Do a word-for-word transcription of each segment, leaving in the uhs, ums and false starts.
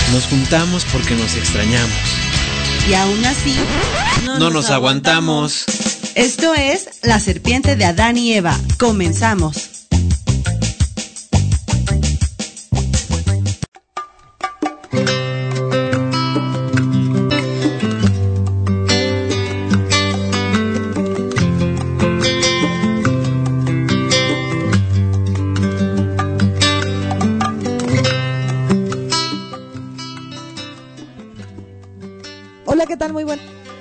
Nos juntamos porque nos extrañamos. Y aún así, no, no nos, nos aguantamos. aguantamos. Esto es La Serpiente de Adán y Eva. Comenzamos. ¿Qué tal? Muy bueno.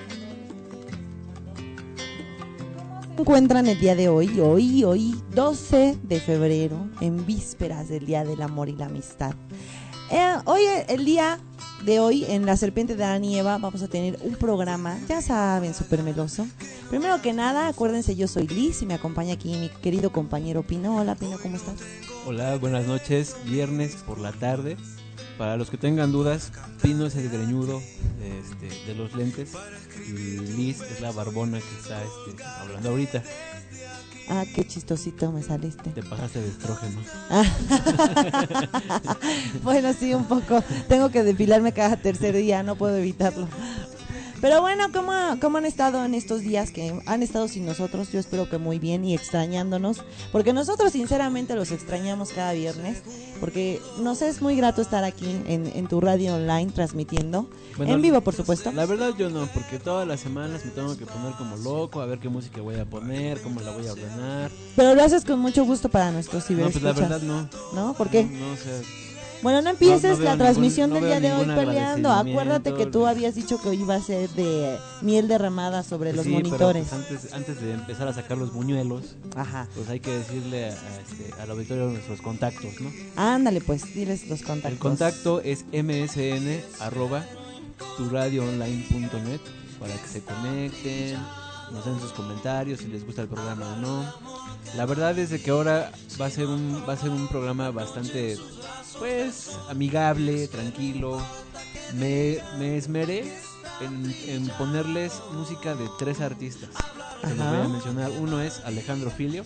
¿Cómo se encuentran el día de hoy? Hoy, hoy, doce de febrero, en vísperas del Día del Amor y la Amistad. Eh, hoy, el día de hoy, en La Serpiente de Adán y Eva, vamos a tener un programa, ya saben, súper meloso. Primero que nada, acuérdense, yo soy Liz y me acompaña aquí mi querido compañero Pino. Hola, Pino, ¿cómo estás? Hola, buenas noches. Viernes por la tarde. Para los que tengan dudas, Pino es el greñudo este, de los lentes y Liz es la barbona que está este, hablando ahorita. Ah, qué chistosito me saliste. Te pasaste de estrógeno. Bueno, sí, un poco. Tengo que depilarme cada tercer día, no puedo evitarlo. Pero bueno, ¿cómo, ¿cómo han estado en estos días que han estado sin nosotros? Yo espero que muy bien y extrañándonos, porque nosotros sinceramente los extrañamos cada viernes, porque nos es muy grato estar aquí en, en tu radio online transmitiendo, bueno, en vivo por supuesto. La verdad yo no, porque todas las semanas me tengo que poner como loco, a ver qué música voy a poner, cómo la voy a ordenar. Pero lo haces con mucho gusto para nuestros ciberescuchas. No, pues la verdad no. ¿No? ¿Por qué? No, no o sea, bueno, no empieces no, no la transmisión ningún, del no día de hoy peleando. Acuérdate que tú habías dicho que hoy iba a ser de miel derramada sobre pues los sí, monitores. Pero pues antes, antes de empezar a sacar los buñuelos, ajá, pues hay que decirle a, a este, al auditorio nuestros contactos, ¿no? Ándale, pues, diles los contactos. El contacto es msn arroba turadioonline punto net para que se conecten, nos den sus comentarios si les gusta el programa o no. La verdad es de que ahora va a ser un va a ser un programa bastante, pues, amigable, tranquilo. Me, me esmeré en, en ponerles música de tres artistas. Se los voy a mencionar. Uno es Alejandro Filio,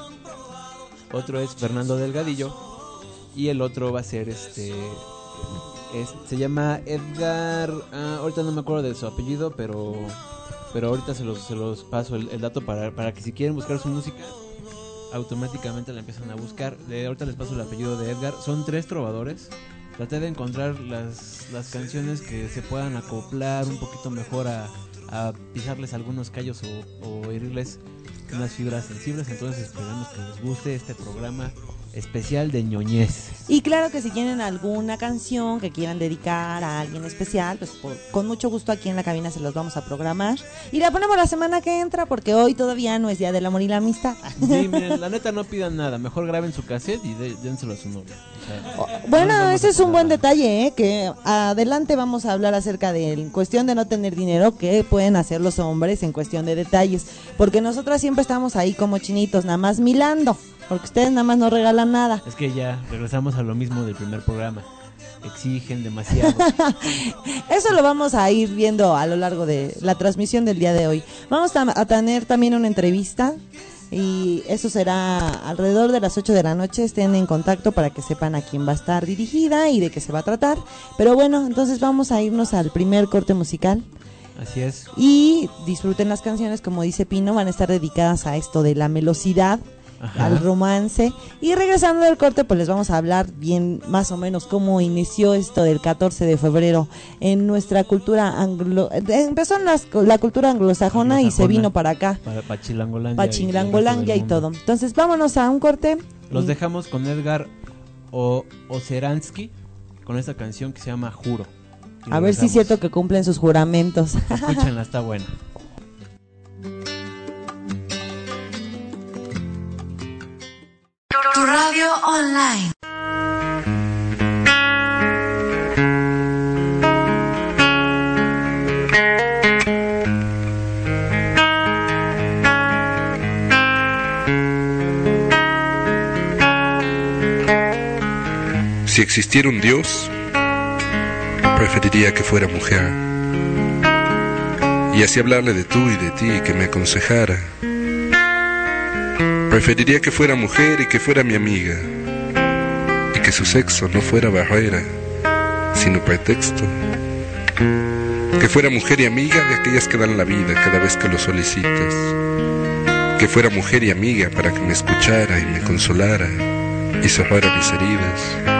otro es Fernando Delgadillo y el otro va a ser este es, se llama Edgar, ah, ahorita no me acuerdo de su apellido, pero pero ahorita se los, se los paso el, el dato para, para que si quieren buscar su música automáticamente la empiezan a buscar. De, ahorita les paso el apellido de Edgar. Son tres trovadores. Traté de encontrar las, las canciones que se puedan acoplar un poquito mejor a, a pisarles algunos callos o, o herirles unas fibras sensibles. Entonces esperamos que les guste este programa especial de ñoñez. Y claro que si tienen alguna canción que quieran dedicar a alguien especial, pues por, con mucho gusto aquí en la cabina se los vamos a programar y la ponemos la semana que entra, porque hoy todavía no es Día del Amor y la Amistad. Sí, miren, la neta no pidan nada, mejor graben su cassette y de, dénselo a su novia. O sea, oh, bueno, no ese es un buen nada. detalle, ¿eh? Que adelante vamos a hablar acerca de en cuestión de no tener dinero, que pueden hacer los hombres en cuestión de detalles, porque nosotras siempre estamos ahí como chinitos, nada más milando. Porque ustedes nada más no regalan nada. Es que ya regresamos a lo mismo del primer programa. Exigen demasiado. Eso lo vamos a ir viendo a lo largo de la transmisión del día de hoy. Vamos a, a tener también una entrevista y eso será alrededor de las ocho de la noche. Estén en contacto para que sepan a quién va a estar dirigida y de qué se va a tratar. Pero bueno, entonces vamos a irnos al primer corte musical. Así es. Y disfruten las canciones, como dice Pino, van a estar dedicadas a esto de la velocidad. Ajá. Al romance. Y regresando del corte, pues les vamos a hablar bien más o menos cómo inició esto del catorce de febrero en nuestra cultura anglo... Empezó en las, la cultura anglosajona, anglosajona y se vino para acá. Para Pachilangolandia. Pachilangolandia y, y todo. Entonces vámonos a un corte. Los y... dejamos con Edgar o Oceransky con esta canción que se llama Juro. A ver si es cierto que cumplen sus juramentos. Escúchenla, está buena. Tu radio online. Si existiera un Dios, preferiría que fuera mujer, y así hablarle de tú y de ti, y que me aconsejara. Preferiría que fuera mujer y que fuera mi amiga, y que su sexo no fuera barrera, sino pretexto. Que fuera mujer y amiga de aquellas que dan la vida cada vez que lo solicitas. Que fuera mujer y amiga para que me escuchara y me consolara y sojara mis heridas.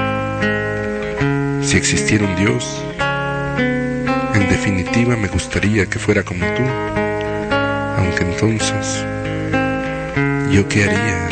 Si existiera un Dios, en definitiva me gustaría que fuera como tú, aunque entonces, ¿yo qué haría?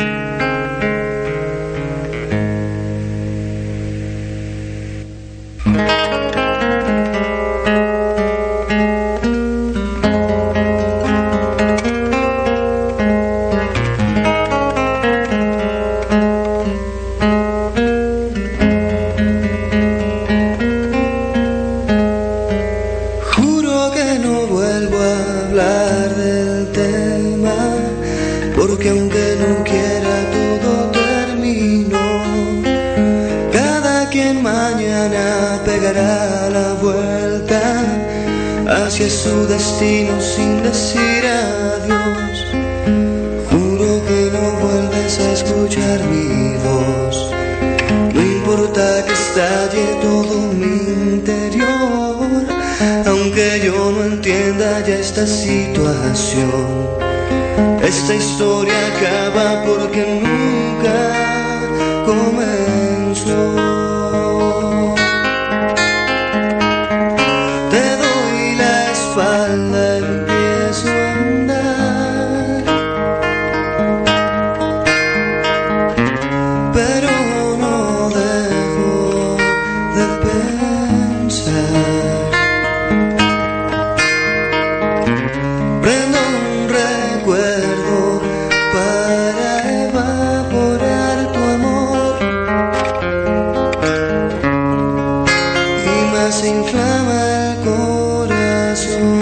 Su destino sin decir adiós. Juro que no vuelves a escuchar mi voz. No importa que estalle todo mi interior, aunque yo no entienda ya esta situación. Esta historia acaba porque nunca comenzó. Empiezo a andar, pero no dejo de pensar. Prendo un recuerdo para evaporar tu amor y más se inflama el corazón.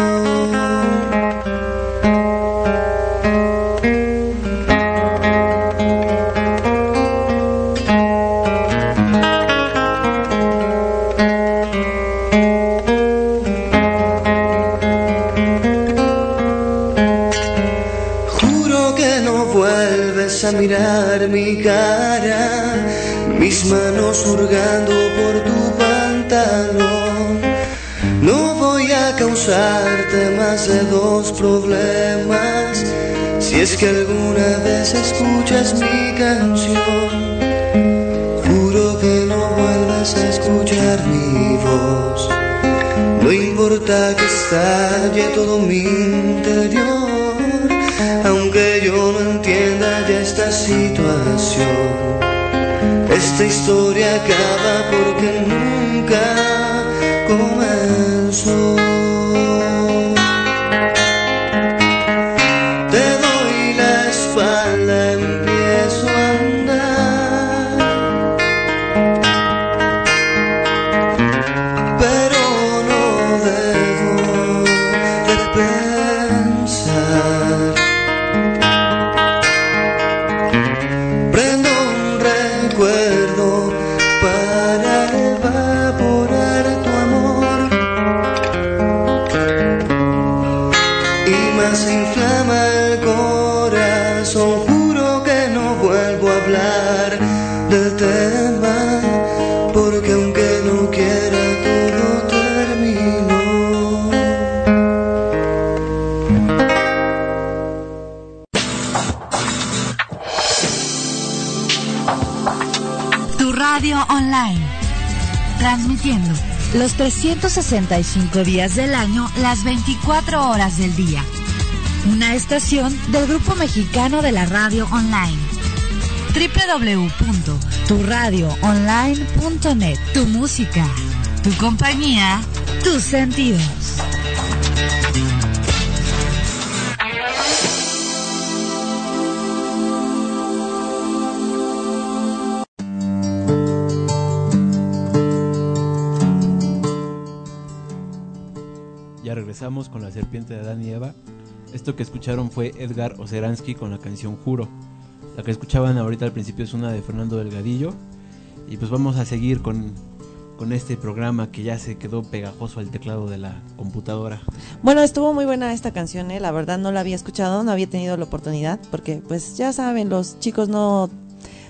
A mirar mi cara, mis manos hurgando por tu pantalón. No voy a causarte más de dos problemas si es que alguna vez escuchas mi canción. Juro que no vuelvas a escuchar mi voz. No importa que estalle todo mi interior, aunque yo no entienda ya esta situación. Esta historia acaba porque nunca comenzó. Te doy la espalda, empiezo a andar, pero no dejo de pensar. Para evaporar tu amor y más se inflama el corazón. Juro que no vuelvo a hablar del tema, porque aunque no quiera todo terminó. Radio Online, transmitiendo los trescientos sesenta y cinco días del año, las veinticuatro horas del día. Una estación del Grupo Mexicano de la Radio Online. doble u doble u doble u punto tu radio online punto net. Tu música, tu compañía, tus sentidos. Ya regresamos con La Serpiente de Adán y Eva. Esto que escucharon fue Edgar Oceransky con la canción Juro. La que escuchaban ahorita al principio es una de Fernando Delgadillo. Y pues vamos a seguir con, con este programa que ya se quedó pegajoso al teclado de la computadora. Bueno, estuvo muy buena esta canción, ¿eh? La verdad no la había escuchado, no había tenido la oportunidad, porque pues ya saben, los chicos no,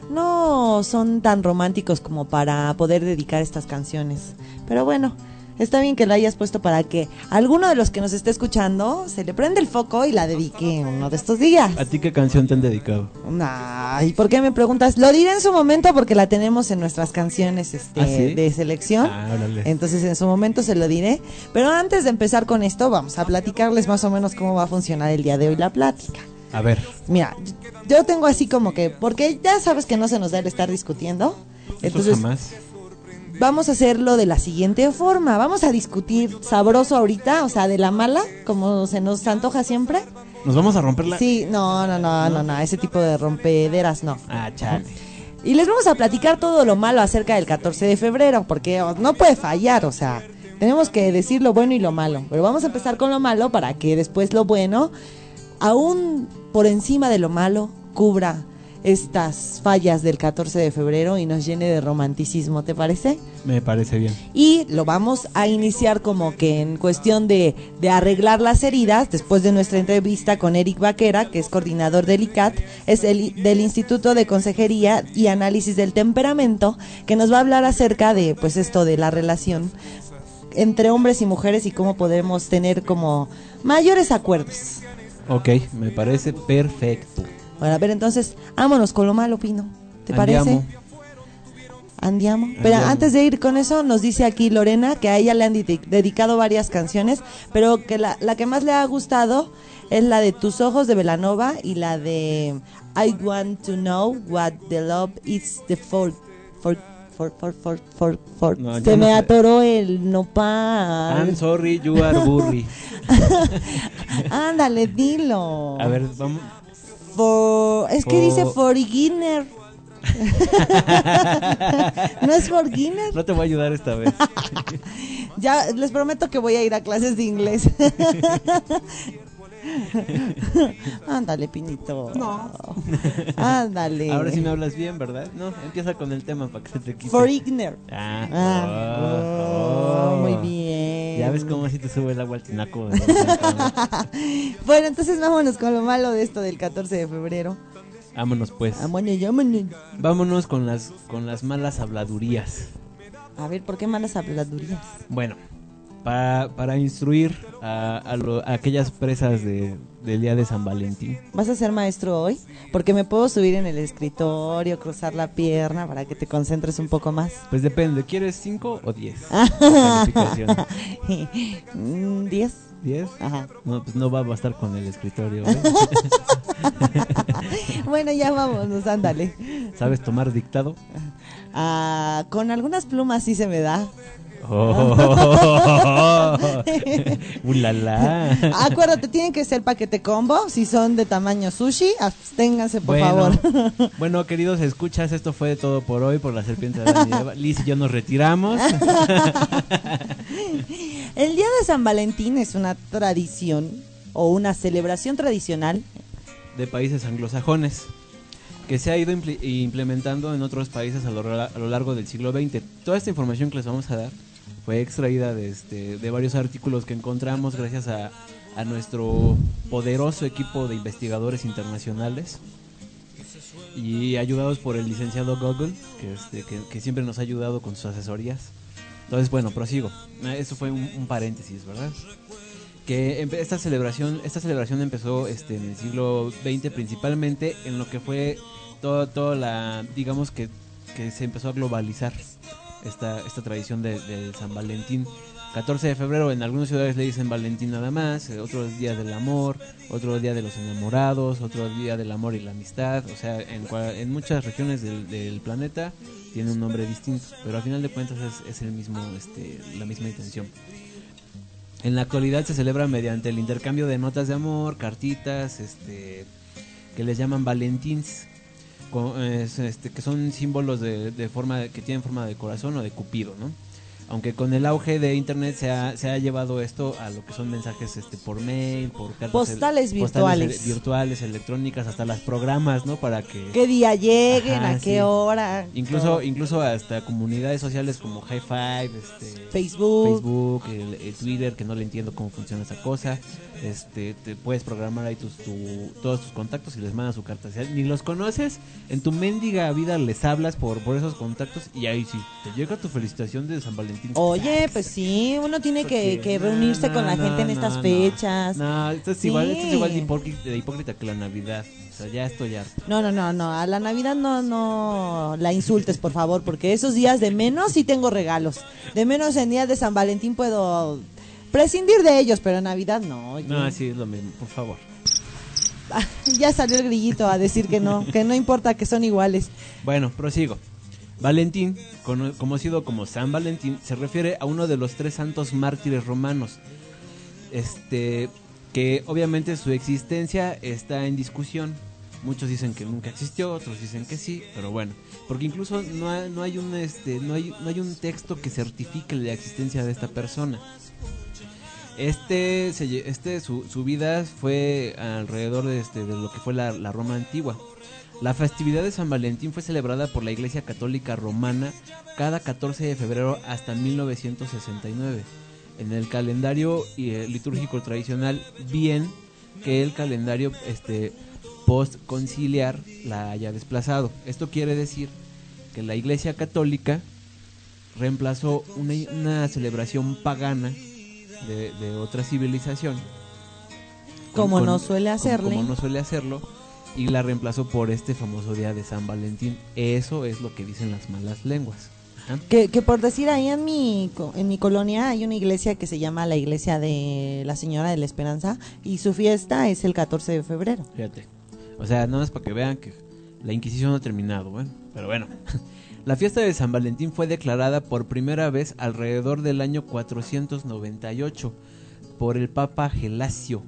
no son tan románticos como para poder dedicar estas canciones. Pero bueno, está bien que la hayas puesto para que alguno de los que nos esté escuchando se le prenda el foco y la dedique uno de estos días. ¿A ti qué canción te han dedicado? Ay, ¿por qué me preguntas? Lo diré en su momento porque la tenemos en nuestras canciones este, ¿Ah, sí? de selección. Ah, órale. Entonces en su momento se lo diré. Pero antes de empezar con esto, vamos a platicarles más o menos cómo va a funcionar el día de hoy la plática. A ver. Mira, yo tengo así como que, porque ya sabes que no se nos da el estar discutiendo. Entonces, Eso jamás. vamos a hacerlo de la siguiente forma. Vamos a discutir sabroso ahorita, o sea, de la mala, como se nos antoja siempre. ¿Nos vamos a romper la...? Sí, no, no, no, no, no, ese tipo de rompederas no. Ah, chale. Y les vamos a platicar todo lo malo acerca del catorce de febrero, porque oh, no puede fallar, o sea, tenemos que decir lo bueno y lo malo. Pero vamos a empezar con lo malo para que después lo bueno, aún por encima de lo malo, cubra estas fallas del catorce de febrero y nos llene de romanticismo, ¿te parece? Me parece bien. Y lo vamos a iniciar como que en cuestión de, de arreglar las heridas, después de nuestra entrevista con Eric Vaquera, que es coordinador del I C A T, es el del Instituto de Consejería y Análisis del Temperamento, que nos va a hablar acerca de, pues esto de la relación entre hombres y mujeres y cómo podemos tener como mayores acuerdos. Ok, me parece perfecto. Bueno, a ver, entonces, vámonos con lo malo, Pino. ¿Te Andiamo. parece? Andiamo. Pero Andiamo. antes de ir con eso, nos dice aquí Lorena que a ella le han di- dedicado varias canciones, pero que la, la que más le ha gustado es la de Tus Ojos de Belanova y la de I Want to Know What the Love is the for for for for for for, for. No, Se ya me no sé. atoró el nopal. I'm sorry, you are burry. Ándale, dilo. A ver, vamos. For, es que For- dice for beginner. ¿No es for beginner? No te voy a ayudar esta vez. Ya les prometo que voy a ir a clases de inglés. Ándale, Pinito. No. Ándale. Ahora sí me hablas bien, ¿verdad? No, empieza con el tema para que se te quite. For beginner. Ah, Ah, oh, oh, oh. muy bien. Ya ves cómo así te sube el agua al tinaco. Bueno, entonces vámonos con lo malo de esto del catorce de febrero. Vámonos pues. Vámonos, vámonos. Vámonos con las con las malas habladurías. A ver, ¿por qué malas habladurías? Bueno, para, para instruir a, a, lo- a aquellas presas de, del día de San Valentín. ¿Vas a ser maestro hoy? Porque me puedo subir en el escritorio, cruzar la pierna para que te concentres un poco más. Pues depende, ¿quieres cinco o diez? Calificación. Mm, ¿Diez? ¿diez? Ajá. No, pues no va a bastar con el escritorio. ¿eh? Bueno, ya vámonos, ándale. ¿Sabes tomar dictado? Ah, con algunas plumas sí se me da. Oh, ¡ulala! Acuérdate, tienen que ser paquete combo. Si son de tamaño sushi, absténganse, por Bueno, favor. bueno, queridos escuchas, esto fue todo por hoy por la serpiente de Adán y Eva. Liz y yo nos retiramos. El día de San Valentín es una tradición o una celebración tradicional. De países anglosajones que se ha ido impl- implementando en otros países a lo, ra- a lo largo del siglo veinte. Toda esta información que les vamos a dar fue extraída de, este, de varios artículos que encontramos gracias a, a nuestro poderoso equipo de investigadores internacionales y ayudados por el licenciado Google, que, este, que, que siempre nos ha ayudado con sus asesorías. Entonces, bueno, prosigo. Eh, Eso fue un, un paréntesis, ¿verdad? Que empe- esta celebración esta celebración empezó este en el siglo veinte, principalmente en lo que fue todo toda la digamos que, que se empezó a globalizar esta esta tradición de, de San Valentín. catorce de febrero en algunas ciudades le dicen Valentín nada más, eh, otro día del amor, otro día de los enamorados, otro día del amor y la amistad. O sea, en, cua- en muchas regiones del, del planeta tiene un nombre distinto, pero al final de cuentas es, es el mismo este la misma intención. En la actualidad se celebra mediante el intercambio de notas de amor, cartitas, este, que les llaman valentins, con- es, este, que son símbolos de, de forma que tienen forma de corazón o de cupido, ¿no? aunque con el auge de internet se ha, se ha llevado esto a lo que son mensajes este por mail, por cartas postales el, virtuales, postales virtuales, electrónicas, hasta las programas, ¿no? Para que qué día lleguen, Ajá, a qué sí. hora, incluso todo. incluso hasta comunidades sociales como High Five, este Facebook, Facebook, el, el Twitter, que no le entiendo cómo funciona esa cosa. Este, te puedes programar ahí tus, tu, todos tus contactos y les mandas su carta. Ni los conoces, en tu mendiga vida les hablas por, por esos contactos y ahí sí, te llega tu felicitación de San Valentín. oye, pues sí, uno tiene que, Porque, que no, reunirse no, con la no, gente en no, estas no. fechas. No, esto es Sí. igual, esto es igual de hipócrita, de hipócrita que la Navidad. O sea, ya estoy harto. No, no, no, no, a la Navidad no, no la insultes, por favor, porque esos días de menos sí tengo regalos. De menos en días de San Valentín puedo prescindir de ellos, pero en Navidad no. Oye. No, sí, es lo mismo, por favor. Ya salió el grillito a decir que no, que no importa, que son iguales. Bueno, prosigo. Valentín, cono- conocido como San Valentín, se refiere a uno de los tres santos mártires romanos. Este, que obviamente su existencia está en discusión. Muchos dicen que nunca existió, otros dicen que sí, pero bueno, porque incluso no hay, no hay un este, no hay, no hay un texto que certifique la existencia de esta persona. Este, se lle- este su, su vida fue alrededor de, este, de lo que fue la, la Roma antigua. La festividad de San Valentín fue celebrada por la Iglesia Católica Romana cada catorce de febrero hasta mil novecientos sesenta y nueve. En el calendario eh, litúrgico tradicional, bien que el calendario este, post-conciliar la haya desplazado. Esto quiere decir que la Iglesia Católica reemplazó una, una celebración pagana de, de otra civilización, Como con- no suele como- hacerle. como no suele hacerlo, y la reemplazó por este famoso día de San Valentín. Eso es lo que dicen las malas lenguas. Ajá. Que, que por decir, ahí en mi, co- en mi colonia hay una iglesia que se llama la Iglesia de la Señora de la Esperanza y su fiesta es el catorce de febrero. Fíjate. O sea, nada más para que vean que la Inquisición no ha terminado, ¿eh? Pero bueno. La fiesta de San Valentín fue declarada por primera vez alrededor del año cuatrocientos noventa y ocho por el Papa Gelasio.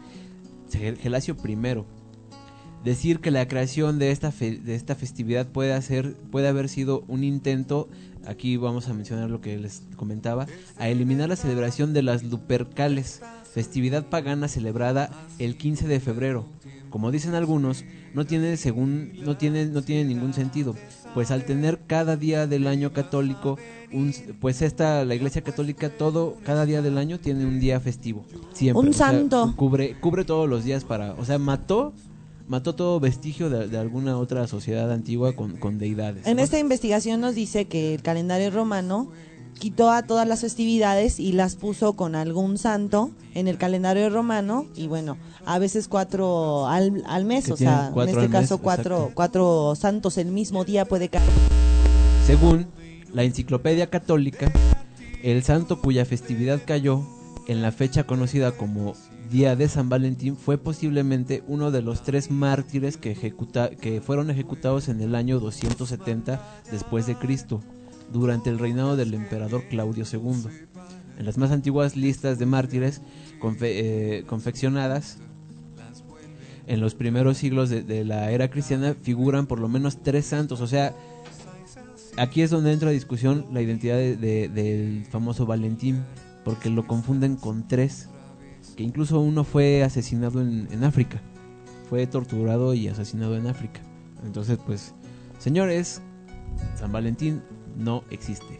Ge- Gelasio primero. Decir que la creación de esta fe- de esta festividad puede hacer puede haber sido un intento, aquí vamos a mencionar lo que les comentaba, a eliminar la celebración de las Lupercales, festividad pagana celebrada el quince de febrero. Como dicen algunos, no tiene según no tiene no tiene ningún sentido, pues al tener cada día del año católico un, pues esta la Iglesia Católica todo cada día del año tiene un día festivo, siempre. Un O sea, santo. cubre cubre todos los días para, o sea, mató mató todo vestigio de, de alguna otra sociedad antigua con, con deidades, En ¿no? esta investigación nos dice que el calendario romano quitó a todas las festividades y las puso con algún santo en el calendario romano y bueno, a veces cuatro al, al mes, Que o sea, tienen en cuatro este al caso mes, cuatro, exacto. cuatro santos el mismo día puede caer. Según la Enciclopedia Católica, el santo cuya festividad cayó en la fecha conocida como Día de San Valentín fue posiblemente uno de los tres mártires que, ejecuta que fueron ejecutados en el año doscientos setenta después de Cristo, durante el reinado del emperador Claudio segundo. En las más antiguas listas de mártires confe eh, confeccionadas en los primeros siglos de, de la era cristiana figuran por lo menos tres santos, o sea, aquí es donde entra a discusión la identidad de, de, del famoso Valentín, porque lo confunden con tres, que incluso uno fue asesinado en, en África, fue torturado y asesinado en África. Entonces, pues, señores, San Valentín no existe.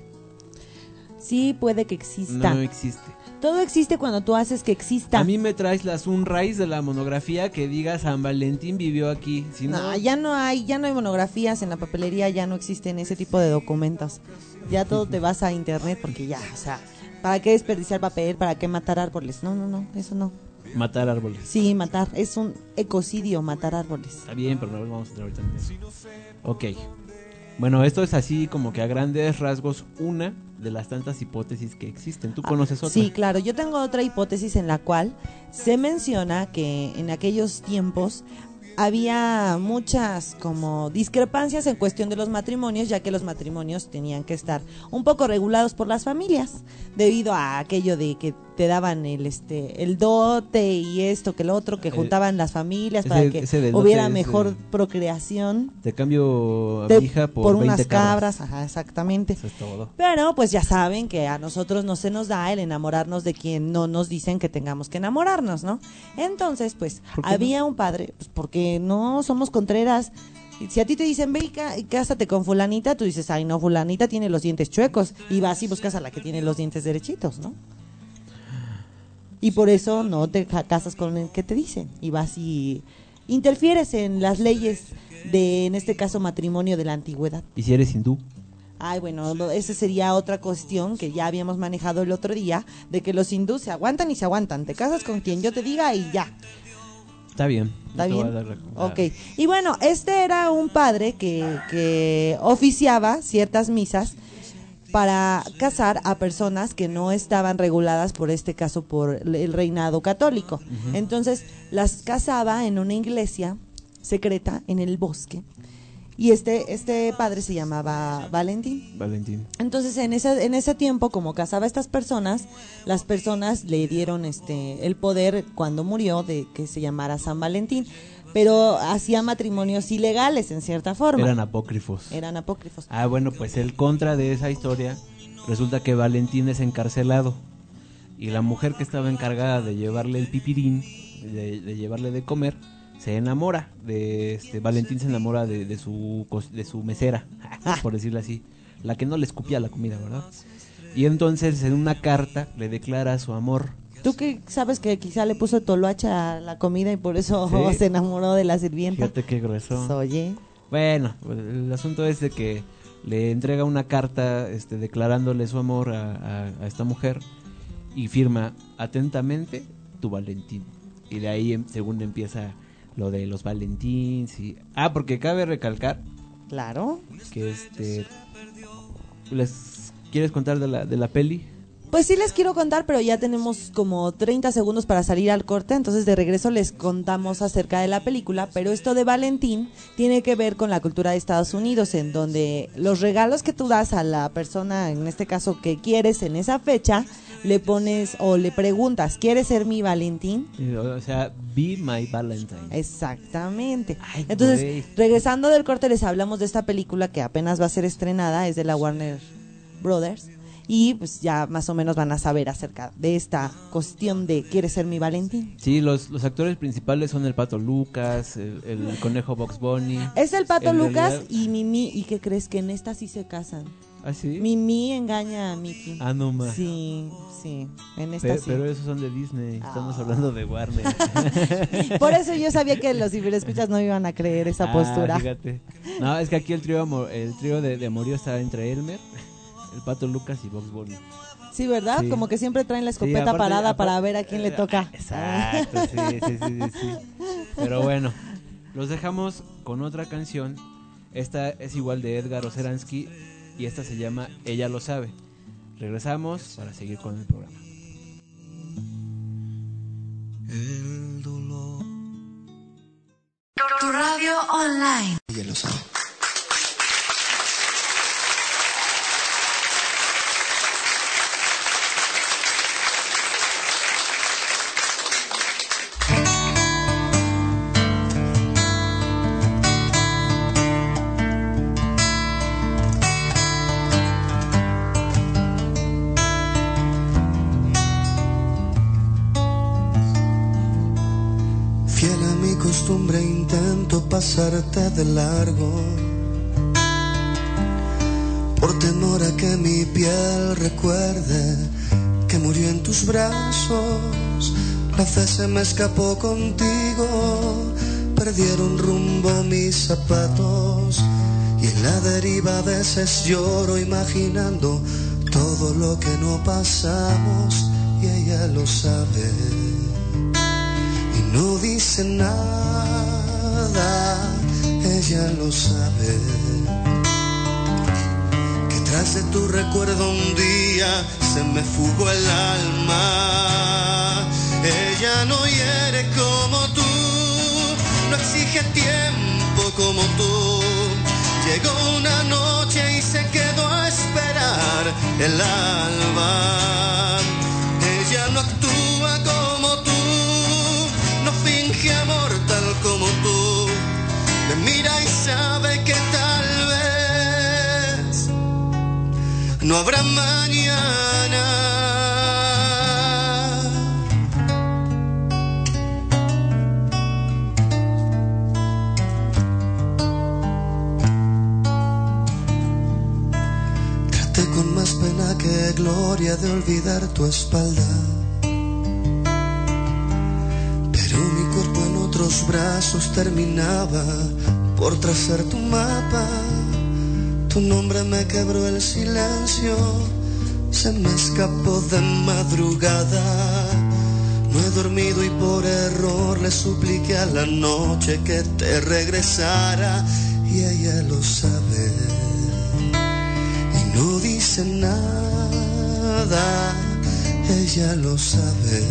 Sí, puede que exista. No existe. Todo existe cuando tú haces que exista. A mí me traes la sunrise de la monografía que diga San Valentín vivió aquí. Si no, No, ya no hay, ya no hay monografías en la papelería, ya no existen ese tipo de documentos. Ya todo te vas a internet porque ya, o sea, ¿para qué desperdiciar papel? ¿Para qué matar árboles? No, no, no, eso no. matar árboles. Sí, matar, es un ecocidio matar árboles. Está bien, pero no vamos a entrar ahorita en eso. Ok. Bueno, esto es así como que a grandes rasgos una de las tantas hipótesis que existen. ¿Tú conoces otra? Sí, claro, yo tengo otra hipótesis en la cual se menciona que en aquellos tiempos había muchas como discrepancias en cuestión de los matrimonios, ya que los matrimonios tenían que estar un poco regulados por las familias, debido a aquello de que te daban el este el dote y esto que el otro, que juntaban eh, las familias para ese, que ese hubiera mejor de, procreación. Te cambio a de, mi hija por, por veinte unas cabras, cabras. Ajá, exactamente. Eso es todo. Pero pues ya saben que a nosotros no se nos da el enamorarnos de quien no nos dicen que tengamos que enamorarnos, ¿no? Entonces, pues había no? un padre, pues porque no somos contreras. Si a ti te dicen, ve y cásate con fulanita, tú dices, ay no, fulanita tiene los dientes chuecos, y vas y buscas a la que tiene los dientes derechitos, ¿no? Y por eso no te casas con el que te dicen, y vas y interfieres en las leyes de, en este caso, matrimonio de la antigüedad. ¿Y si eres hindú? Ay, bueno, esa sería otra cuestión que ya habíamos manejado el otro día, de que los hindús se aguantan y se aguantan, te casas con quien yo te diga y ya. Está bien. ¿Está bien? Ok. Y bueno, este era un padre que, que oficiaba ciertas misas para casar a personas que no estaban reguladas, por este caso, por el reinado católico. Uh-huh. Entonces, las casaba en una iglesia secreta en el bosque. Y este este padre se llamaba Valentín. Valentín. Entonces, en ese en ese tiempo, como casaba a estas personas, las personas le dieron este el poder cuando murió de que se llamara San Valentín, pero hacía matrimonios ilegales en cierta forma. Eran apócrifos. Eran apócrifos. Ah, bueno, pues el contra de esa historia, resulta que Valentín es encarcelado y la mujer que estaba encargada de llevarle el pipirín, de, de llevarle de comer, se enamora de este Valentín se enamora de, de su de su mesera, por decirlo así, la que no le escupía la comida, ¿verdad? Y entonces en una carta le declara su amor. ¿Tú qué sabes que quizá le puso toloacha a la comida y por eso sí. se enamoró de la sirvienta? Fíjate qué grueso. Oye. Bueno, el asunto es de que le entrega una carta este declarándole su amor a, a, a esta mujer y firma atentamente tu Valentín. Y de ahí según empieza lo de los Valentins y... Ah, porque cabe recalcar... Claro. Que este... ¿Les quieres contar de la, de la peli? Pues sí les quiero contar, pero ya tenemos como treinta segundos para salir al corte, entonces de regreso les contamos acerca de la película, pero esto de Valentín tiene que ver con la cultura de Estados Unidos, en donde los regalos que tú das a la persona, en este caso que quieres en esa fecha, le pones o le preguntas, ¿quieres ser mi Valentín? O sea, be my Valentine. Exactamente. Ay, entonces, güey. regresando del corte les hablamos de esta película que apenas va a ser estrenada, es de la Warner Brothers. Y pues ya más o menos van a saber acerca de esta cuestión de ¿quieres ser mi Valentín? Sí, los, los actores principales son el Pato Lucas, el, el conejo Bugs Bunny. Es el Pato en Lucas realidad... y Mimi. ¿Y qué crees? Que en esta sí se casan. ¿Ah, sí? Mimi engaña a Mickey. Ah, no más. Sí, sí, en esta Pe- sí. Pero esos son de Disney, estamos Ah. hablando de Warner. Por eso yo sabía que los ciberescuchas no iban a creer esa ah, postura. Fíjate. No, es que aquí el trío, amor- el trío de, de amorío está entre Elmer, el Pato Lucas y Bugs Bunny. Sí, ¿verdad? Sí. Como que siempre traen la Sí, escopeta aparte- parada aparte- para ver a quién le toca. Exacto, sí, sí, sí, sí, sí. Pero bueno, los dejamos con otra canción. Esta es igual de Edgar Oceransky y esta se llama Ella lo sabe. Regresamos para seguir con el programa. El dolor. Tu radio online. Ella lo sabe. Fiel a mi costumbre intento pasarte de largo, por temor a que mi piel recuerde que murió en tus brazos. La fe se me escapó contigo, perdieron rumbo mis zapatos y en la deriva a veces lloro imaginando todo lo que no pasamos y ella lo sabe. No dice nada, ella lo sabe. Que tras de tu recuerdo un día se me fugó el alma. Ella no hiere como tú, no exige tiempo como tú. Llegó una noche y se quedó a esperar el alba. Ella no no habrá mañana. Traté con más pena que gloria de olvidar tu espalda, pero mi cuerpo en otros brazos terminaba por trazar tu mapa. Tu nombre me quebró el silencio, se me escapó de madrugada. No he dormido y por error le supliqué a la noche que te regresara, y ella lo sabe y no dice nada. Ella lo sabe,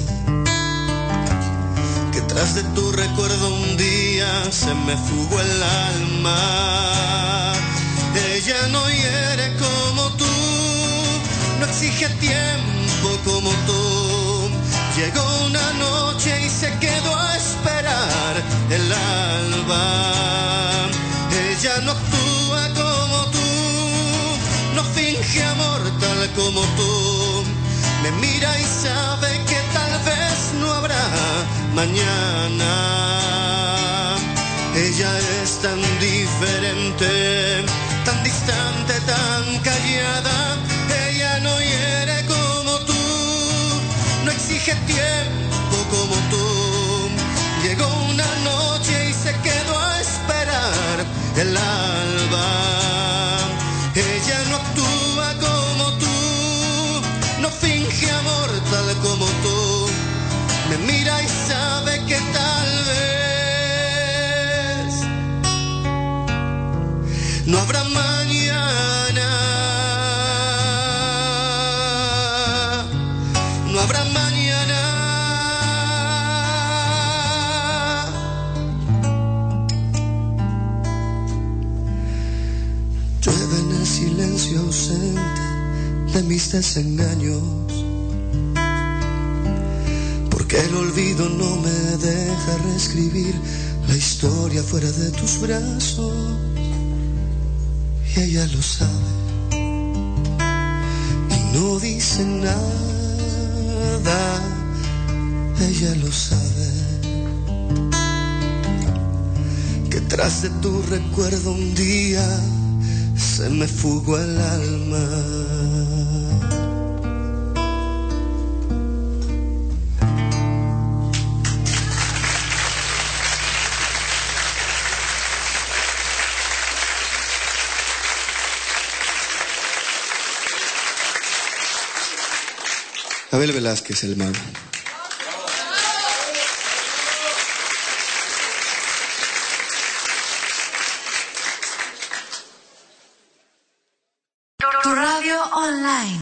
que tras de tu recuerdo un día se me fugó el alma. Ella no hiere como tú, no exige tiempo como tú. Llegó una noche y se quedó a esperar el alba. Ella no actúa como tú, no finge amor tal como tú. Me mira y sabe que tal vez no habrá mañana. Ella es tan diferente, tan distante, tan callada. Ella no hiere como tú, no exige tiempo como tú. Llegó una noche y se quedó a esperar el alba. Ella no actúa como tú, no finge amor tal como tú. Me mira y sabe que tal vez no habrá mañana, no habrá mañana. Llueve en el silencio ausente de mis desengaños, porque el olvido no me deja reescribir la historia fuera de tus brazos. Y ella lo sabe y no dice nada. Ella lo sabe, que tras de tu recuerdo un día se me fugó el alma. Abel Velázquez, el mago. Tu radio online.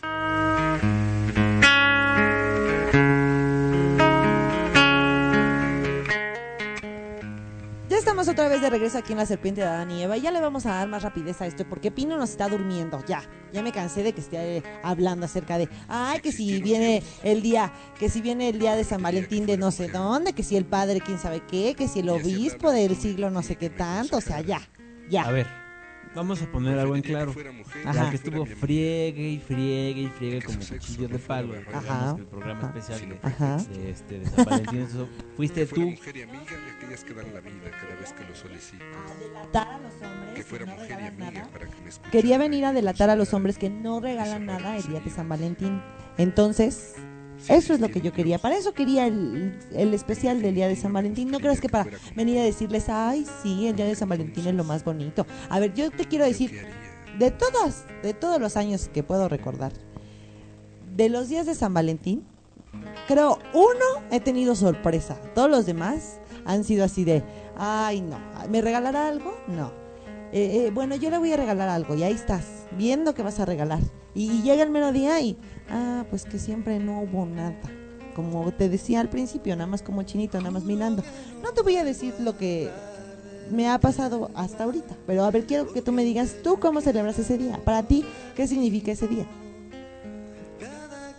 Ya estamos otra vez de regreso aquí en La Serpiente de Adán y Eva. Y ya le vamos a dar más rapidez a esto porque Pino nos está durmiendo. Ya, ya me cansé de que esté hablando acerca de, ay, que si viene el día, que si viene el día de San Valentín de no sé dónde, que si el padre quién sabe qué, que si el obispo del siglo no sé qué tanto. O sea, ya, ya. A ver, vamos a poner algo en claro. Ajá. Ya que estuvo friegue y friegue y friegue como cuchillo de palo. Ajá. El programa Ajá. especial de, Ajá. de, este, de San Valentín. Eso, fuiste tú. Mujer y amiga de aquellas que dan la vida cada vez que lo solicitas. Delatar a los hombres Que fuera que no mujer y regalan amiga nada. para que me escuchara. Quería venir a delatar a los hombres que no regalan nada el día de San Valentín. Entonces, eso es lo que yo quería. Para eso quería el, el especial del día de San Valentín. No creas que para venir a decirles, ay, sí, el día de San Valentín es lo más bonito. A ver, yo te quiero decir, de todos, de todos los años que puedo recordar, de los días de San Valentín, creo uno he tenido sorpresa. Todos los demás han sido así de, ay, no, ¿me regalará algo? No. Eh, eh, bueno, yo le voy a regalar algo y ahí estás, viendo que vas a regalar. Y, y llega el mero día y, ah, pues que siempre no hubo nada. Como te decía al principio, nada más como chinito, nada más mirando. No te voy a decir lo que me ha pasado hasta ahorita, pero a ver, quiero que tú me digas, ¿tú cómo celebras ese día? Para ti, ¿qué significa ese día?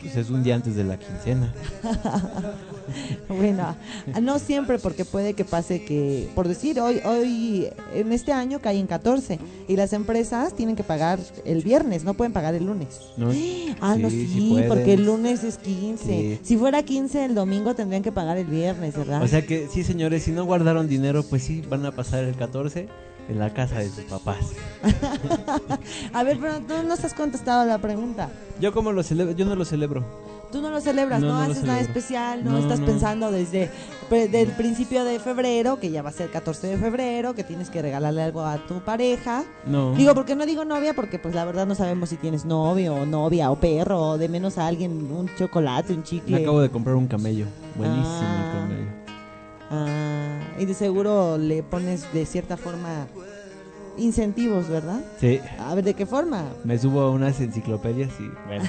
Pues es un día antes de la quincena. Bueno, no siempre, porque puede que pase que, por decir, hoy, hoy, en este año cae en catorce y las empresas tienen que pagar el viernes, no pueden pagar el lunes. ¿No? Ah, Sí, no, sí sí, pueden. porque el lunes es quince. Sí. Si fuera quince el domingo tendrían que pagar el viernes, ¿verdad? O sea que sí, señores, si no guardaron dinero, pues sí, van a pasar el catorce en la casa de sus papás. A ver, pero tú no has contestado la pregunta. Yo como lo celebro, yo no lo celebro. Tú no lo celebras, no, No, no lo haces nada celebro. especial, no, No, estás no. pensando desde pre- del principio de febrero, que ya va a ser catorce de febrero, que tienes que regalarle algo a tu pareja. No. Digo, porque no digo novia, porque pues la verdad no sabemos si tienes novio o novia o perro, o de menos a alguien un chocolate, un chicle. Me acabo de comprar un camello. Buenísimo Ah. el camello. Ah, y de seguro le pones de cierta forma incentivos, ¿verdad? Sí. A ver, ¿de qué forma? Me subo a unas enciclopedias y bueno,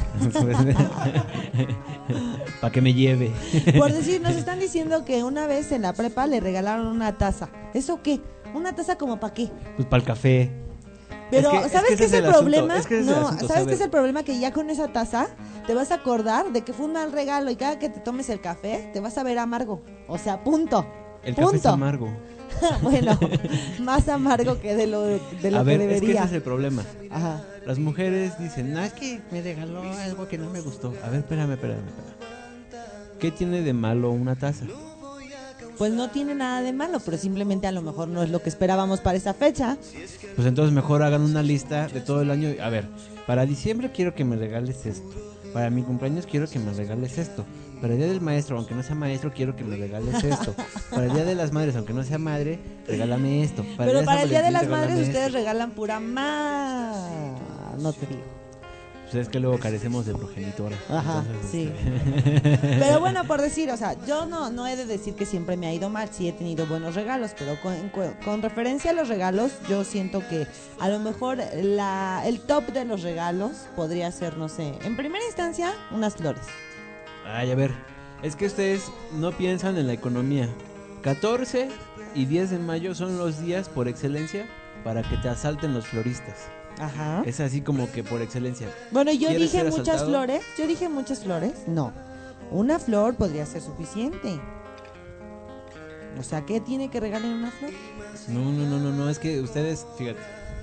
para que me lleve. Por decir, nos están diciendo que una vez en la prepa le regalaron una taza. ¿Eso qué? ¿Una taza como para qué? Pues para el café. Pero, Es que- es ¿sabes que qué ese es el, es el asunto, problema? es que ese es el no, asunto, ¿sabes qué ¿sabes? es el problema? Que ya con esa taza te vas a acordar de que fue un mal regalo y cada que te tomes el café te vas a ver amargo. O sea, punto. El punto. café es amargo. Bueno, más amargo que de lo, de lo A que ver, es que debería. ese es el problema. Ajá. Las mujeres dicen, no, es que me regaló algo que no me gustó. A ver, espérame, espérame, espérame. ¿Qué tiene de malo una taza? Pues no tiene nada de malo, pero simplemente a lo mejor no es lo que esperábamos para esa fecha. Pues entonces mejor hagan una lista de todo el año. A ver, para diciembre quiero que me regales esto. Para mi cumpleaños quiero que me regales esto. Para el día del maestro, aunque no sea maestro, quiero que me regales esto. Para el día de las madres, aunque no sea madre, regálame esto. Pero para el Día de San las Valentín, Madres regálame ustedes esto. regalan pura más. No te digo. Pues es que luego carecemos de progenitora. Ajá, Entonces, sí. este, Pero bueno, por decir, o sea, yo no, no he de decir que siempre me ha ido mal, sí he tenido buenos regalos, pero con, con, con referencia a los regalos, yo siento que a lo mejor la, el top de los regalos podría ser, no sé, en primera instancia, unas flores. Ay, a ver, es que ustedes no piensan en la economía. catorce y diez de mayo son los días por excelencia para que te asalten los floristas. Ajá. Es así como que por excelencia. Bueno, yo ¿Quieres dije ser muchas asaltado? flores, yo dije muchas flores, no. Una flor podría ser suficiente. O sea, ¿qué tiene que regalar una flor? No, no, no, no, no, es que ustedes, fíjate.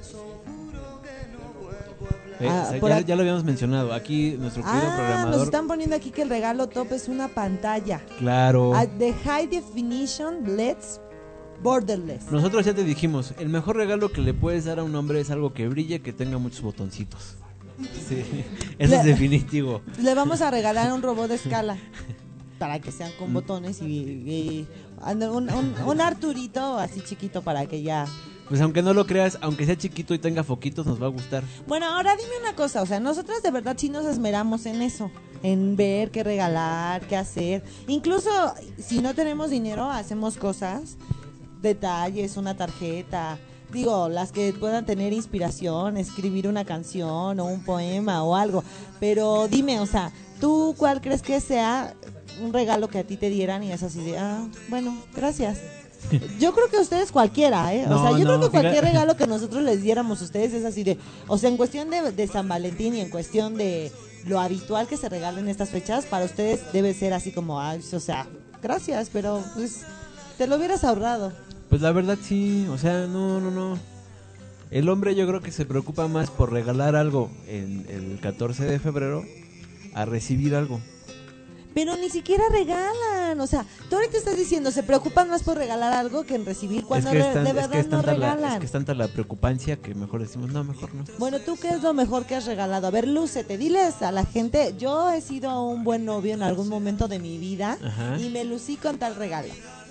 Eh, Ah, o sea, por ya, aquí- ya lo habíamos mencionado. Aquí nuestro querido Ah, nos programador. están poniendo aquí que el regalo top es una pantalla. Claro. At the high definition L E Ds borderless. Nosotros ya te dijimos, el mejor regalo que le puedes dar a un hombre es algo que brille, que tenga muchos botoncitos. Sí, eso Le- es definitivo. Le vamos a regalar un robot de escala para que sean con botones y, y- ande- un, un- un Arturito así chiquito para que ya. Pues aunque no lo creas, aunque sea chiquito y tenga foquitos, nos va a gustar. Bueno, ahora dime una cosa, o sea, nosotras de verdad sí nos esmeramos en eso, en ver qué regalar, qué hacer. Incluso si no tenemos dinero, hacemos cosas, detalles, una tarjeta. Digo, las que puedan tener inspiración, escribir una canción o un poema o algo. Pero dime, o sea, ¿tú cuál crees que sea un regalo que a ti te dieran y es así de, ah, bueno, gracias? Yo creo que ustedes cualquiera, ¿eh? O No, sea, yo no, creo que cualquier fíjate. regalo que nosotros les diéramos a ustedes es así de, o sea, en cuestión de, de San Valentín y en cuestión de lo habitual que se regalen estas fechas, para ustedes debe ser así como, ay, o sea, gracias, pero pues te lo hubieras ahorrado. Pues la verdad sí, o sea, no, no, no. El hombre yo creo que se preocupa más por regalar algo en el catorce de febrero a recibir algo. Pero ni siquiera regalan, o sea, tú ahorita estás diciendo, se preocupan más por regalar algo que en recibir cuando es que re- es tan- de es que verdad es no tanta la, regalan. es que es tanta la preocupancia que mejor decimos, no, mejor no. Bueno, ¿tú qué es lo mejor que has regalado? A ver, lúcete, diles a la gente, yo he sido un buen novio en algún momento de mi vida Ajá. y me lucí con tal regalo.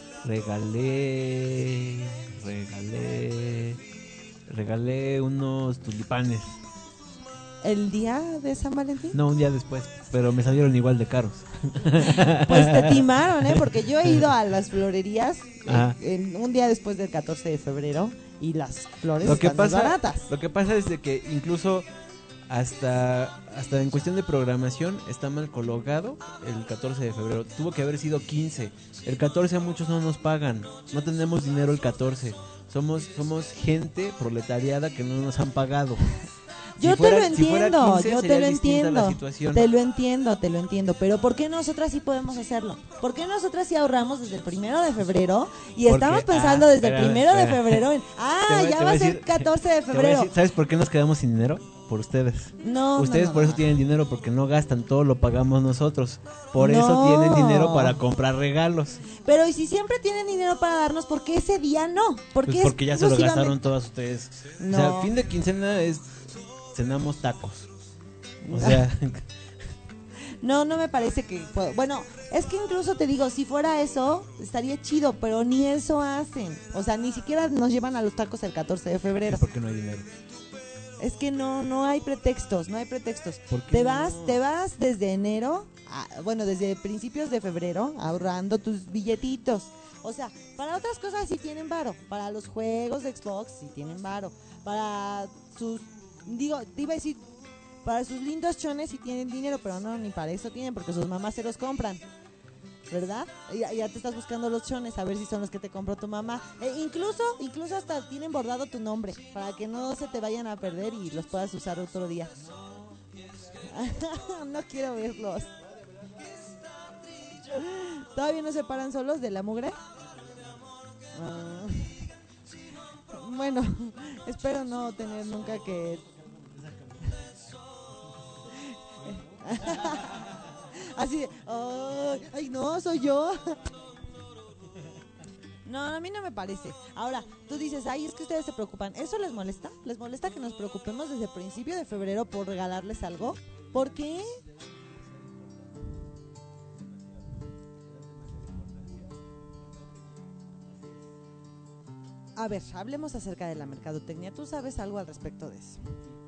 Regalé, regalé, regalé unos tulipanes. ¿El día de San Valentín? No, un día después, pero me salieron igual de caros. Pues te timaron, ¿eh? Porque yo he ido a las florerías eh, Ajá. en un día después del catorce de febrero y las flores Lo que están más pasa, baratas. lo que pasa es de que incluso hasta hasta en cuestión de programación está mal colocado el catorce de febrero. Tuvo que haber sido quince. El catorce a muchos no nos pagan. No tenemos dinero el catorce. Somos somos gente proletariada que no nos han pagado. Yo Si fuera- te lo si fuera entiendo, quince, yo sería te lo distinta la entiendo. situación. Te lo entiendo, te lo entiendo. Pero ¿por qué nosotras sí podemos hacerlo? ¿Por qué nosotras sí ahorramos desde el primero de febrero? Y Porque- estamos pensando ah, desde el espera, primero de espera. febrero en. Te Ah, voy- ya te va a voy ser decir- catorce de te voy a febrero. decir, ¿sabes por qué nos quedamos sin dinero? Por ustedes. No, Ustedes no, no, por no, eso no. tienen dinero, porque no gastan, todo lo pagamos nosotros. Por No. eso tienen dinero para comprar regalos. Pero y si siempre tienen dinero para darnos, ¿por qué ese día no? ¿Por qué Pues porque ya se lo exclusivamente- gastaron todas ustedes. No. O sea, fin de quincena es cenamos tacos. O sea, No, no me parece que puedo. Bueno, es que incluso te digo, si fuera eso, estaría chido, pero ni eso hacen. O sea, ni siquiera nos llevan a los tacos el catorce de febrero. porque no hay dinero. Es que no, no hay pretextos, no hay pretextos. ¿Por qué Te no? vas, te vas desde enero, a- bueno, desde principios de febrero, ahorrando tus billetitos. O sea, para otras cosas sí tienen varo. Para los juegos de Xbox sí tienen varo. Para sus, digo, te iba a decir, para sus lindos chones sí tienen dinero, pero no, ni para eso tienen, porque sus mamás se los compran. ¿Verdad? Ya, ya te estás buscando los chones a ver si son los que te compró tu mamá. E incluso, incluso hasta tienen bordado tu nombre para que no se te vayan a perder y los puedas usar otro día. No quiero verlos. ¿Todavía no se paran solos de la mugre? Ah. Bueno, espero no tener nunca que... Así de, ay, ay, no, soy yo. No, a mí no me parece. Ahora, tú dices, ay, es que ustedes se preocupan. ¿Eso les molesta? ¿Les molesta que nos preocupemos desde el principio de febrero por regalarles algo? ¿Por qué? A ver, hablemos acerca de la mercadotecnia. ¿Tú sabes algo al respecto de eso?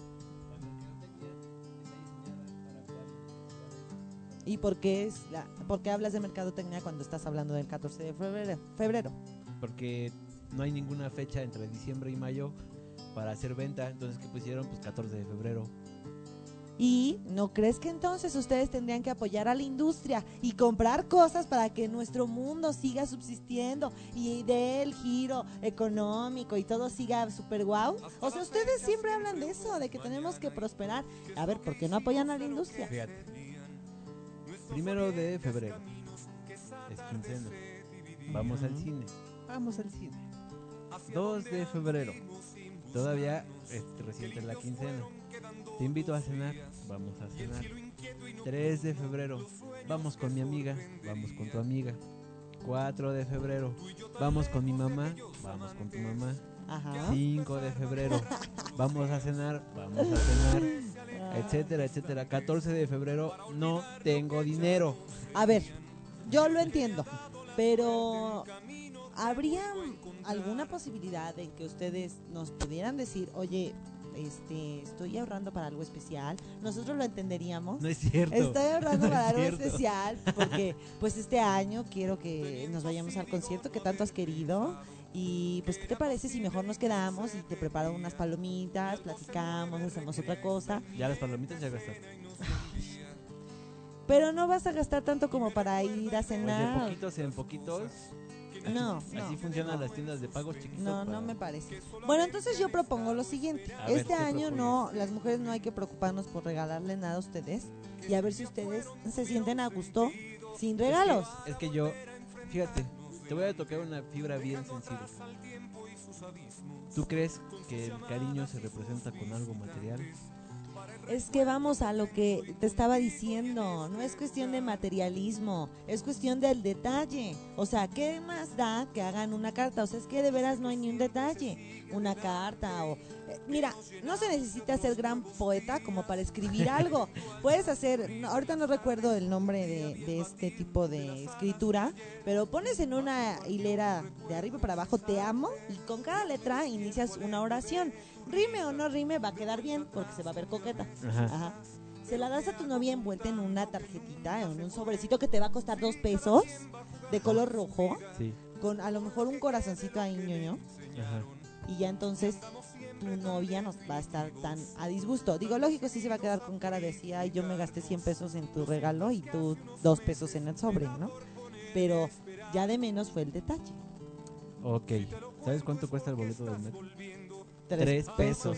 ¿Y por qué, es la, por qué hablas de mercadotecnia cuando estás hablando del catorce de febrero? febrero? Porque no hay ninguna fecha entre diciembre y mayo para hacer venta. Entonces, ¿qué pusieron? Pues catorce de febrero. ¿Y no crees que entonces ustedes tendrían que apoyar a la industria y comprar cosas para que nuestro mundo siga subsistiendo y dé el giro económico y todo siga super guau? O sea, ustedes siempre hablan de eso, de que tenemos que prosperar. A ver, ¿por qué no apoyan a la industria? Fíjate. Primero de febrero. Es quincena. Vamos al cine. Vamos al cine. dos de febrero. Todavía es reciente la quincena. Te invito a cenar. Vamos a cenar. tres de febrero. Vamos con mi amiga. Vamos con tu amiga. cuatro de febrero. Vamos con mi mamá. Vamos con tu mamá. Ajá. cinco de febrero. Vamos a cenar. Vamos a cenar. Etcétera, etcétera. catorce de febrero. No tengo dinero. A ver, yo lo entiendo, pero ¿habría alguna posibilidad de que ustedes nos pudieran decir, oye, este, estoy ahorrando para algo especial? Nosotros lo entenderíamos. No es cierto. Estoy ahorrando No para es algo cierto. especial porque pues este año quiero que nos vayamos al concierto que tanto has querido. Y pues, ¿qué te parece si mejor nos quedamos y te preparo unas palomitas, platicamos, hacemos otra cosa? Ya las palomitas ya gastaste. Pero no vas a gastar tanto como para ir a Oye, cenar. poquitos en poquitos. No, Así no, funcionan no. las tiendas de pagos chiquitos. No, no para- me parece. Bueno, entonces yo propongo lo siguiente. A ver, Este ¿qué año propones? no, las mujeres no hay que preocuparnos por regalarle nada a ustedes y a ver si ustedes se sienten a gusto sin regalos. Es que yo, fíjate, te voy a tocar una fibra bien sensible. ¿Tú crees que el cariño se representa con algo material? Es que vamos a lo que te estaba diciendo, no es cuestión de materialismo, es cuestión del detalle. O sea, ¿qué más da que hagan una carta? O sea, es que de veras no hay ni un detalle, una carta o... eh, mira, no se necesita ser gran poeta como para escribir algo. Puedes hacer, no, ahorita no recuerdo el nombre de, de este tipo de escritura, pero pones en una hilera de arriba para abajo, te amo, y con cada letra inicias una oración. Rime o no rime, va a quedar bien porque se va a ver coqueta. Ajá. Ajá. Se la das a tu novia envuelta en una tarjetita, en un sobrecito que te va a costar dos pesos, de color rojo, Sí. con a lo mejor un corazoncito ahí ñoño, Ajá. y ya entonces tu novia no va a estar tan a disgusto. Digo, lógico, sí se va a quedar con cara de sí, ay, yo me gasté cien pesos en tu regalo y tú dos pesos en el sobre, ¿no? Pero ya de menos fue el detalle. Ok. ¿Sabes cuánto cuesta el boleto del metro? Tres, Tres pesos.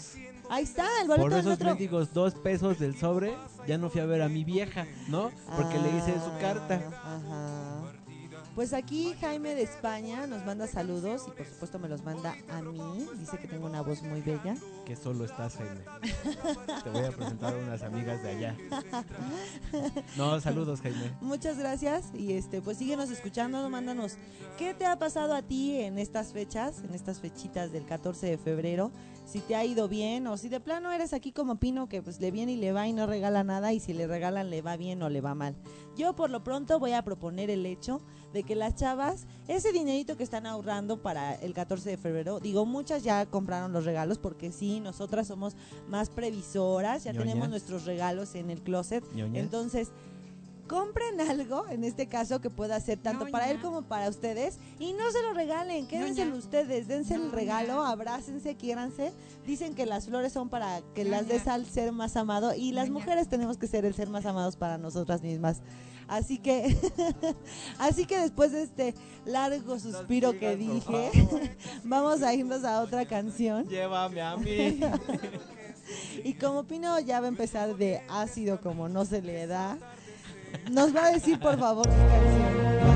Ahí está, el boleto Por del esos metro. mendigos dos pesos del sobre, ya no fui a ver a mi vieja, ¿no? Porque Ah, le hice su carta. Ajá. Pues aquí Jaime de España nos manda saludos y por supuesto me los manda a mí. Dice que tengo una voz muy bella. Que solo estás, Jaime. Te voy a presentar a unas amigas de allá. No, saludos, Jaime. Muchas gracias y este pues síguenos escuchando, mándanos qué te ha pasado a ti en estas fechas, en estas fechitas del catorce de febrero, si te ha ido bien o si de plano eres aquí como Pino que pues le viene y le va y no regala nada y si le regalan le va bien o le va mal. Yo por lo pronto voy a proponer el hecho de que las chavas, ese dinerito que están ahorrando para el catorce de febrero, digo, muchas ya compraron los regalos porque sí, nosotras somos más previsoras, ya Ñoñas. tenemos nuestros regalos en el closet, Ñoñas. entonces compren algo, en este caso, que pueda ser tanto Ñoña. para él como para ustedes y no se lo regalen, quédenselo Ñoña. ustedes, dense el Ñoña. regalo, abrácense, quiéranse. Dicen que las flores son para que las Ñoña. des al ser más amado y las Ñoña. mujeres tenemos que ser el ser más amados para nosotras mismas. Así que, así que después de este largo suspiro que sigas, por dije, favor. vamos a irnos a otra canción. Llévame a mí. Y como Pino ya va a empezar de ácido como no se le da, nos va a decir por favor qué canción va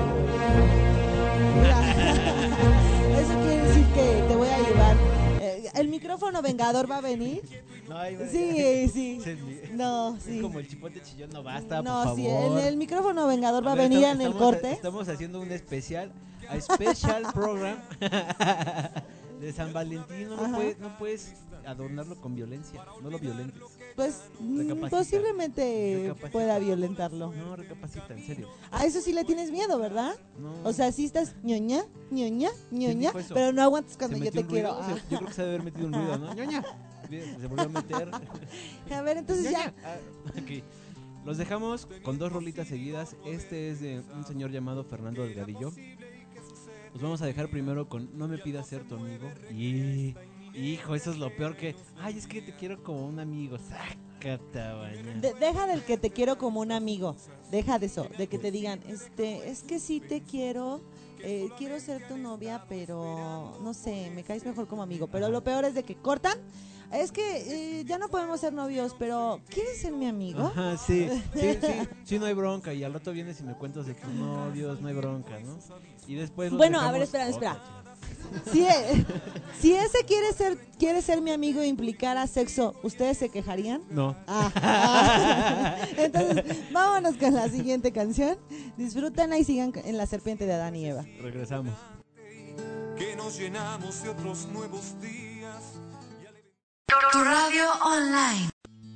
a ser. Eso quiere decir que te voy a llevar. Eh, ¿El micrófono vengador va a venir? No, ahí va. Sí, sí. Ese es mi- No, Es sí. como el chipote chillón, no basta, No, por favor. sí, en el micrófono vengador va a ver, venir estamos- en el estamos- corte. Estamos haciendo un especial, a special program de San Valentín. No, lo Ajá. puedes, no puedes adornarlo con violencia, no lo violentes. Pues mm, Recapacita. posiblemente Recapacita. pueda violentarlo. No, recapacita, en serio. A eso sí le tienes miedo, ¿verdad? No. O sea, sí estás ñoña, ñoña, ñoña, dijo eso? pero no aguantas ¿Se cuando yo metió te un quiero. ruido? Se- yo creo que se debe haber metido un ruido, ¿no? ¡Ñoña! Bien, se volvió a meter. A ver, entonces ya. ¡Ñoña! Ah, ok. Los dejamos con dos rolitas seguidas. Este es de un señor llamado Fernando Delgadillo. Los vamos a dejar primero con No me pidas ser tu amigo. Y... Hijo, eso es lo peor que... Ay, es que te quiero como un amigo. Sácate a bañar. De- deja del que te quiero como un amigo. Deja de eso, de que te digan, este, es que sí te quiero, eh, quiero ser tu novia, pero no sé, me caes mejor como amigo. Pero lo peor es de que cortan. Es que eh, ya no podemos ser novios, pero ¿quieres ser mi amigo? Ajá, sí, sí, sí, sí, no hay bronca. Y al rato vienes y me cuentas de tus novios, no hay bronca, ¿no? Y después los Bueno, a ver, dejamos- espera, espera. Oh, Si, eh, si ese quiere ser, quiere ser mi amigo e implicara sexo, ¿ustedes se quejarían? no. Ah, ah. Entonces, vámonos con la siguiente canción. Disfrútenla y sigan en La Serpiente de Adán y Eva. Regresamos. Que nos llenamos de otros nuevos días. Tu radio online.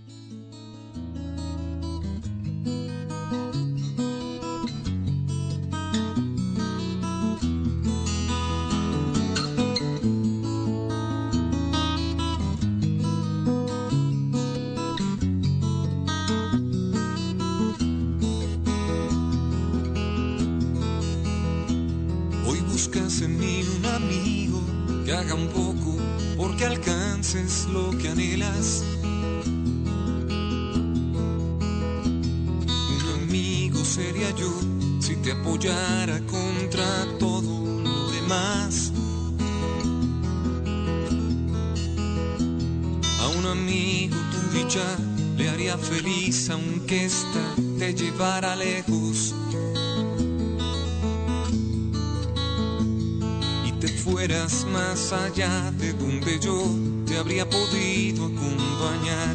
Hoy buscas en mí un amigo que haga un poco porque alcances lo que anhelas. Un amigo sería yo si te apoyara contra todo lo demás. A un amigo tu dicha le haría feliz aunque ésta te llevara lejos. Te fueras más allá de donde yo te habría podido acompañar.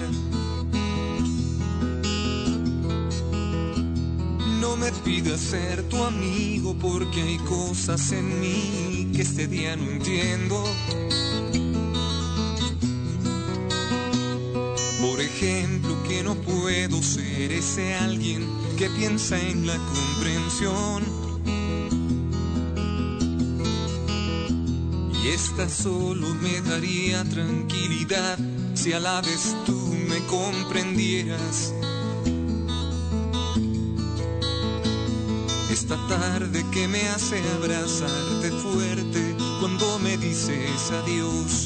No me pidas ser tu amigo porque hay cosas en mí que este día no entiendo. Por ejemplo, que no puedo ser ese alguien que piensa en la comprensión. Y esta solo me daría tranquilidad si a la vez tú me comprendieras. Esta tarde que me hace abrazarte fuerte cuando me dices adiós.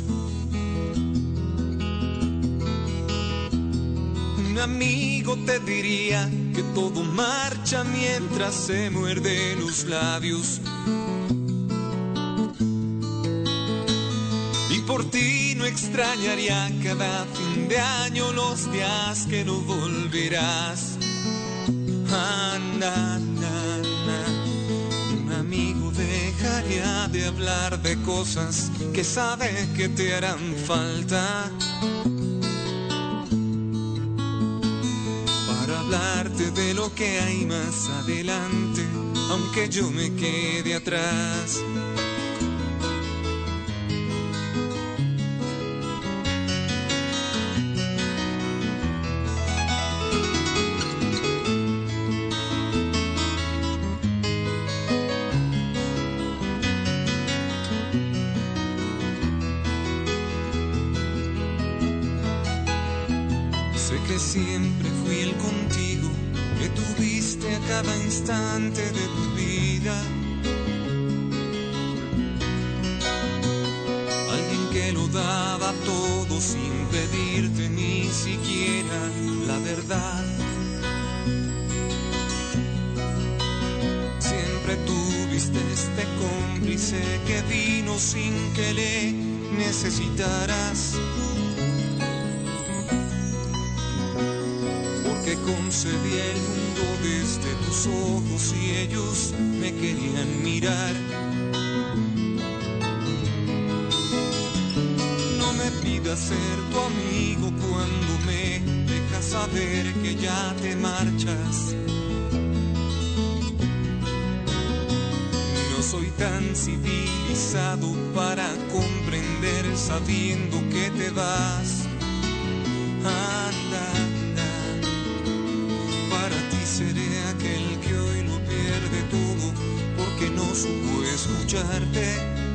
Un amigo te diría que todo marcha mientras se muerde los labios. Y por ti no no extrañaría cada fin de año los días que no volverás. Anda, anda, anda. Un amigo dejaría de hablar de cosas que sabe que te harán falta, para hablarte de lo que hay más adelante, aunque yo me quede atrás. Siempre fui el contigo que tuviste a cada instante de tu vida. Alguien que lo daba todo sin pedirte ni siquiera la verdad. Siempre tuviste este cómplice que vino sin que le necesitaras, que concebía el mundo desde tus ojos y ellos me querían mirar. No me pidas ser tu amigo cuando me dejas saber que ya te marchas. No soy tan civilizado para comprender sabiendo que te vas. Anda, seré aquel que hoy lo pierde todo porque no supo escucharte.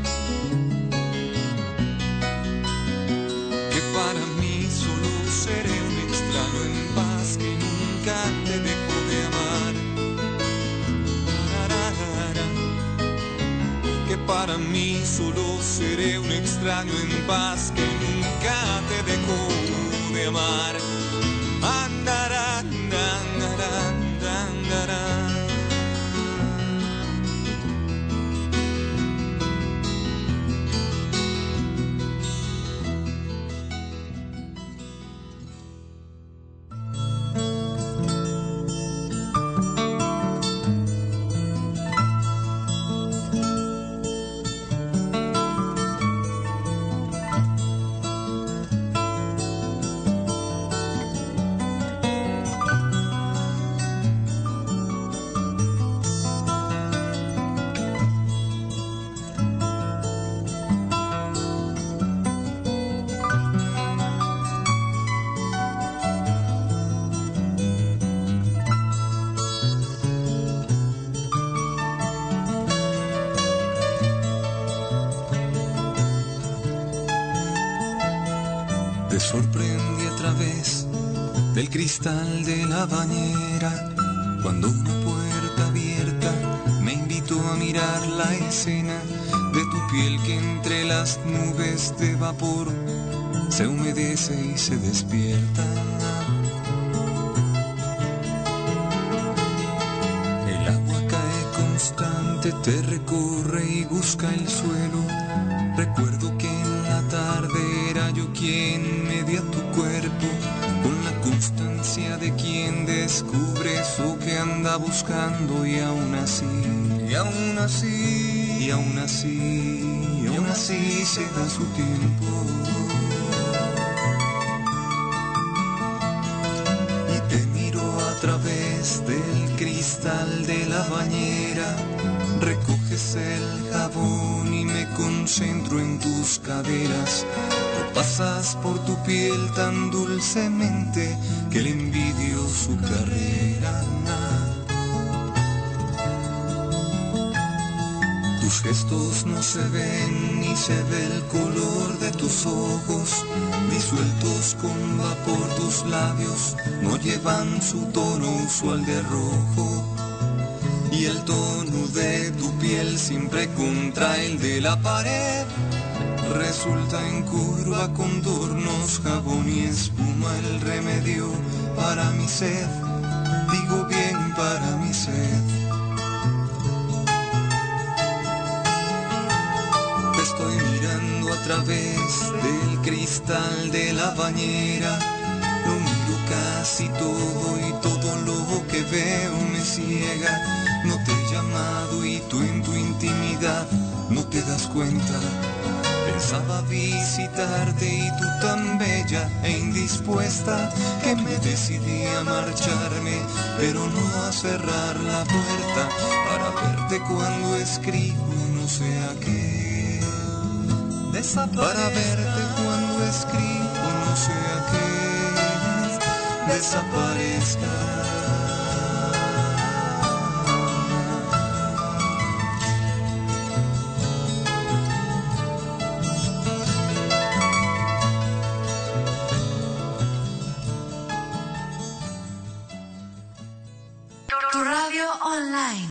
Que para mí solo seré un extraño en paz que nunca te dejó de amar. Que para mí solo seré un extraño en paz que nunca te dejó de amar. Andará, andará, andará. Sorprendí a través del cristal de la bañera cuando una puerta abierta me invitó a mirar la escena de tu piel que entre las nubes de vapor se humedece y se despierta. El agua cae constante, te recorre y busca el suelo. Recuerdo que en la tarde era yo quien medía tu cuerpo con la constancia de quien descubre eso que anda buscando y aún así, y aún así, y aún así, y aún así se da su tiempo. Y te miro a través del cristal de la bañera. Recoges el jabón y me concentro en tus caderas. Lo pasas por tu piel tan dulcemente que le envidio su carrera. Tus gestos no se ven ni se ve el color de tus ojos. Disueltos con vapor tus labios no llevan su tono usual de rojo. Y el tono de tu piel siempre contra el de la pared resulta en curva, contornos, jabón y espuma el remedio para mi sed, digo bien para mi sed. Te estoy mirando a través del cristal cristal de la bañera. Lo miro casi todo y todo lo que veo me ciega. No te he llamado y tú en tu intimidad no te das cuenta. Pensaba visitarte y tú tan bella e indispuesta que me decidí a marcharme, pero no a cerrar la puerta para verte cuando escribo no sé a qué. Para verte cuando escribo no sé a qué. Desaparezca. Tu radio online.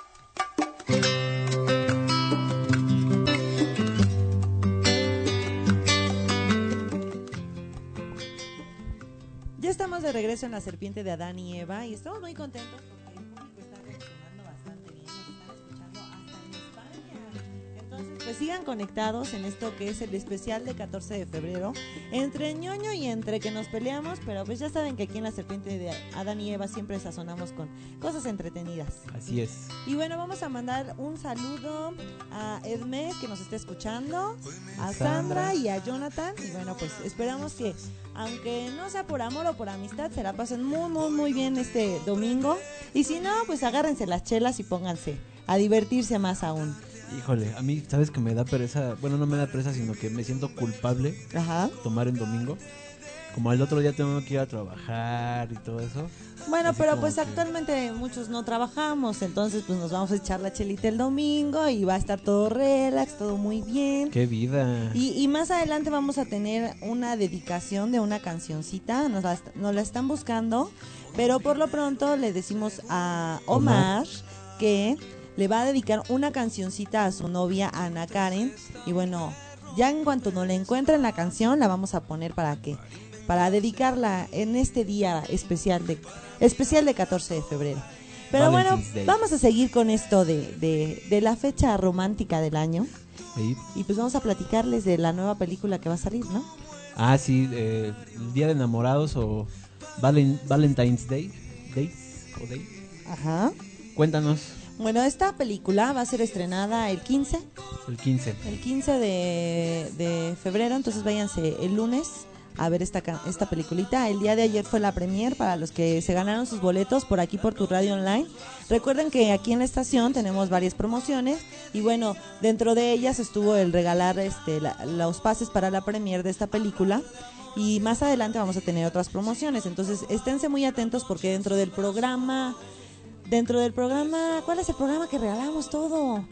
Ya estamos de regreso en La Serpiente de Adán y Eva y estamos muy contentos porque el público está reaccionando bastante bien, nos están escuchando hasta en España. Entonces, pues sigan conectados en esto que es el especial de catorce de febrero, entre ñoño y entre que nos peleamos, pero pues ya saben que aquí en La Serpiente de Adán y Eva siempre sazonamos con cosas entretenidas. Así es. Y bueno, vamos a mandar un saludo a Edme, que nos está escuchando, a Sandra y a Jonathan. Y bueno, pues esperamos que, aunque no sea por amor o por amistad, se la pasen muy, muy, muy bien este domingo. Y si no, pues agárrense las chelas y pónganse a divertirse más aún. Híjole, a mí, ¿sabes que me da pereza? Bueno, no me da pereza, sino que me siento culpable. Ajá. Tomar en domingo. Como al otro día tengo que ir a trabajar y todo eso. Bueno, Así pero como pues que- actualmente muchos no trabajamos, entonces pues nos vamos a echar la chelita el domingo y va a estar todo relax, todo muy bien. ¡Qué vida! Y, y más adelante vamos a tener una dedicación de una cancioncita, nos la, est- nos la están buscando, pero por lo pronto le decimos a Omar que le va a dedicar una cancioncita a su novia Ana Karen. Y bueno, ya en cuanto nos la encuentren la canción, la vamos a poner para que para dedicarla en este día especial de especial de catorce de febrero. Pero bueno, Valentine's Day. vamos a seguir con esto de, de, de la fecha romántica del año. Sí. Y pues vamos a platicarles de la nueva película que va a salir, ¿no? Ah, sí, eh, el Día de Enamorados o Valen- Valentine's Day. Days o Day. Ajá. Cuéntanos, Bueno, esta película va a ser estrenada el quince, el quince. el quince de, de febrero, entonces váyanse el lunes a ver esta ca- esta peliculita. El día de ayer fue la premier para los que se ganaron sus boletos por aquí por tu radio online. Recuerden que aquí en la estación tenemos varias promociones y bueno, dentro de ellas estuvo el regalar este la- los pases para la premier de esta película. Y más adelante vamos a tener otras promociones, entonces esténse muy atentos porque dentro del programa, dentro del programa, ¿cuál es el programa que regalamos todo?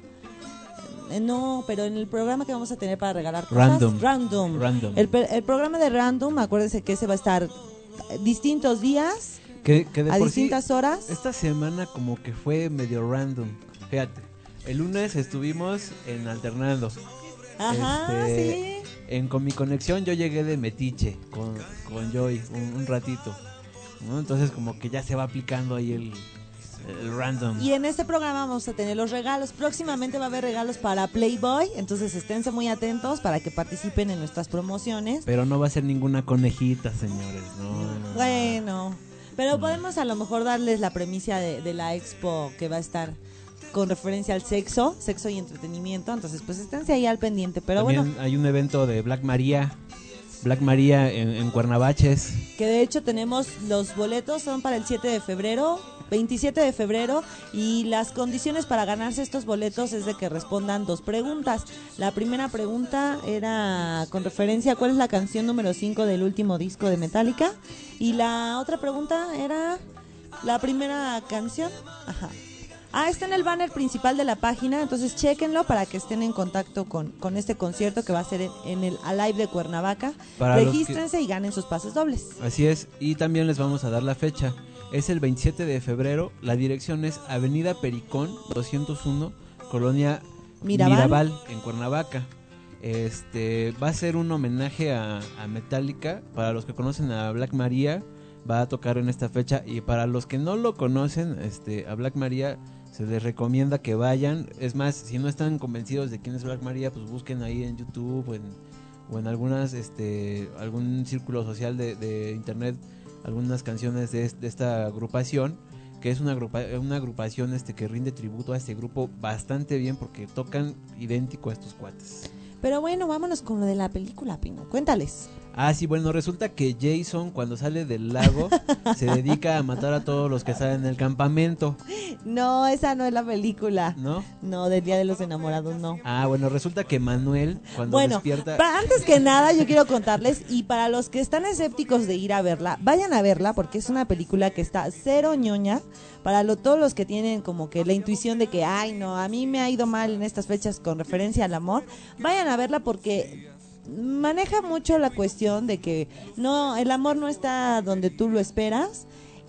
Eh, No, pero en el programa que vamos a tener para regalar cosas, Random. Random. Random. El, pe- el programa de Random, acuérdense que ese va a estar eh, distintos días, Que, que de a por sí, distintas horas. esta semana como que fue medio random. Fíjate, el lunes estuvimos en Alternando. Ajá, este, sí. En Con Mi Conexión yo llegué de metiche con, con Joy un, un ratito, ¿no? Entonces como que ya se va aplicando ahí el, el random. Y en este programa vamos a tener los regalos. Próximamente va a haber regalos para Playboy, entonces esténse muy atentos para que participen en nuestras promociones. Pero no va a ser ninguna conejita, señores. No, no, no. Bueno, pero podemos a lo mejor darles la premisa de, de la expo que va a estar con referencia al sexo, sexo y entretenimiento, entonces pues esténse ahí al pendiente, pero También bueno, hay un evento de Black María, Black María en, en Cuernavaches. que de hecho tenemos los boletos, son para el siete de febrero, veintisiete de febrero, y las condiciones para ganarse estos boletos es de que respondan dos preguntas. La primera pregunta era con referencia a cuál es la canción número cinco del último disco de Metallica, y la otra pregunta era la primera canción. Ajá. Ah, está en el banner principal de la página, entonces chéquenlo para que estén en contacto con, con este concierto que va a ser en, en el Alive de Cuernavaca. Para los que- Regístrense y ganen sus pases dobles. Así es, y también les vamos a dar la fecha. Es el veintisiete de febrero, la dirección es Avenida Pericón doscientos uno, Colonia Mirabal. Mirabal, en Cuernavaca. Este va a ser un homenaje a, a Metallica. Para los que conocen a Black María, va a tocar en esta fecha, y para los que no lo conocen, este a Black María se les recomienda que vayan. Es más, si no están convencidos de quién es Black María, pues busquen ahí en YouTube o en, o en algunas este algún círculo social de, de internet algunas canciones de, de esta agrupación, que es una agrupa, una agrupación este que rinde tributo a este grupo bastante bien porque tocan idéntico a estos cuates. Pero bueno, vámonos con lo de la película, Pino. Cuéntales. Ah, sí, bueno, resulta que Jason cuando sale del lago se dedica a matar a todos los que salen del campamento. No, esa no es la película. ¿No? No, del Día de los Enamorados, no. Ah, bueno, resulta que Manuel cuando bueno, despierta... Bueno, antes que nada yo quiero contarles, y para los que están escépticos de ir a verla, vayan a verla porque es una película que está cero ñoña. Para lo, todos los que tienen como que la intuición de que, ay no, a mí me ha ido mal en estas fechas con referencia al amor, vayan a verla porque maneja mucho la cuestión de que no, el amor no está donde tú lo esperas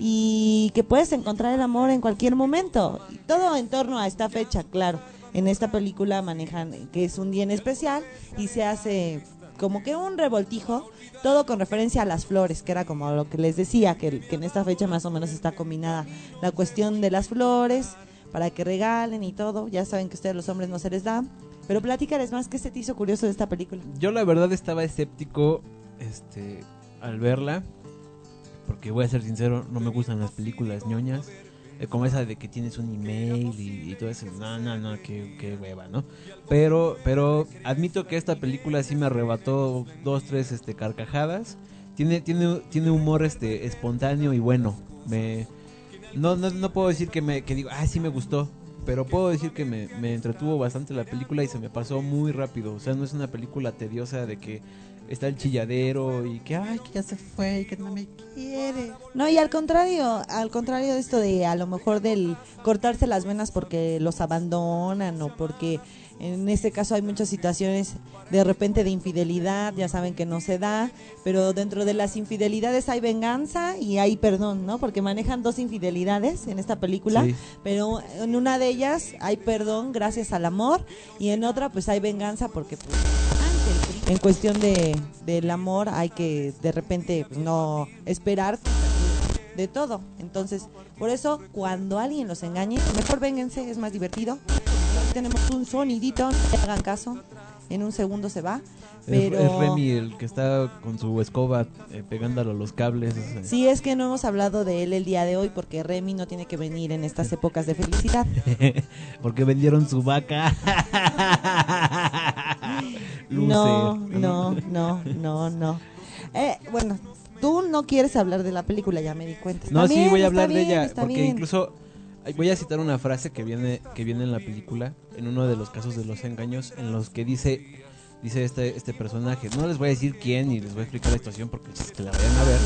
y que puedes encontrar el amor en cualquier momento. Y todo en torno a esta fecha, claro. En esta película manejan que es un día en especial y se hace como que un revoltijo, todo con referencia a las flores, que era como lo que les decía, que, que en esta fecha más o menos está combinada la cuestión de las flores, para que regalen y todo. Ya saben que a ustedes los hombres no se les da, pero platícales más, ¿qué se te hizo curioso de esta película? Yo la verdad estaba escéptico este, al verla, porque voy a ser sincero, no me gustan las películas ñoñas. Como esa de que tienes un email y, y todo eso, no, no, no, qué, qué hueva, ¿no? Pero, pero admito que esta película sí me arrebató dos, tres este, carcajadas. Tiene, tiene, tiene humor este, espontáneo y bueno. Me, no, no, no puedo decir que me, que digo, ah, sí me gustó, pero puedo decir que me, me entretuvo bastante la película y se me pasó muy rápido. O sea, no es una película tediosa de que está el chilladero y que ay que ya se fue y que no me quiere. No, y al contrario, al contrario de esto de a lo mejor del cortarse las venas porque los abandonan o porque en este caso hay muchas situaciones de repente de infidelidad, ya saben que no se da, pero dentro de las infidelidades hay venganza y hay perdón, ¿no? Porque manejan dos infidelidades en esta película, sí. Pero en una de ellas hay perdón gracias al amor y en otra pues hay venganza porque pues, en cuestión de del amor hay que de repente no esperar de todo. Entonces, por eso cuando alguien los engañe, mejor vénganse, es más divertido. Tenemos un sonidito, no te hagan caso, en un segundo se va. Pero... Es, es Remy el que está con su escoba eh, pegándolo a los cables. O sea. Sí, es que no hemos hablado de él el día de hoy porque Remy no tiene que venir en estas épocas de felicidad. Porque vendieron su vaca. No, no, no, no, no. Eh, bueno, tú no quieres hablar de la película, ya me di cuenta. Está no, bien, sí, voy a hablar bien, de ella, porque bien. incluso voy a citar una frase que viene que viene en la película, en uno de los casos de los engaños, en los que dice dice este este personaje, no les voy a decir quién y les voy a explicar la situación porque es que la vayan a ver,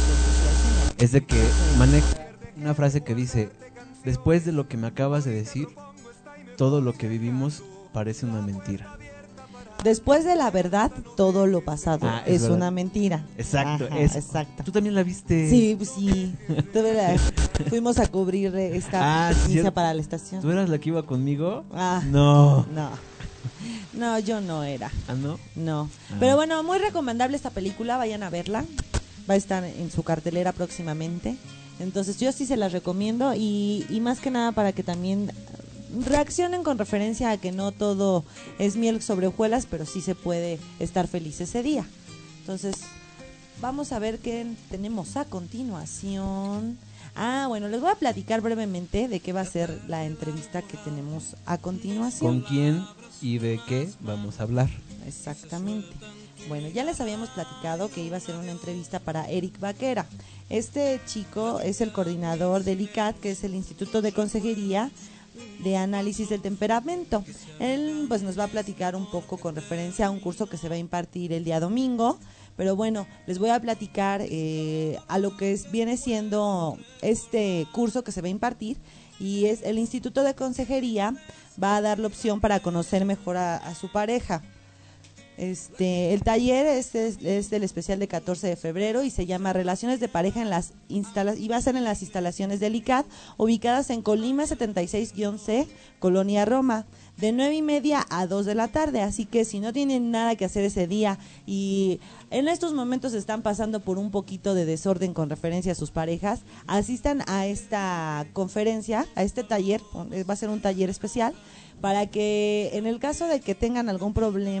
es de que maneja una frase que dice, después de lo que me acabas de decir, todo lo que vivimos parece una mentira. Después de la verdad, todo lo pasado ah, es, es una mentira. Exacto, Ajá, es, exacto. ¿Tú también la viste? Sí, pues sí. La, fuimos a cubrir esta ah, noticia para la estación. ¿Tú eras la que iba conmigo? Ah, no. No. No, yo no era. ¿Ah, no? No. Ah. Pero bueno, muy recomendable esta película, vayan a verla. Va a estar en su cartelera próximamente. Entonces yo sí se las recomiendo y, y más que nada para que también reaccionen con referencia a que no todo es miel sobre hojuelas, pero sí se puede estar feliz ese día. Entonces, vamos a ver qué tenemos a continuación. Ah, bueno, les voy a platicar brevemente de qué va a ser la entrevista que tenemos a continuación. ¿Con quién y de qué vamos a hablar? Exactamente. Bueno, ya les habíamos platicado que iba a ser una entrevista para Eric Vaquera. Este chico es el coordinador del I C A T, que es el Instituto de Consejería de Análisis del Temperamento. Él pues nos va a platicar un poco con referencia a un curso que se va a impartir el día domingo, pero bueno, les voy a platicar eh, a lo que es, viene siendo este curso que se va a impartir, y es el Instituto de Consejería va a dar la opción para conocer mejor a, a su pareja. Este, el taller es, es, es del especial de catorce de febrero y se llama Relaciones de Pareja en las instalaciones, y va a ser en las instalaciones del I C A T, ubicadas en Colima setenta y seis C, Colonia Roma, de nueve y media a dos de la tarde. Así que si no tienen nada que hacer ese día y en estos momentos están pasando por un poquito de desorden con referencia a sus parejas, asistan a esta conferencia, a este taller. Va a ser un taller especial para que en el caso de que tengan algún problema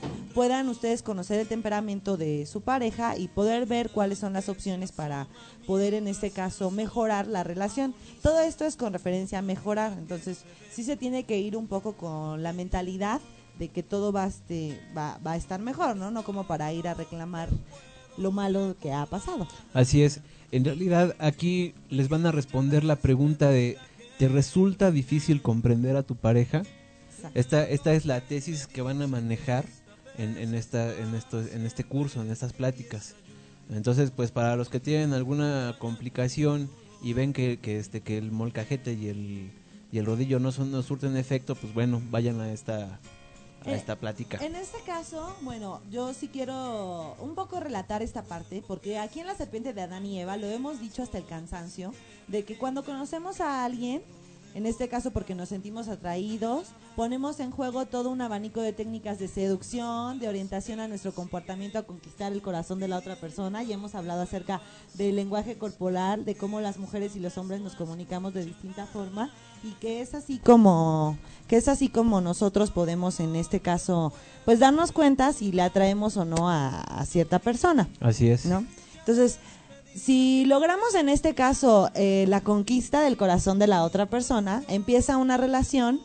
puedan ustedes conocer el temperamento de su pareja y poder ver cuáles son las opciones para poder en este caso mejorar la relación. Todo esto es con referencia a mejorar, entonces sí se tiene que ir un poco con la mentalidad de que todo va, este, va, va a estar mejor, ¿no? No como para ir a reclamar lo malo que ha pasado. Así es. En realidad aquí les van a responder la pregunta de ¿te resulta difícil comprender a tu pareja? Esta, esta es la tesis que van a manejar en, en, esta, en, esto, en este curso, en estas pláticas. Entonces, pues para los que tienen alguna complicación y ven que, que, este, que el molcajete y el, y el rodillo no, son, no surten efecto, pues bueno, vayan a esta... a esta plática. En este caso, bueno, yo sí quiero un poco relatar esta parte, porque aquí en La Serpiente de Adán y Eva lo hemos dicho hasta el cansancio, de que cuando conocemos a alguien, en este caso porque nos sentimos atraídos, ponemos en juego todo un abanico de técnicas de seducción, de orientación a nuestro comportamiento, a conquistar el corazón de la otra persona, y hemos hablado acerca del lenguaje corporal, de cómo las mujeres y los hombres nos comunicamos de distinta forma, y que es así como que es así como nosotros podemos en este caso pues darnos cuenta si le atraemos o no a, a cierta persona. Así es, ¿no? Entonces, si logramos en este caso eh, la conquista del corazón de la otra persona, empieza una relación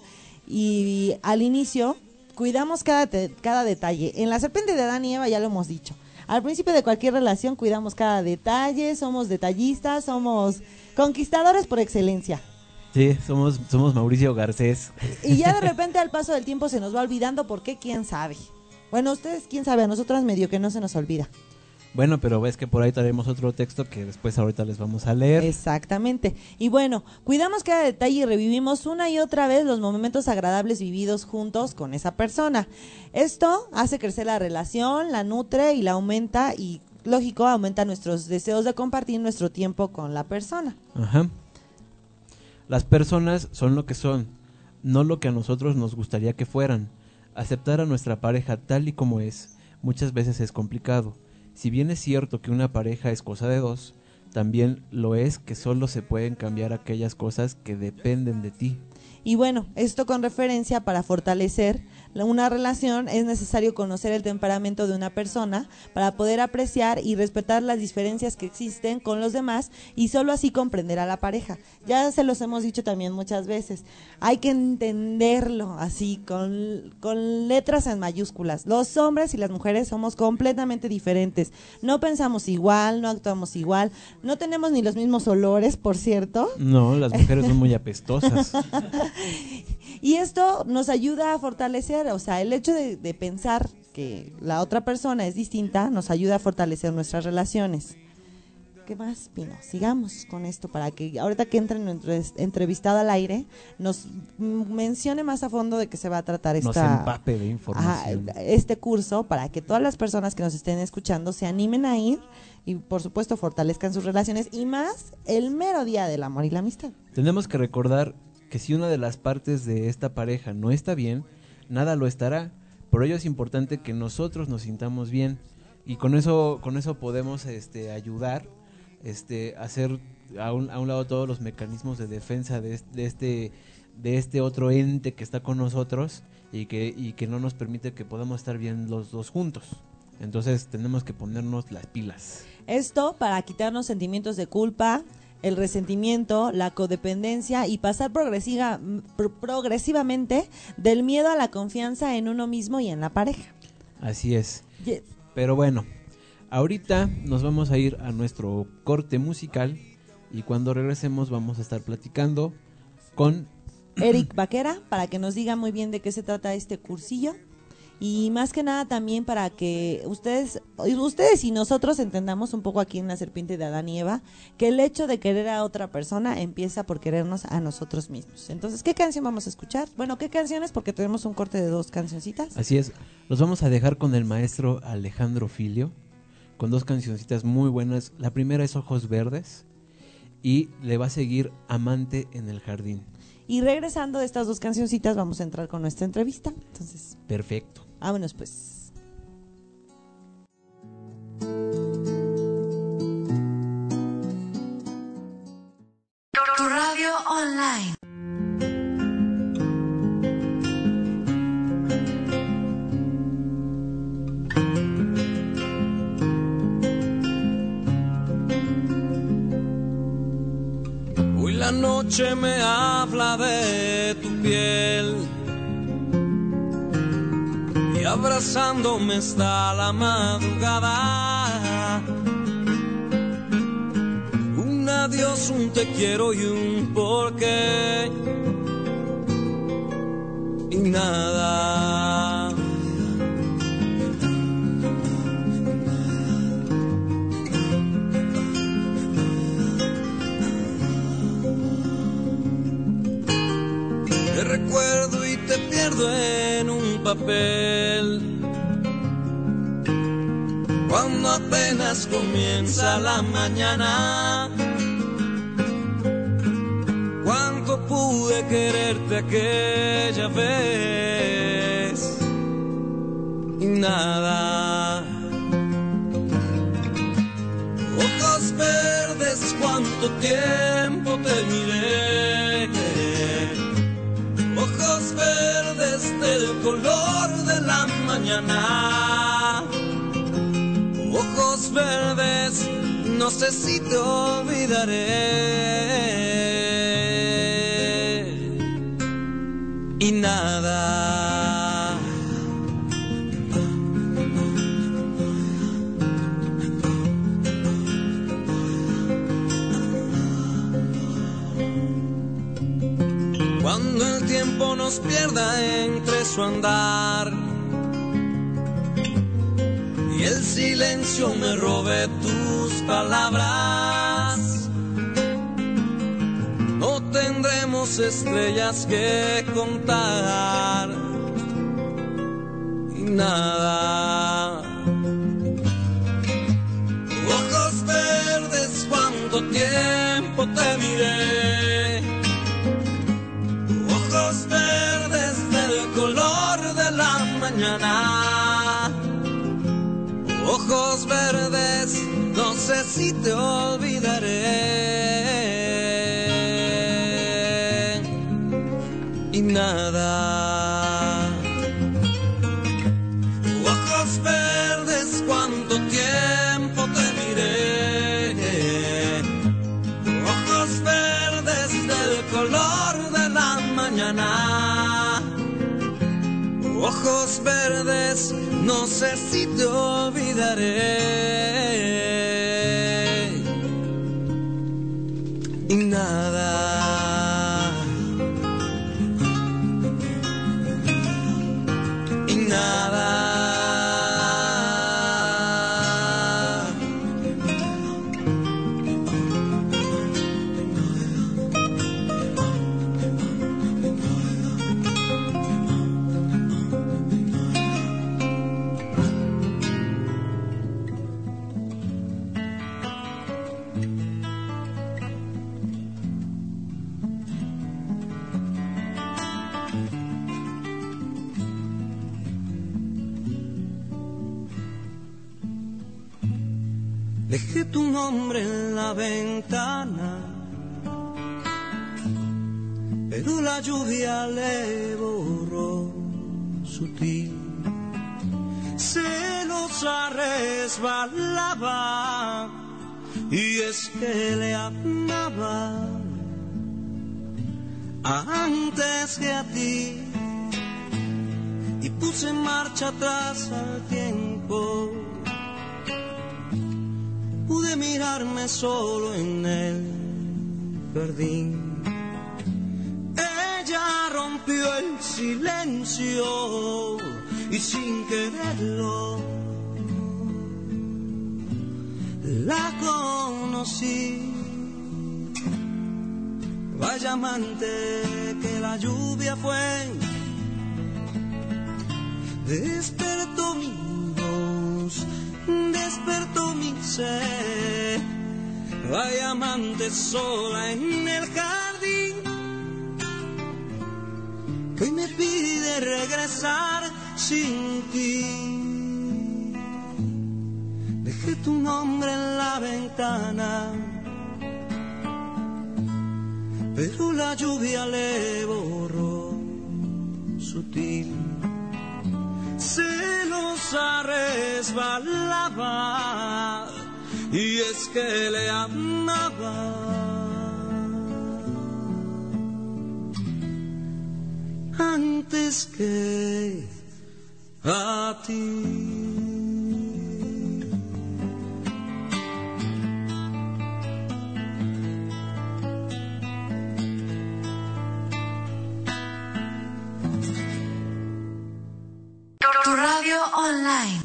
y al inicio cuidamos cada, te, cada detalle. En La Serpiente de Adán y Eva ya lo hemos dicho. Al principio de cualquier relación cuidamos cada detalle, somos detallistas, somos conquistadores por excelencia. Sí, somos, somos Mauricio Garcés. Y ya de repente al paso del tiempo se nos va olvidando, ¿por qué? ¿Quién sabe? Bueno, ustedes quién sabe, a nosotras medio que no se nos olvida. Bueno, pero ves que por ahí traemos otro texto que después ahorita les vamos a leer. Exactamente. Y bueno, cuidamos cada detalle y revivimos una y otra vez los momentos agradables vividos juntos con esa persona. Esto hace crecer la relación, la nutre y la aumenta y, lógico, aumenta nuestros deseos de compartir nuestro tiempo con la persona. Ajá. Las personas son lo que son, no lo que a nosotros nos gustaría que fueran. Aceptar a nuestra pareja tal y como es, muchas veces es complicado. Si bien es cierto que una pareja es cosa de dos, también lo es que solo se pueden cambiar aquellas cosas que dependen de ti. Y bueno, esto con referencia para fortalecer una relación es necesario conocer el temperamento de una persona para poder apreciar y respetar las diferencias que existen con los demás y solo así comprender a la pareja. Ya se los hemos dicho también muchas veces, hay que entenderlo así con, con letras en mayúsculas. Los hombres y las mujeres somos completamente diferentes, no pensamos igual, no actuamos igual, no tenemos ni los mismos olores, por cierto. No, las mujeres son muy apestosas. Y esto nos ayuda a fortalecer, o sea, el hecho de, de pensar que la otra persona es distinta nos ayuda a fortalecer nuestras relaciones. ¿Qué más, Pino? Sigamos con esto para que ahorita que entre nuestro entrevistado al aire nos mencione más a fondo de qué se va a tratar esta, nos empape de información. Ajá, este curso, para que todas las personas que nos estén escuchando se animen a ir y por supuesto fortalezcan sus relaciones y más el mero día del amor y la amistad. Tenemos que recordar que si una de las partes de esta pareja no está bien, nada lo estará. Por ello es importante que nosotros nos sintamos bien y con eso con eso podemos este ayudar este hacer a un, a un lado todos los mecanismos de defensa de este, de este de este otro ente que está con nosotros y que y que no nos permite que podamos estar bien los dos juntos. Entonces tenemos que ponernos las pilas. Esto para quitarnos sentimientos de culpa, el resentimiento, la codependencia y pasar progresiva, pro, progresivamente del miedo a la confianza en uno mismo y en la pareja. Así es. Yes. Pero bueno, ahorita nos vamos a ir a nuestro corte musical y cuando regresemos vamos a estar platicando con Eric Vaquera para que nos diga muy bien de qué se trata este cursillo. Y más que nada también para que ustedes ustedes y nosotros entendamos un poco aquí en La Serpiente de Adán y Eva que el hecho de querer a otra persona empieza por querernos a nosotros mismos. Entonces, ¿qué canción vamos a escuchar? Bueno, ¿qué canciones? Porque tenemos un corte de dos cancioncitas. Así es, los vamos a dejar con el maestro Alejandro Filio, con dos cancioncitas muy buenas. La primera es Ojos Verdes y le va a seguir Amante en el Jardín. Y regresando de estas dos cancioncitas vamos a entrar con nuestra entrevista. Entonces, perfecto. Vámonos pues. Tu radio online. noche me habla de tu piel y abrazándome está la madrugada. Un adiós, un te quiero y un porqué y nada. Te recuerdo y te pierdo en un papel cuando apenas comienza la mañana. Cuánto pude quererte aquella vez y nada. Ojos verdes, cuánto tiempo te miré. Ojos verdes del color de la mañana. Ojos verdes, no sé si te olvidaré. Y nada. Cuando el tiempo nos pierda entre su andar y el silencio me robe tus palabras, no tendremos estrellas que contar y nada. Ojos verdes, cuánto tiempo te miré. Ojos verdes del color de la mañana. Ojos verdes, no sé si te olvidaré. Y nada. Ojos verdes, cuánto tiempo te miré. Ojos verdes del color de la mañana. Ojos verdes, no sé si te olvidaré. Y nada. Y nada. Dejé tu nombre en la ventana, pero la lluvia le borró sutil. Celosa resbalaba, y es que le amaba antes que a ti, y puse en marcha atrás al tiempo. Pude mirarme solo en el jardín. Ella rompió el silencio y sin quererlo la conocí. Vaya amante que la lluvia fue, despertó mi voz, despertó mi ser. Vaya amante sola en el jardín, que hoy me pide regresar sin ti. Dejé tu nombre en la ventana, pero la lluvia le borró sutil. Celosa resbalaba, y es que le amaba antes que a ti. Tu radio online.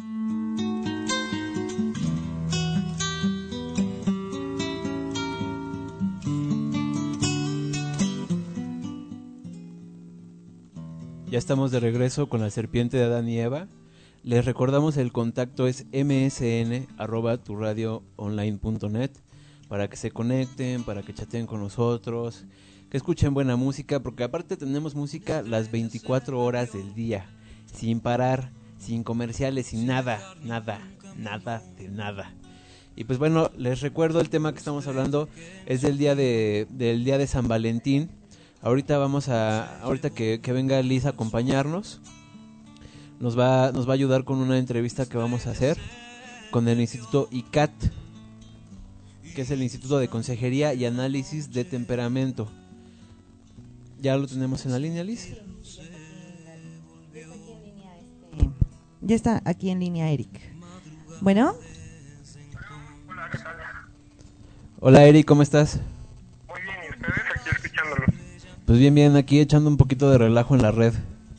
Ya estamos de regreso con la serpiente de Adán y Eva. Les recordamos el contacto es eme ese ene arroba tu radio online punto net para que se conecten, para que chateen con nosotros, que escuchen buena música, porque aparte tenemos música las veinticuatro horas del día, sin parar, sin comerciales, sin nada, nada, nada de nada. Y pues bueno, les recuerdo el tema que estamos hablando es del día de del día de San Valentín. Ahorita vamos a, ahorita que, que venga Liz a acompañarnos, nos va, nos va a ayudar con una entrevista que vamos a hacer con el Instituto I C A T, que es el Instituto de Consejería y Análisis de Temperamento. ¿Ya lo tenemos en la línea, Liz? Ya está aquí en línea Eric. Bueno. Hola, ¿qué tal? Hola Eric, ¿cómo estás? Muy bien, ¿y ustedes? Aquí escuchándolos. Pues bien, bien, aquí echando un poquito de relajo en la red.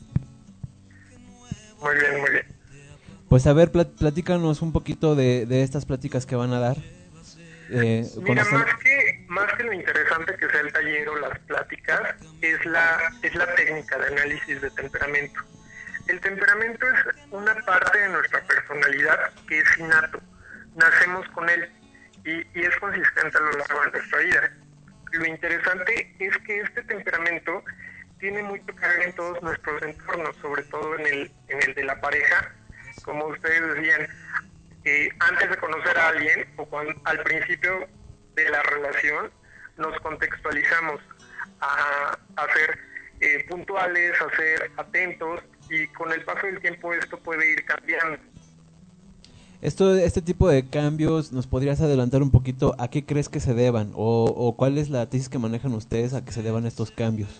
Muy bien, muy bien. Pues a ver, plat- platícanos un poquito de, de estas pláticas que van a dar. Eh, Mira, conocer... más que, más que lo interesante que sea el taller o las pláticas, es la, es la técnica de análisis de temperamento. El temperamento es una parte de nuestra personalidad que es innato. Nacemos con él y, y es consistente a lo largo de nuestra vida. Lo interesante es que este temperamento tiene mucho que ver en todos nuestros entornos, sobre todo en el, en el de la pareja. Como ustedes decían, eh, antes de conocer a alguien o cuando, al principio de la relación, nos contextualizamos a, a ser eh, puntuales, a ser atentos, y con el paso del tiempo esto puede ir cambiando. Esto, este tipo de cambios, ¿nos podrías adelantar un poquito a qué crees que se deban? O, o cuál es la tesis que manejan ustedes a que se deban estos cambios?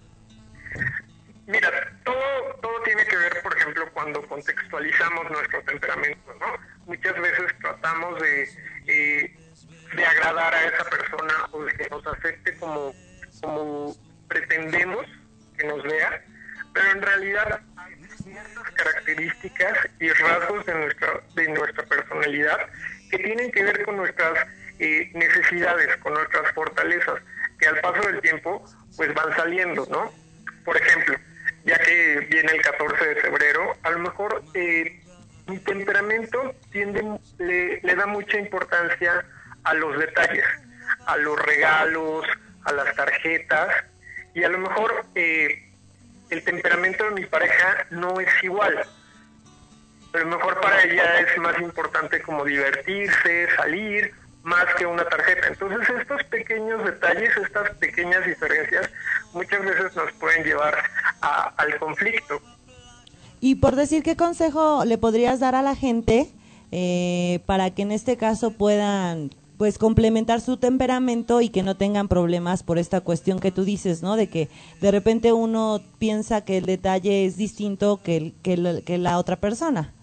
Mira, todo, todo tiene que ver, por ejemplo, cuando contextualizamos nuestro temperamento, ¿no? Muchas veces tratamos de, eh, de agradar a esa persona o de que nos acepte como, como pretendemos que nos vea, pero en realidad hay ciertas características y rasgos de nuestra, de nuestra personalidad que tienen que ver con nuestras eh, necesidades, con nuestras fortalezas, que al paso del tiempo pues van saliendo, ¿no? Por ejemplo, ya que viene el catorce de febrero, a lo mejor eh, mi temperamento tiende, le, le da mucha importancia a los detalles, a los regalos, a las tarjetas, y a lo mejor eh, el temperamento de mi pareja no es igual. A lo mejor para ella es más importante como divertirse, salir, más que una tarjeta. Entonces estos pequeños detalles, estas pequeñas diferencias, muchas veces nos pueden llevar a, al conflicto. Y por decir, ¿qué consejo le podrías dar a la gente eh, para que en este caso puedan pues complementar su temperamento y que no tengan problemas por esta cuestión que tú dices, ¿no? De que de repente uno piensa que el detalle es distinto que, el, que, el, que la otra persona.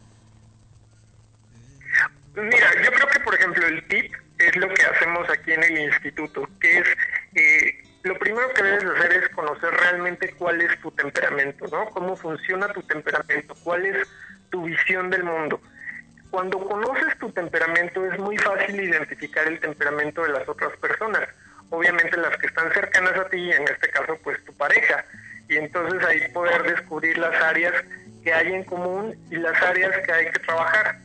Mira, yo creo que por ejemplo el tip es lo que hacemos aquí en el instituto, que es eh, lo primero que debes hacer es conocer realmente cuál es tu temperamento, ¿no? Cómo funciona tu temperamento, cuál es tu visión del mundo. Cuando conoces tu temperamento es muy fácil identificar el temperamento de las otras personas, obviamente las que están cercanas a ti, en este caso pues tu pareja, y entonces ahí poder descubrir las áreas que hay en común y las áreas que hay que trabajar.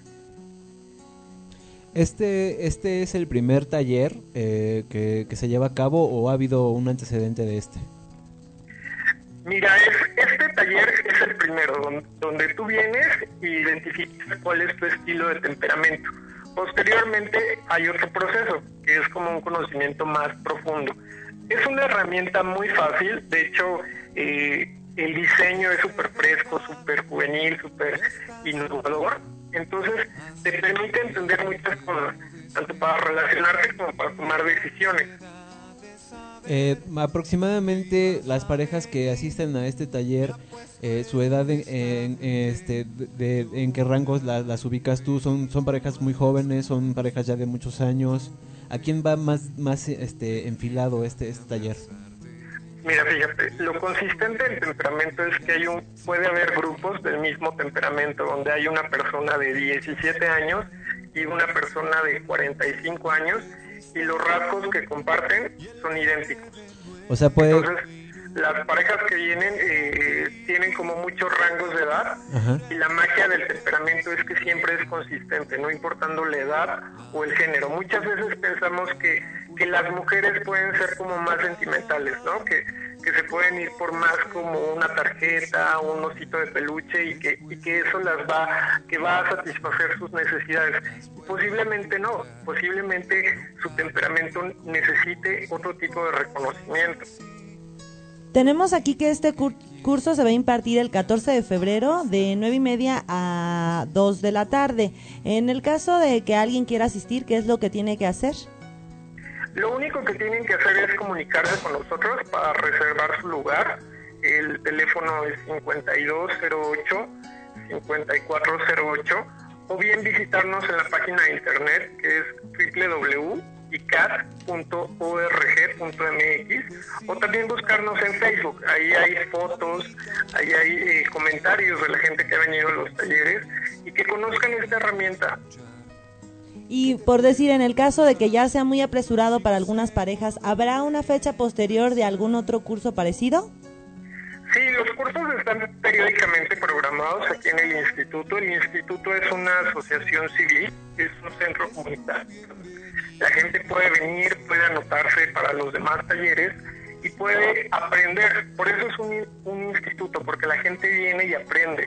Este, este es el primer taller eh, que, que se lleva a cabo, ¿o ha habido un antecedente de este? Mira, es, este taller es el primero, donde, donde tú vienes y identificas cuál es tu estilo de temperamento. Posteriormente hay otro proceso, que es como un conocimiento más profundo. Es una herramienta muy fácil, de hecho eh, el diseño es súper fresco, súper juvenil, súper innovador. Entonces te permite entender muchas cosas, tanto para relacionarte como para tomar decisiones. Eh, aproximadamente las parejas que asisten a este taller, eh, su edad en, en, este, de, de, en qué rangos la, las ubicas tú, son, son parejas muy jóvenes, son parejas ya de muchos años. ¿A quién va más, más este, enfilado este, este taller? Mira, fíjate, lo consistente del temperamento es que hay un, puede haber grupos del mismo temperamento, donde hay una persona de diecisiete años y una persona de cuarenta y cinco años, y los rasgos que comparten son idénticos. O sea, puede... Entonces, las parejas que vienen eh, tienen como muchos rangos de edad. Ajá. Y la magia del temperamento es que siempre es consistente, no importando la edad o el género. Muchas veces pensamos que, que las mujeres pueden ser como más sentimentales, ¿no? Que, que se pueden ir por más como una tarjeta, un osito de peluche y que, y que eso las va, que va a satisfacer sus necesidades. Posiblemente no, posiblemente su temperamento necesite otro tipo de reconocimiento. Tenemos aquí que este cur- curso se va a impartir el catorce de febrero de nueve y media a dos de la tarde. En el caso de que alguien quiera asistir, ¿qué es lo que tiene que hacer? Lo único que tienen que hacer es comunicarse con nosotros para reservar su lugar. El teléfono es cincuenta y dos cero ocho, cincuenta y cuatro cero ocho, o bien visitarnos en la página de internet que es doble u doble u doble u punto i c a t punto org punto m x, o también buscarnos en Facebook. Ahí hay fotos, ahí hay eh, comentarios de la gente que ha venido a los talleres y que conozcan esta herramienta. Y por decir, en el caso de que ya sea muy apresurado para algunas parejas, ¿habrá una fecha posterior de algún otro curso parecido? Sí, los cursos están periódicamente programados aquí en el instituto. El instituto es una asociación civil, es un centro comunitario. La gente puede venir, puede anotarse para los demás talleres y puede aprender. Por eso es un, un instituto, porque la gente viene y aprende.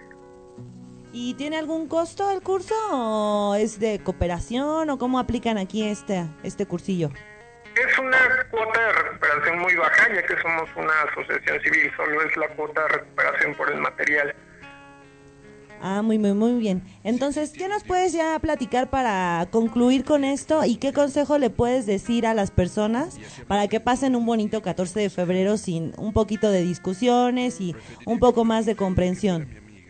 ¿Y tiene algún costo el curso o es de cooperación o cómo aplican aquí este, este cursillo? Es una cuota de recuperación muy baja, ya que somos una asociación civil, solo es la cuota de recuperación por el material. Ah, muy, muy, muy bien. Entonces, ¿qué nos puedes ya platicar para concluir con esto? ¿Y qué consejo le puedes decir a las personas para que pasen un bonito catorce de febrero sin un poquito de discusiones y un poco más de comprensión?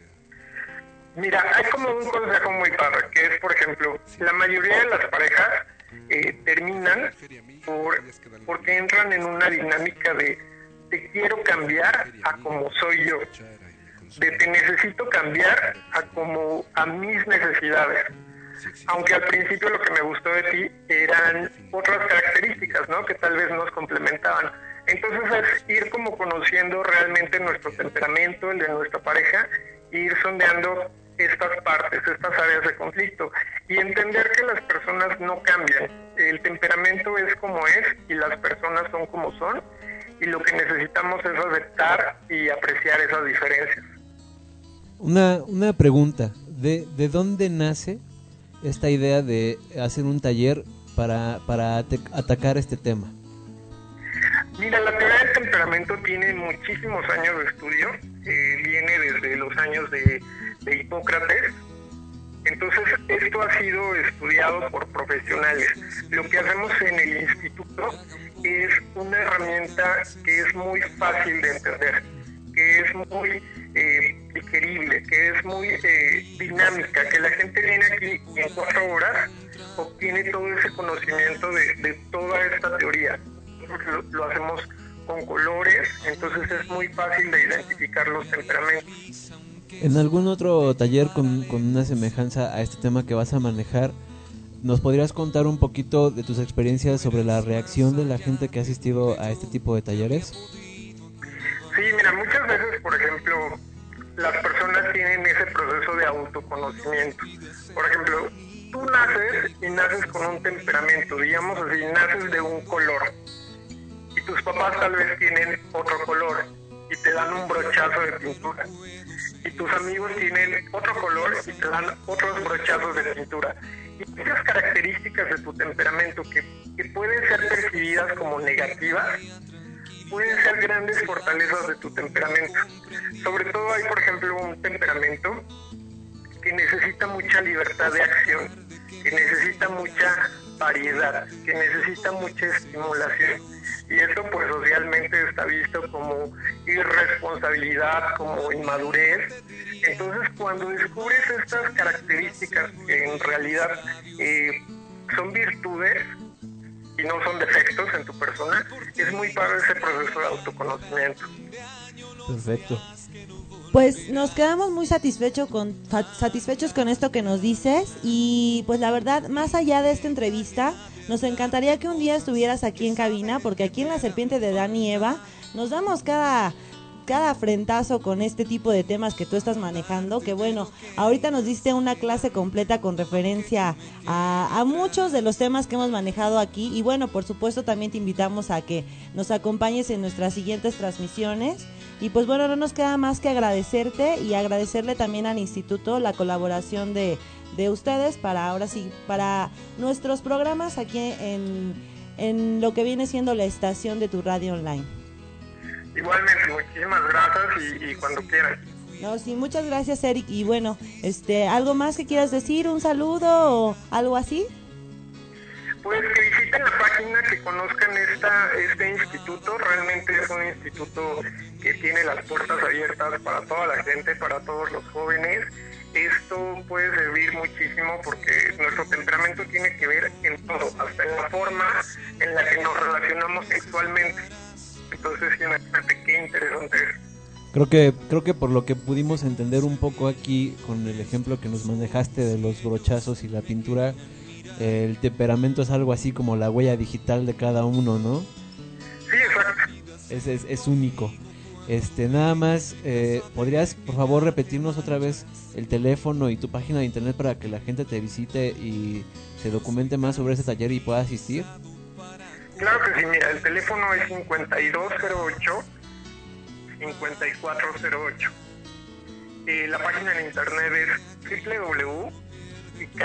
Mira, hay como un consejo muy padre, que es, por ejemplo, la mayoría de las parejas eh, terminan por, porque entran en una dinámica de te quiero cambiar a como soy yo, de te necesito cambiar a como a mis necesidades. Aunque al principio lo que me gustó de ti eran otras características, ¿no? Que tal vez nos complementaban. Entonces es ir como conociendo realmente nuestro temperamento, el de nuestra pareja, e ir sondeando estas partes, estas áreas de conflicto, y entender que las personas no cambian. El temperamento es como es y las personas son como son, y lo que necesitamos es aceptar y apreciar esas diferencias. Una, una pregunta, ¿de, de dónde nace esta idea de hacer un taller para, para atacar este tema? Mira, la teoría del temperamento tiene muchísimos años de estudio, eh, viene desde los años de, de Hipócrates. Entonces, esto ha sido estudiado por profesionales. Lo que hacemos en el instituto es una herramienta que es muy fácil de entender, que es muy eh, digerible, que es muy eh, dinámica, que la gente viene aquí y en cuatro horas obtiene todo ese conocimiento de, de toda esta teoría. Lo, lo hacemos con colores, entonces es muy fácil de identificar los temperamentos. ¿En algún otro taller con, con una semejanza a este tema que vas a manejar, nos podrías contar un poquito de tus experiencias sobre la reacción de la gente que ha asistido a este tipo de talleres? Sí, mira, muchas veces, por ejemplo, las personas tienen ese proceso de autoconocimiento. Por ejemplo, tú naces y naces con un temperamento, digamos así, naces de un color. Y tus papás tal vez tienen otro color y te dan un brochazo de pintura. Y tus amigos tienen otro color y te dan otros brochazos de pintura. Y esas características de tu temperamento que, que pueden ser percibidas como negativas, pueden ser grandes fortalezas de tu temperamento. Sobre todo hay, por ejemplo, un temperamento que necesita mucha libertad de acción, que necesita mucha variedad, que necesita mucha estimulación. y eso pues socialmente está visto como irresponsabilidad, como inmadurez. Entonces cuando descubres estas características que en realidad eh, son virtudes y no son defectos en tu persona, es muy padre ese proceso de autoconocimiento. Perfecto. Pues nos quedamos muy satisfecho con, satisfechos con esto que nos dices, y pues la verdad, más allá de esta entrevista, nos encantaría que un día estuvieras aquí en cabina, porque aquí en La Serpiente de Adán y Eva nos damos cada, cada frentazo con este tipo de temas que tú estás manejando, que bueno, ahorita nos diste una clase completa con referencia a, a muchos de los temas que hemos manejado aquí, y bueno, por supuesto también te invitamos a que nos acompañes en nuestras siguientes transmisiones. Y pues bueno, no nos queda más que agradecerte y agradecerle también al instituto la colaboración de, de ustedes para ahora sí, para nuestros programas aquí en, en lo que viene siendo la estación de tu radio online. Igualmente, muchísimas gracias y, y cuando quieran. No, sí, muchas gracias, Eric. Y bueno, este, ¿algo más que quieras decir? ¿Un saludo o algo así? Pues que visiten la página, que conozcan esta, este instituto. Realmente es un instituto que tiene las puertas abiertas para toda la gente, para todos los jóvenes. Esto puede servir muchísimo porque nuestro temperamento tiene que ver en todo, hasta en la forma en la que nos relacionamos sexualmente. Entonces, imagínate qué interesante es. Creo que, creo que por lo que pudimos entender un poco aquí con el ejemplo que nos manejaste de los brochazos y la pintura, el temperamento es algo así como la huella digital de cada uno, ¿no? Sí, exacto. Es, es, es único. Este, nada más, eh, ¿podrías por favor repetirnos otra vez el teléfono y tu página de internet para que la gente te visite y se documente más sobre ese taller y pueda asistir? Claro que sí, mira, el teléfono es cincuenta y dos cero ocho, cincuenta y cuatro cero ocho. Eh, la página en internet es doble u doble u doble u punto i c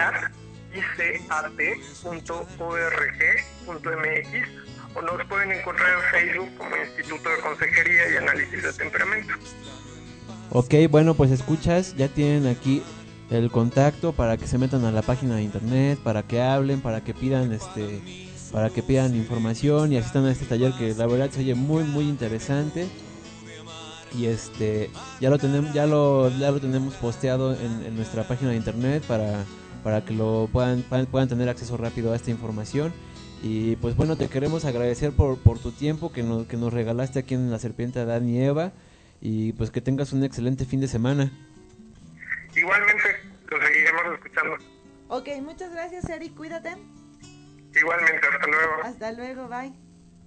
a t punto org punto m x o nos pueden encontrar en Facebook como Instituto de Consejería y Análisis de Temperamento. Ok, bueno, pues escuchas, ya tienen aquí el contacto para que se metan a la página de internet, para que hablen, para que pidan este, para que pidan información y asistan a este taller que la verdad se oye muy muy interesante. Y este, ya lo tenemos, ya lo, ya lo tenemos posteado en, en nuestra página de internet para, para que lo puedan, puedan tener acceso rápido a esta información. Y pues bueno, te queremos agradecer por, por tu tiempo que nos, que nos regalaste aquí en La Serpiente de Adán y Eva, y pues que tengas un excelente fin de semana. Igualmente, lo seguiremos escuchando. Ok, muchas gracias, Eric, cuídate. Igualmente, hasta luego. Hasta luego, bye.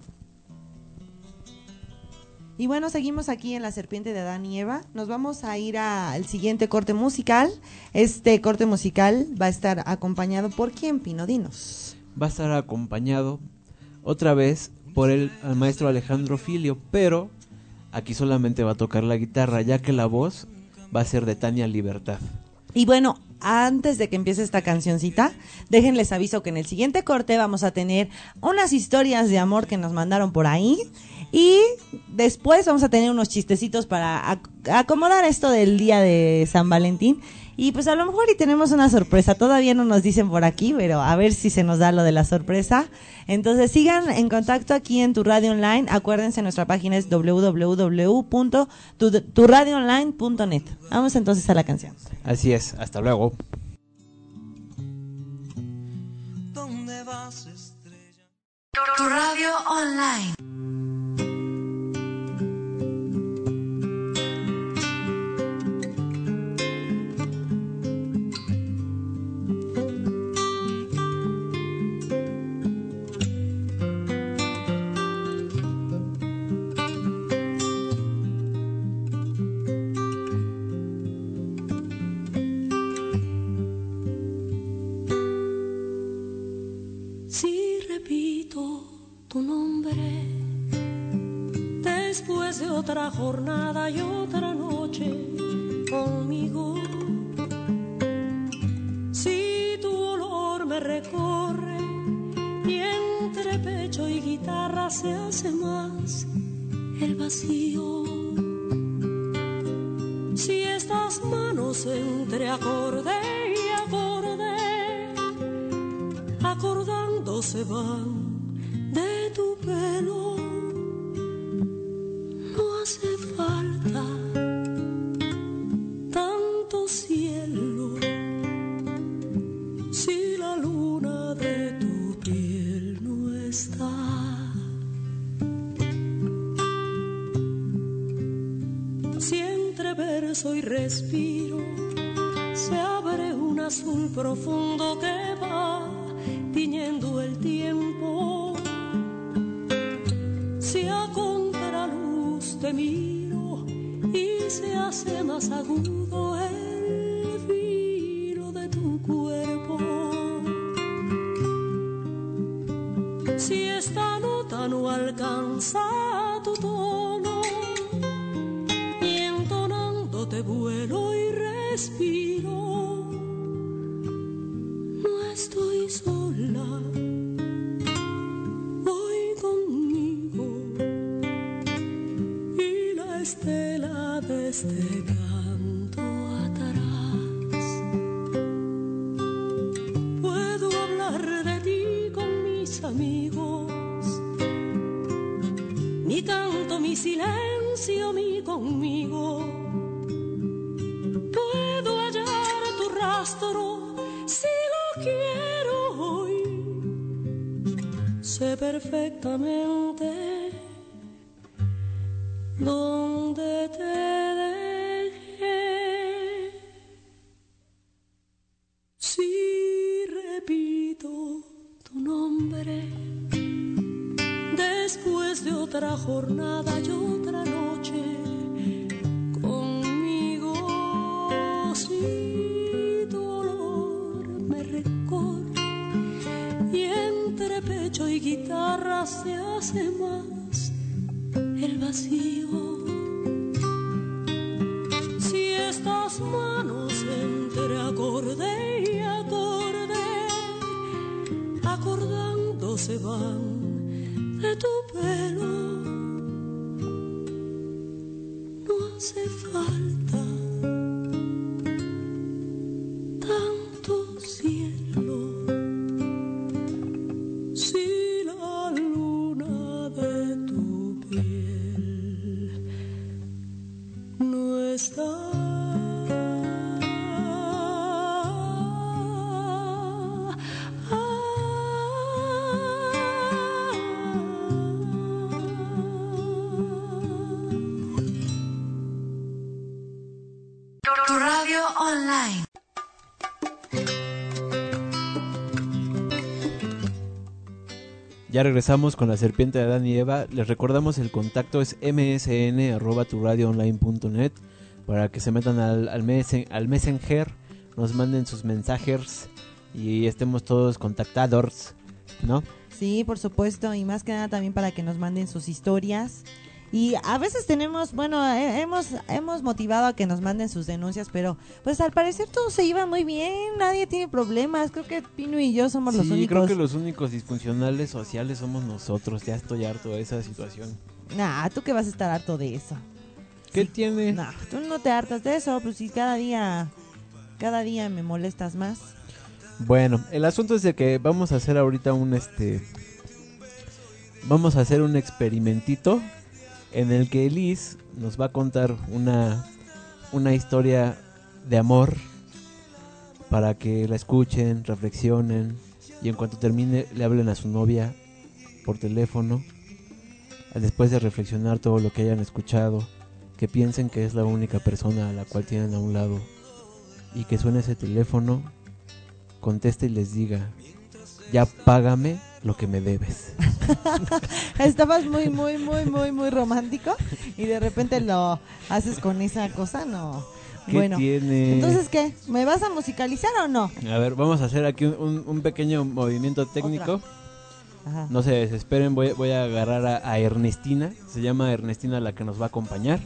Y bueno, seguimos aquí en La Serpiente de Adán y Eva. Nos vamos a ir al siguiente corte musical. Este corte musical va a estar acompañado por ¿quién, Pino? Dinos. Va a estar acompañado otra vez por el, el maestro Alejandro Filio, pero aquí solamente va a tocar la guitarra, ya que la voz va a ser de Tania Libertad. Y bueno, antes de que empiece esta cancioncita, déjenles aviso que en el siguiente corte vamos a tener unas historias de amor que nos mandaron por ahí, y después vamos a tener unos chistecitos para ac- acomodar esto del día de San Valentín. Y pues a lo mejor y tenemos una sorpresa, todavía no nos dicen por aquí, pero a ver si se nos da lo de la sorpresa. Entonces sigan en contacto aquí en Tu Radio Online. Acuérdense, nuestra página es doble u doble u doble u punto tu radio online punto net. Vamos entonces a la canción. Así es, hasta luego. ¿Dónde vas, estrella? Tu Radio Online. Si repito tu nombre después de otra jornada y otra noche conmigo, si tu olor me recorre y entre pecho y guitarra se hace más el vacío, si estas manos entre acorde y acorde acordando se van de tu pelo, hace falta tanto cielo si la luna de tu piel no está. Si entre verso y respiro se abre un azul profundo que va tiñendo el tiempo, si a contraluz te miro y se hace más agudo el filo de tu cuerpo, si esta nota no alcanza tu tono y entonándote vuelo y respiro, no estoy sola, voy conmigo y la estela de este canto atarás. Puedo hablar de ti con mis amigos, ni tanto mi silencio mi conmigo. Puedo hallar tu rastro si lo quiero hoy. Sé perfectamente dónde te dejé. Si repito tu nombre después de otra jornada y otra noche conmigo, si tu olor me recorre y entre pecho y guitarra se hace más el vacío, si estas manos entre acorde y acorde acordándose van de tu pelo, no hace falta tanto cielo si la luna de tu piel no está. Tu radio online. Ya regresamos con la serpiente de Adán y Eva. Les recordamos el contacto es m s n arroba tu radio online punto net para que se metan al, al, mes, al Messenger, nos manden sus mensajes y estemos todos contactados, ¿no? Sí, por supuesto, y más que nada también para que nos manden sus historias. Y a veces tenemos, bueno, eh, hemos hemos motivado a que nos manden sus denuncias, pero pues al parecer todo se iba muy bien, nadie tiene problemas. Creo que Pino y yo somos sí, los únicos. Sí, creo que los únicos disfuncionales sociales somos nosotros. Ya estoy harto de esa situación. Nah, tú que vas a estar harto de eso. ¿Qué sí. tiene? Nah, tú no te hartas de eso, pues si cada día, cada día me molestas más. Bueno, el asunto es de que vamos a hacer ahorita un este, vamos a hacer un experimentito en el que Elis nos va a contar una, una historia de amor para que la escuchen, reflexionen y en cuanto termine le hablen a su novia por teléfono, después de reflexionar todo lo que hayan escuchado, que piensen que es la única persona a la cual tienen a un lado y que suene ese teléfono, conteste y les diga: ya págame lo que me debes. Estabas muy, muy, muy, muy, muy romántico y de repente lo haces con esa cosa, no. ¿Qué bueno, tiene? Entonces, ¿qué? ¿Me vas a musicalizar o no? A ver, vamos a hacer aquí un, un, un pequeño movimiento técnico. Ajá. No se desesperen, voy, voy a agarrar a, a Ernestina. Se llama Ernestina la que nos va a acompañar.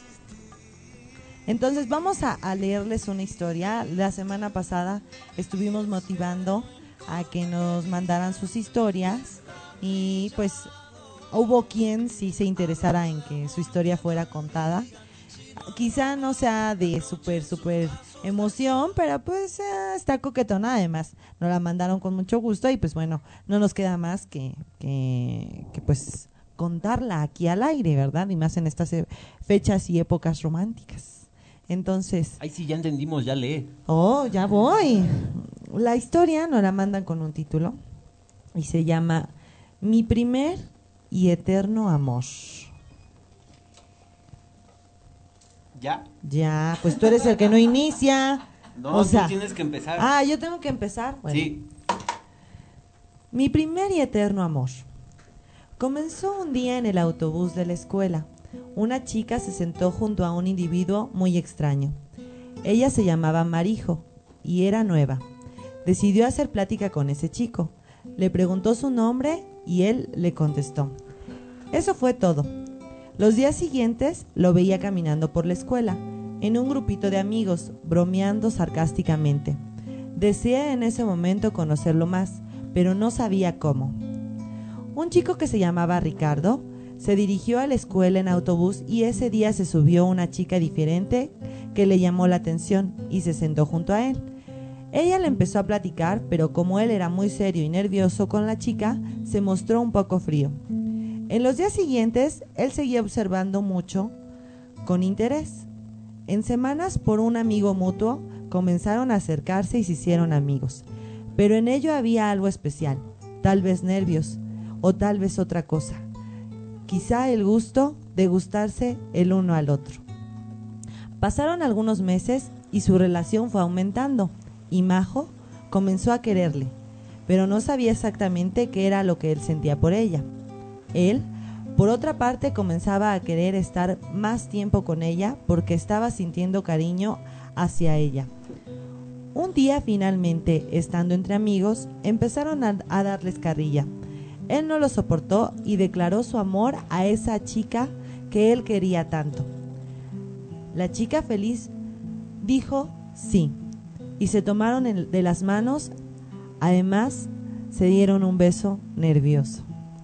Entonces vamos a, a leerles una historia. La semana pasada estuvimos motivando a que nos mandaran sus historias y pues hubo quien sí se interesara en que su historia fuera contada. Quizá no sea de súper, súper emoción, pero pues eh, está coquetona. Además, nos la mandaron con mucho gusto y pues bueno, no nos queda más que, que, que pues contarla aquí al aire, ¿verdad? Y más en estas eh, fechas y épocas románticas. Entonces... Ay, sí, ya entendimos, ya lee. Oh, ya voy. La historia nos la mandan con un título y se llama Mi primer y eterno amor. ¿Ya? Ya, pues tú eres el que no inicia. No, o tú sea, tienes que empezar. Ah, yo tengo que empezar. Bueno. Sí. Mi primer y eterno amor. Comenzó un día en el autobús de la escuela. Una chica se sentó junto a un individuo muy extraño. Ella se llamaba Marijo y era nueva. Decidió hacer plática con ese chico. Le preguntó su nombre y él le contestó. Eso fue todo. Los días siguientes lo veía caminando por la escuela, en un grupito de amigos, bromeando sarcásticamente. Deseé en ese momento conocerlo más, pero no sabía cómo. Un chico que se llamaba Ricardo se dirigió a la escuela en autobús y ese día se subió una chica diferente que le llamó la atención y se sentó junto a él. Ella le empezó a platicar, pero como él era muy serio y nervioso con la chica, se mostró un poco frío. En los días siguientes, él seguía observando mucho con interés. En semanas, por un amigo mutuo, comenzaron a acercarse y se hicieron amigos. Pero en ello había algo especial, tal vez nervios, o tal vez otra cosa. Quizá el gusto de gustarse el uno al otro. Pasaron algunos meses y su relación fue aumentando, y Majo comenzó a quererle, pero no sabía exactamente qué era lo que él sentía por ella. Él, por otra parte, comenzaba a querer estar más tiempo con ella porque estaba sintiendo cariño hacia ella. Un día, finalmente, estando entre amigos, empezaron a, a darles carrilla. Él no lo soportó y declaró su amor a esa chica que él quería tanto. La chica feliz dijo sí, y se tomaron el, de las manos. Además, se dieron un beso nervioso.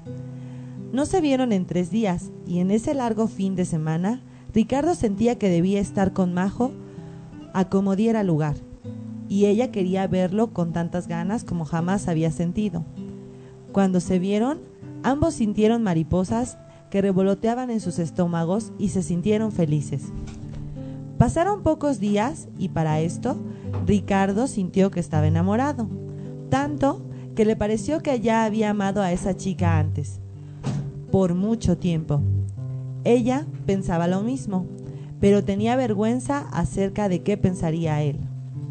No se vieron en tres días, y en ese largo fin de semana, Ricardo sentía que debía estar con Majo a como diera lugar, y ella quería verlo con tantas ganas como jamás había sentido. Cuando se vieron, ambos sintieron mariposas que revoloteaban en sus estómagos y se sintieron felices. Pasaron pocos días y para esto, Ricardo sintió que estaba enamorado, tanto que le pareció que ya había amado a esa chica antes, por mucho tiempo. Ella pensaba lo mismo, pero tenía vergüenza acerca de qué pensaría él.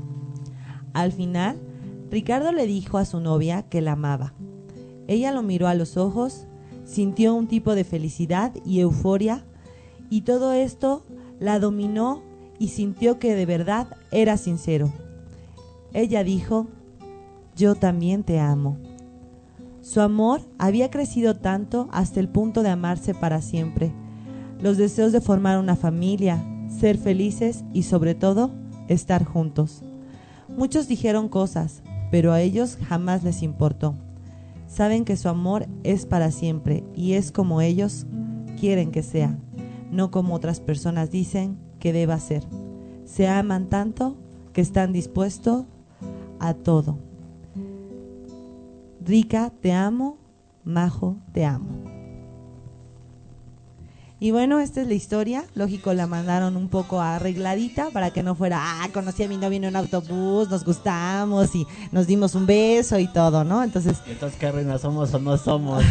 Al final, Ricardo le dijo a su novia que la amaba. Ella lo miró a los ojos, sintió un tipo de felicidad y euforia, y todo esto la dominó y sintió que de verdad era sincero. Ella dijo: yo también te amo. Su amor había crecido tanto hasta el punto de amarse para siempre. Los deseos de formar una familia, ser felices y sobre todo, estar juntos. Muchos dijeron cosas, pero a ellos jamás les importó. Saben que su amor es para siempre y es como ellos quieren que sea, no como otras personas dicen que deba ser. Se aman tanto que están dispuestos a todo. Rica, te amo. Majo, te amo. Y bueno, esta es la historia. Lógico, la mandaron un poco arregladita para que no fuera, ah, conocí a mi novio en un autobús, nos gustamos y nos dimos un beso y todo, ¿no? Entonces, Entonces, ¿qué reina somos o no somos?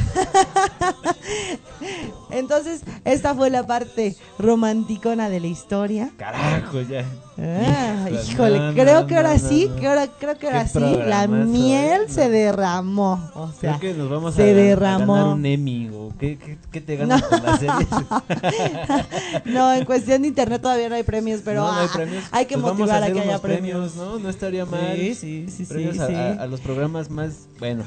Entonces, esta fue la parte romanticona de la historia. Carajo, ya. Ah, Híjole, híjole, no, creo no, que ahora no, sí, no. que ahora, creo que ahora Qué sí, la programazo, miel ¿eh? se No. derramó. O sea, Creo que nos vamos se a, derramó. a ganar un Emmy. ¿O ¿Qué, qué, qué te ganas No. con la serie? No, en cuestión de internet todavía no hay premios, pero no, no hay, ah, premios. hay que Pues vamos motivar a, hacer que haya unos premios. ¿no? No estaría mal. Sí, sí, sí, Premios sí, a, sí. A, a los programas más, bueno.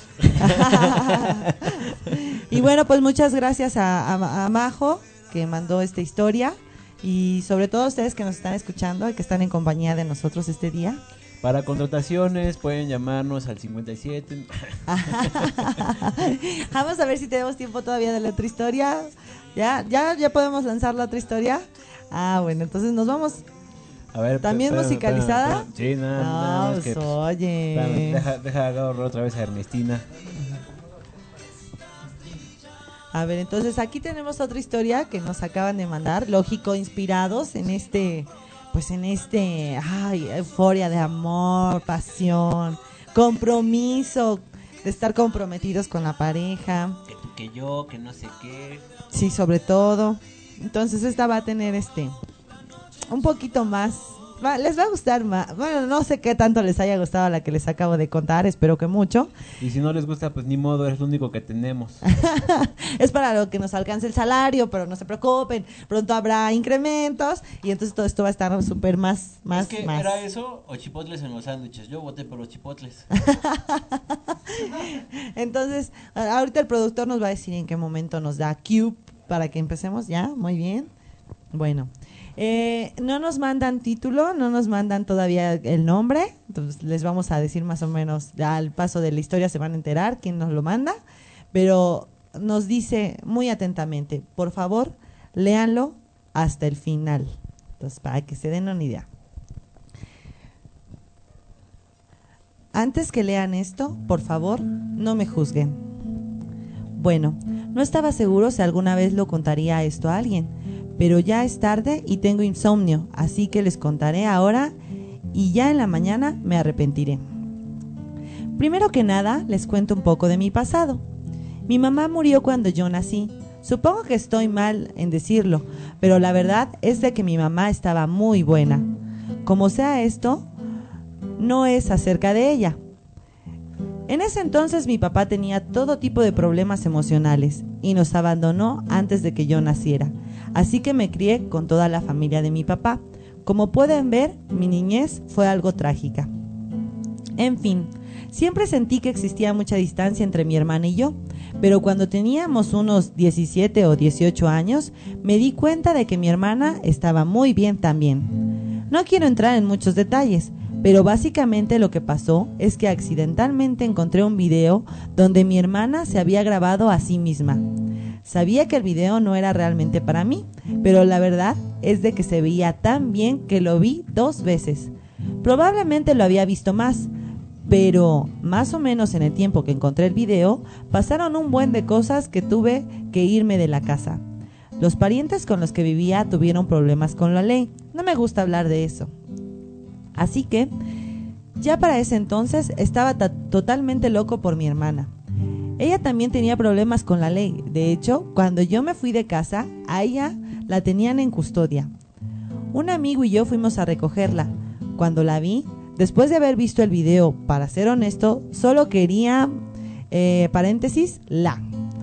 Y bueno, pues muchas gracias a, a, a Majo, que mandó esta historia, y sobre todo a ustedes que nos están escuchando y que están en compañía de nosotros este día. Para contrataciones pueden llamarnos al cincuenta y siete. Vamos a ver si tenemos tiempo todavía de la otra historia. ¿Ya, ya, ya podemos lanzar la otra historia? Ah, bueno, entonces nos vamos. A ver, ¿También espérame, musicalizada? espérame, espérame. Sí, nada, No, nada más pues, que, oye. espérame, deja, deja agarrar otra vez a Ernestina. A ver, entonces aquí tenemos otra historia que nos acaban de mandar, lógico, inspirados en este, pues en este, ay, euforia de amor, pasión, compromiso, de estar comprometidos con la pareja. Que tú, que yo, que no sé qué. Sí, sobre todo. Entonces esta va a tener este, un poquito más. Va, les va a gustar más. Bueno, no sé qué tanto les haya gustado la que les acabo de contar, espero que mucho. Y si no les gusta, pues ni modo, es lo único que tenemos. Es para lo que nos alcance el salario, pero no se preocupen, pronto habrá incrementos y entonces todo esto va a estar súper más, más, es que más. ¿Era eso o chipotles en los sándwiches? Yo voté por los chipotles. Entonces, ahorita el productor nos va a decir en qué momento nos da cue para que empecemos ya, muy bien. Bueno. Eh, no nos mandan título, no nos mandan todavía el nombre, entonces les vamos a decir más o menos, al paso de la historia se van a enterar quién nos lo manda, pero nos dice muy atentamente, por favor, léanlo hasta el final, entonces para que se den una idea. Antes que lean esto, por favor, no me juzguen. Bueno, no estaba seguro si alguna vez lo contaría esto a alguien, pero ya es tarde y tengo insomnio, así que les contaré ahora y ya en la mañana me arrepentiré. Primero que nada, les cuento un poco de mi pasado. Mi mamá murió cuando yo nací. Supongo que estoy mal en decirlo, pero la verdad es de que mi mamá estaba muy buena. Como sea esto, no es acerca de ella. En ese entonces mi papá tenía todo tipo de problemas emocionales y nos abandonó antes de que yo naciera. Así que me crié con toda la familia de mi papá. Como pueden ver, mi niñez fue algo trágica. En fin, siempre sentí que existía mucha distancia entre mi hermana y yo, pero cuando teníamos unos diecisiete o dieciocho años, me di cuenta de que mi hermana estaba muy bien también. No quiero entrar en muchos detalles, pero básicamente lo que pasó es que accidentalmente encontré un video donde mi hermana se había grabado a sí misma. Sabía que el video no era realmente para mí, pero la verdad es de que se veía tan bien que lo vi dos veces. Probablemente lo había visto más, pero más o menos en el tiempo que encontré el video, pasaron un buen de cosas que tuve que irme de la casa. Los parientes con los que vivía tuvieron problemas con la ley. No me gusta hablar de eso. Así que, ya para ese entonces, estaba totalmente loco por mi hermana. Ella también tenía problemas con la ley. De hecho, cuando yo me fui de casa, a ella la tenían en custodia. Un amigo y yo fuimos a recogerla. Cuando la vi, después de haber visto el video, para ser honesto, solo quería, eh, paréntesis, la.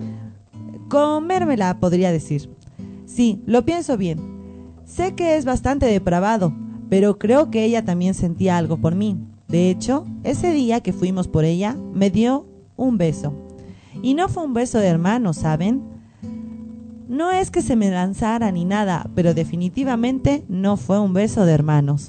Comérmela, podría decir. Sí, lo pienso bien. Sé que es bastante depravado, pero creo que ella también sentía algo por mí. De hecho, ese día que fuimos por ella, me dio un beso. Y no fue un beso de hermano, ¿saben? No es que se me lanzara ni nada, pero definitivamente no fue un beso de hermanos.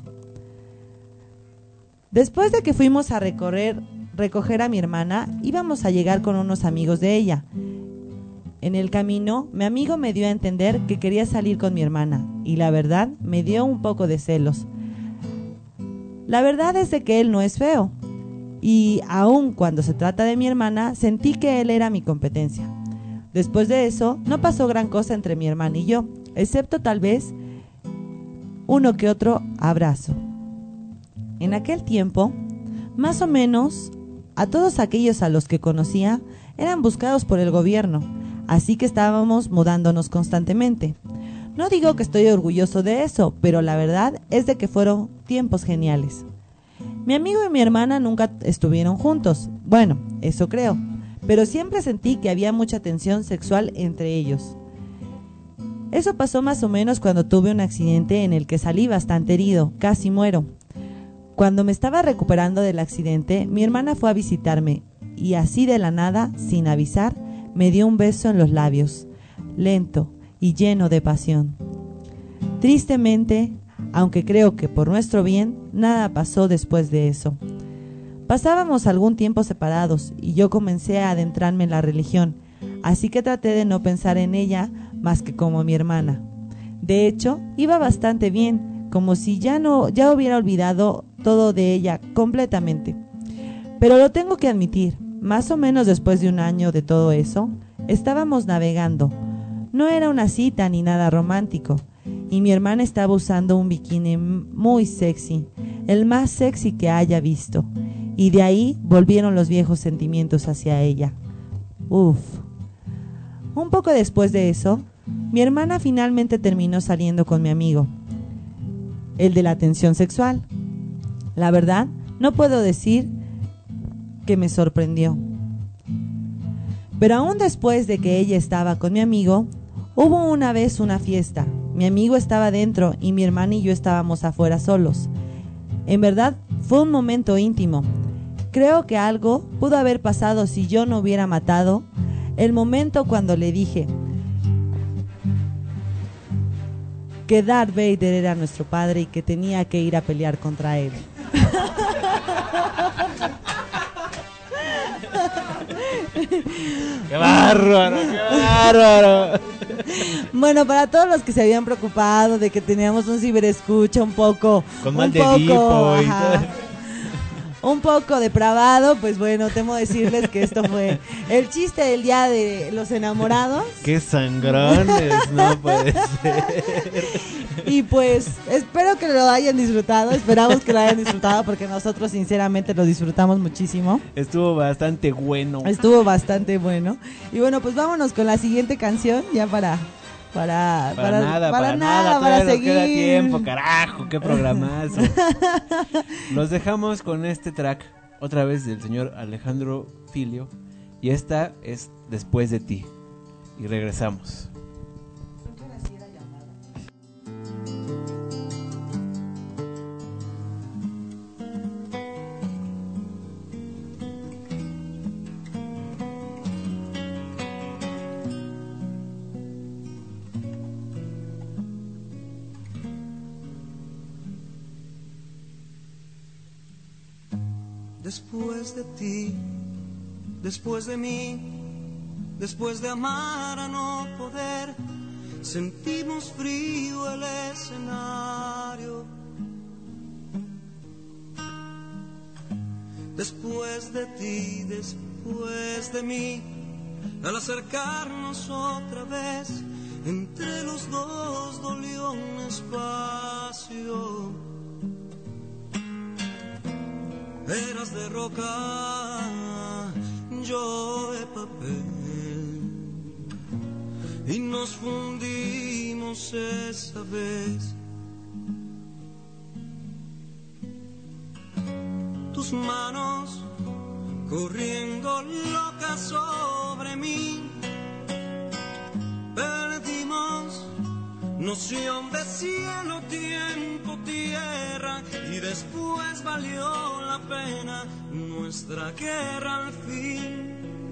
Después de que fuimos a recorrer, recoger a mi hermana, íbamos a llegar con unos amigos de ella. En el camino, mi amigo me dio a entender que quería salir con mi hermana, y la verdad me dio un poco de celos. La verdad es de que él no es feo, y aun cuando se trata de mi hermana, sentí que él era mi competencia. Después de eso, no pasó gran cosa entre mi hermana y yo, excepto tal vez uno que otro abrazo. En aquel tiempo, más o menos, a todos aquellos a los que conocía eran buscados por el gobierno, así que estábamos mudándonos constantemente. No digo que estoy orgulloso de eso, pero la verdad es de que fueron tiempos geniales. Mi amigo y mi hermana nunca estuvieron juntos, bueno, eso creo, pero siempre sentí que había mucha tensión sexual entre ellos. Eso pasó más o menos cuando tuve un accidente en el que salí bastante herido, casi muero. Cuando me estaba recuperando del accidente, mi hermana fue a visitarme y así de la nada, sin avisar, me dio un beso en los labios, lento y lleno de pasión. Tristemente, aunque creo que por nuestro bien, nada pasó después de eso. Pasábamos algún tiempo separados y yo comencé a adentrarme en la religión, así que traté de no pensar en ella más que como mi hermana. De hecho, iba bastante bien, como si ya no, ya hubiera olvidado todo de ella completamente. Pero lo tengo que admitir, más o menos después de un año de todo eso, Estábamos navegando. No era una cita ni nada romántico. Y mi hermana estaba usando un bikini muy sexy, el más sexy que haya visto. Y de ahí volvieron los viejos sentimientos hacia ella. Uf. Un poco después de eso, mi hermana finalmente terminó saliendo con mi amigo, el de la atención sexual. La verdad, no puedo decir que me sorprendió. Pero aún después de que ella estaba con mi amigo, hubo una vez una fiesta. Mi amigo estaba dentro y mi hermana y yo estábamos afuera solos. En verdad, fue un momento íntimo. Creo que algo pudo haber pasado si yo no hubiera matado el momento cuando le dije que Darth Vader era nuestro padre y que tenía que ir a pelear contra él. ¡Qué bárbaro! ¡Qué bárbaro! Bueno, para todos los que se habían preocupado de que teníamos un ciberescucha un poco... Con mal un de poco, Dipo y ajá, un poco depravado, pues bueno, temo decirles que esto fue el chiste del día de los enamorados. ¡Qué sangrones! No puede ser. Y pues espero que lo hayan disfrutado, esperamos que lo hayan disfrutado porque nosotros sinceramente lo disfrutamos muchísimo. Estuvo bastante bueno. Estuvo bastante bueno. Y bueno, pues vámonos con la siguiente canción ya para... Para, Para, para nada, para, para nada, nada, para todavía nos seguir. queda tiempo, carajo, qué programazo. Los dejamos con este track, otra vez del señor Alejandro Filio, y esta es Después de ti. Y regresamos. Después de ti, después de mí, después de amar a no poder, sentimos frío el escenario. Después de ti, después de mí, al acercarnos otra vez, entre los dos dolió un espacio. Eras de roca, yo de papel, y nos fundimos esa vez. Tus manos corriendo locas sobre mí, perdimos noción de cielo, tiempo, tierra, y después valió la pena nuestra guerra al fin.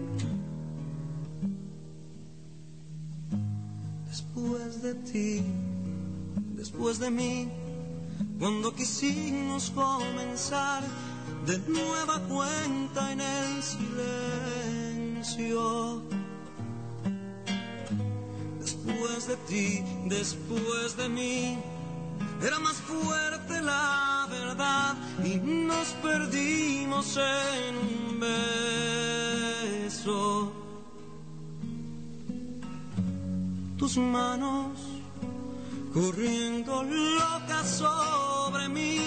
Después de ti, después de mí, cuando quisimos comenzar de nueva cuenta en el silencio. Después de ti, después de mí, era más fuerte la verdad y nos perdimos en un beso. Tus manos corriendo locas sobre mí,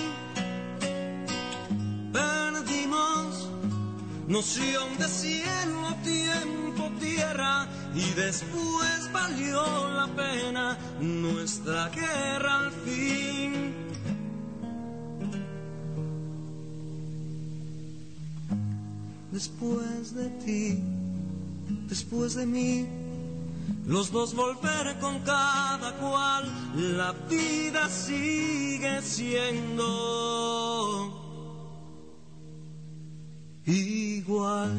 perdimos noción de cielo, tiempo, tierra, y después valió la pena nuestra guerra al fin. Después de ti, después de mí, los dos volver con cada cual, la vida sigue siendo igual.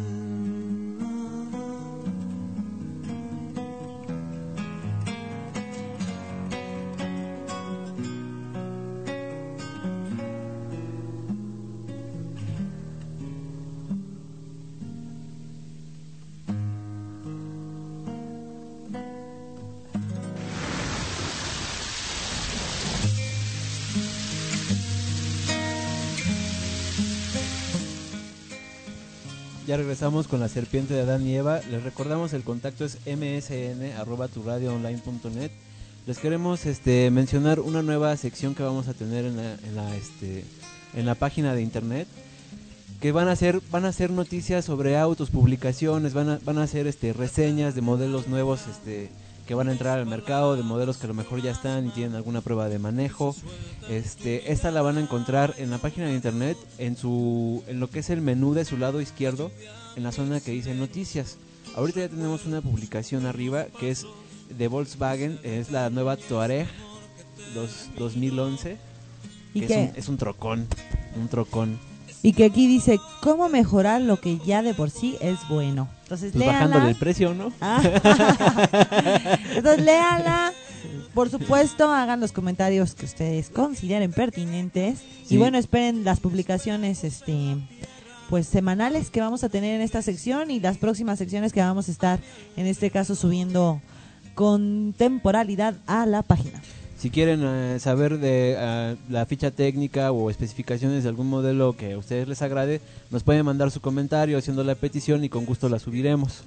ya regresamos con la serpiente de Adán y Eva. Les recordamos, el contacto es m s n arroba tu radio online punto net. Les queremos este mencionar una nueva sección que vamos a tener en la, en la este en la página de internet, que van a hacer van a hacer noticias sobre autos, publicaciones, van a van a hacer este reseñas de modelos nuevos este que van a entrar al mercado, de modelos que a lo mejor ya están y tienen alguna prueba de manejo. Este, esta la van a encontrar en la página de internet, en su en lo que es el menú de su lado izquierdo, en la zona que dice noticias. Ahorita ya tenemos una publicación arriba que es de Volkswagen, es la nueva Touareg dos, dos mil once. ¿Y que qué? es, un, es un trocón, un trocón. Y que aquí dice, ¿cómo mejorar lo que ya de por sí es bueno? Entonces, pues léala. bajándole el precio, ¿no? Ah. Entonces, léala. Por supuesto, hagan los comentarios que ustedes consideren pertinentes. Sí. Y bueno, esperen las publicaciones este pues semanales que vamos a tener en esta sección y las próximas secciones que vamos a estar, en este caso, subiendo con temporalidad a la página. Si quieren uh, saber de uh, la ficha técnica o especificaciones de algún modelo que a ustedes les agrade, nos pueden mandar su comentario haciendo la petición y con gusto la subiremos.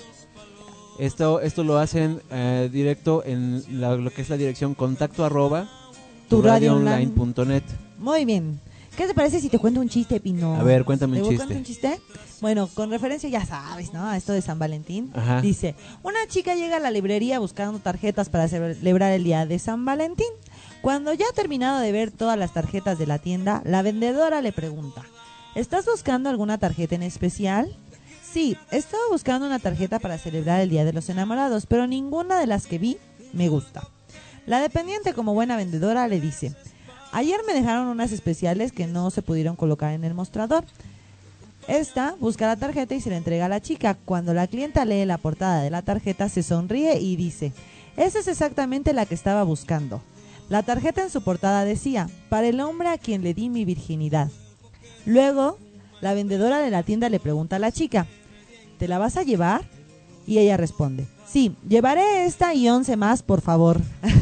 Esto esto lo hacen uh, directo en la, lo que es la dirección contacto arroba tu radio online punto net. Muy bien. ¿Qué te parece si te cuento un chiste, Pino? A ver, cuéntame un ¿Te chiste. cuento un chiste? Bueno, con referencia, ya sabes, ¿no? A esto de San Valentín. Ajá. Dice, una chica llega a la librería buscando tarjetas para celebrar el día de San Valentín. Cuando ya ha terminado de ver todas las tarjetas de la tienda, la vendedora le pregunta, ¿estás buscando alguna tarjeta en especial? Sí, estaba buscando una tarjeta para celebrar el Día de los Enamorados, pero ninguna de las que vi me gusta. La dependiente, como buena vendedora, le dice, ayer me dejaron unas especiales que no se pudieron colocar en el mostrador. Esta busca la tarjeta y se la entrega a la chica. Cuando la clienta lee la portada de la tarjeta, se sonríe y dice, esa es exactamente la que estaba buscando. La tarjeta en su portada decía, para el hombre a quien le di mi virginidad. Luego, la vendedora de la tienda le pregunta a la chica, ¿te la vas a llevar? Y ella responde, sí, llevaré esta y once más, por favor.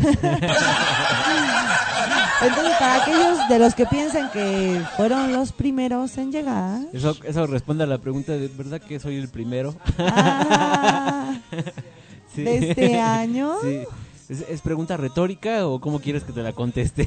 Entonces, para aquellos de los que piensan que fueron los primeros en llegar... Eso, eso responde a la pregunta de ¿verdad que soy el primero? Ah, sí. ¿De este año? Sí. ¿Es, ¿Es pregunta retórica o cómo quieres que te la conteste?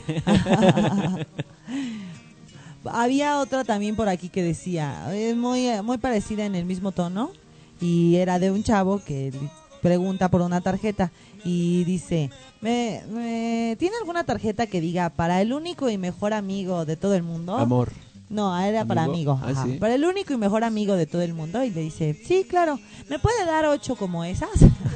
Había otra también por aquí que decía, es muy, muy parecida en el mismo tono, y era de un chavo que pregunta por una tarjeta y dice, ¿Me, me, ¿tiene alguna tarjeta que diga para el único y mejor amigo de todo el mundo? Amor. No, era ¿Amigo? para amigo. Ah, ¿sí? Para el único y mejor amigo de todo el mundo. Y le dice, sí, claro, ¿me puede dar ocho como esas?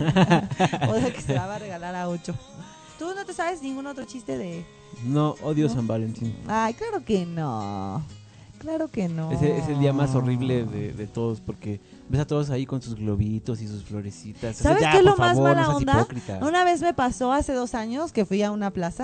O sea, que se la va a regalar a ocho. ¿Tú no te sabes ningún otro chiste de...? No, odio ¿No? San Valentín. Ay, claro que no. Claro que no. Ese es el día más horrible de, de todos, porque ves a todos ahí con sus globitos y sus florecitas. ¿Sabes O sea, ya, qué es lo por más favor, mala no seas onda? hipócrita. Una vez me pasó hace dos años que fui a una plaza,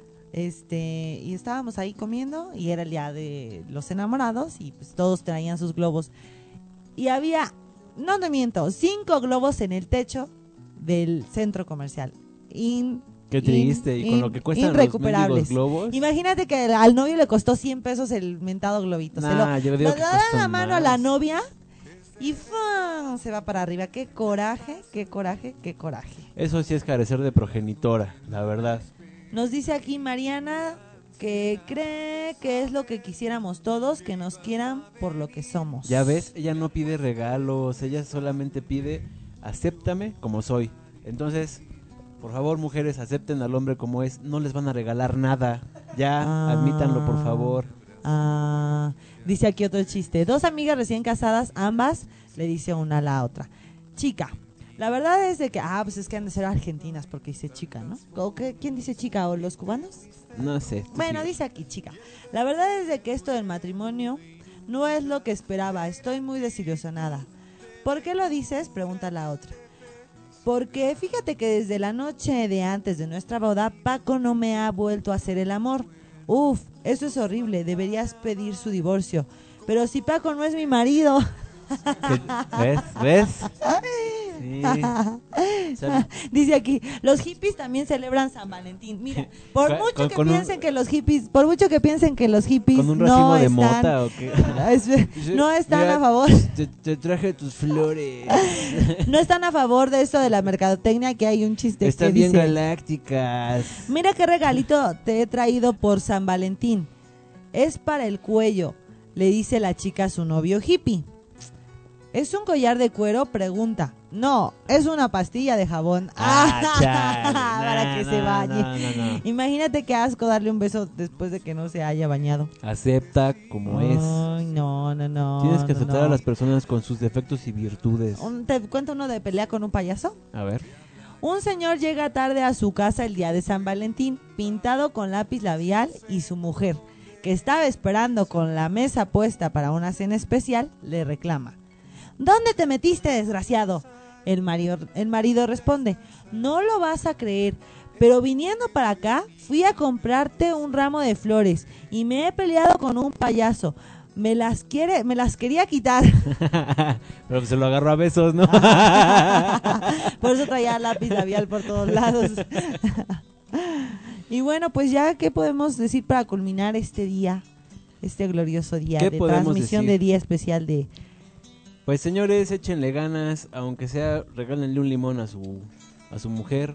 este, y estábamos ahí comiendo y era el día de los enamorados y pues todos traían sus globos y había, no te miento, cinco globos en el techo del centro comercial. In, Qué triste, in, y con in, lo que cuestan los irrecuperables. mendigos globos. Imagínate que al novio le costó cien pesos el mentado globito. Nah, se lo, yo digo lo que da la cuestan mano más. a la novia y ¡fum! Se va para arriba. Qué coraje, qué coraje, qué coraje. Eso sí es carecer de progenitora, la verdad. Nos dice aquí Mariana que cree que es lo que quisiéramos todos, que nos quieran por lo que somos. Ya ves, ella no pide regalos, ella solamente pide acéptame como soy. Entonces, por favor, mujeres, acepten al hombre como es, no les van a regalar nada. Ya, Ah. admítanlo, por favor. Ah, dice aquí otro chiste. Dos amigas recién casadas, ambas, le dice una a la otra. Chica, la verdad es de que, ah, pues es que han de ser argentinas porque dice chica, ¿no? ¿O qué? ¿Quién dice chica? ¿O los cubanos? No sé. tú Bueno, sigue. dice aquí, chica. La verdad es de que esto del matrimonio no es lo que esperaba. Estoy muy desilusionada. ¿Por qué lo dices? Pregunta la otra. Porque fíjate que desde la noche de antes de nuestra boda, Paco no me ha vuelto a hacer el amor. Uf, eso es horrible. Deberías pedir su divorcio. Pero si Paco no es mi marido. ¿Ves? ¿Ves? Sí. O sea, Dice aquí, los hippies también celebran San Valentín. Mira, por Con- mucho con- que con un- piensen que los hippies, por mucho que piensen que los hippies ¿Con un racimo no de están, mota o qué? es- no están Mira, a favor, Te, te traje tus flores. no están a favor de esto de la mercadotecnia, que hay un chiste Están que bien dice, galácticas. mira qué regalito te he traído por San Valentín. Es para el cuello, le dice la chica a su novio hippie. ¿Es un collar de cuero? Pregunta. No, es una pastilla de jabón. Ah, chale. Para No, que no, se bañe. no, no, no. Imagínate qué asco darle un beso después de que no se haya bañado. Acepta como es. Ay, no, no, no. Tienes que no, aceptar no. a las personas con sus defectos y virtudes. Un- ¿Te cuento uno de pelea con un payaso? A ver. Un señor llega tarde a su casa el día de San Valentín, pintado con lápiz labial, y su mujer, que estaba esperando con la mesa puesta para una cena especial, le reclama. ¿Dónde te metiste, desgraciado? El marido, el marido responde, no lo vas a creer, pero viniendo para acá fui a comprarte un ramo de flores y me he peleado con un payaso. Me las quiere, me las quería quitar. Pero se lo agarró a besos, ¿no? Por eso traía lápiz labial por todos lados. Y bueno, pues ya, ¿qué podemos decir para culminar este día? Este glorioso día ¿Qué de podemos transmisión decir? de día especial de... Pues señores, échenle ganas, aunque sea, regálenle un limón a su a su mujer.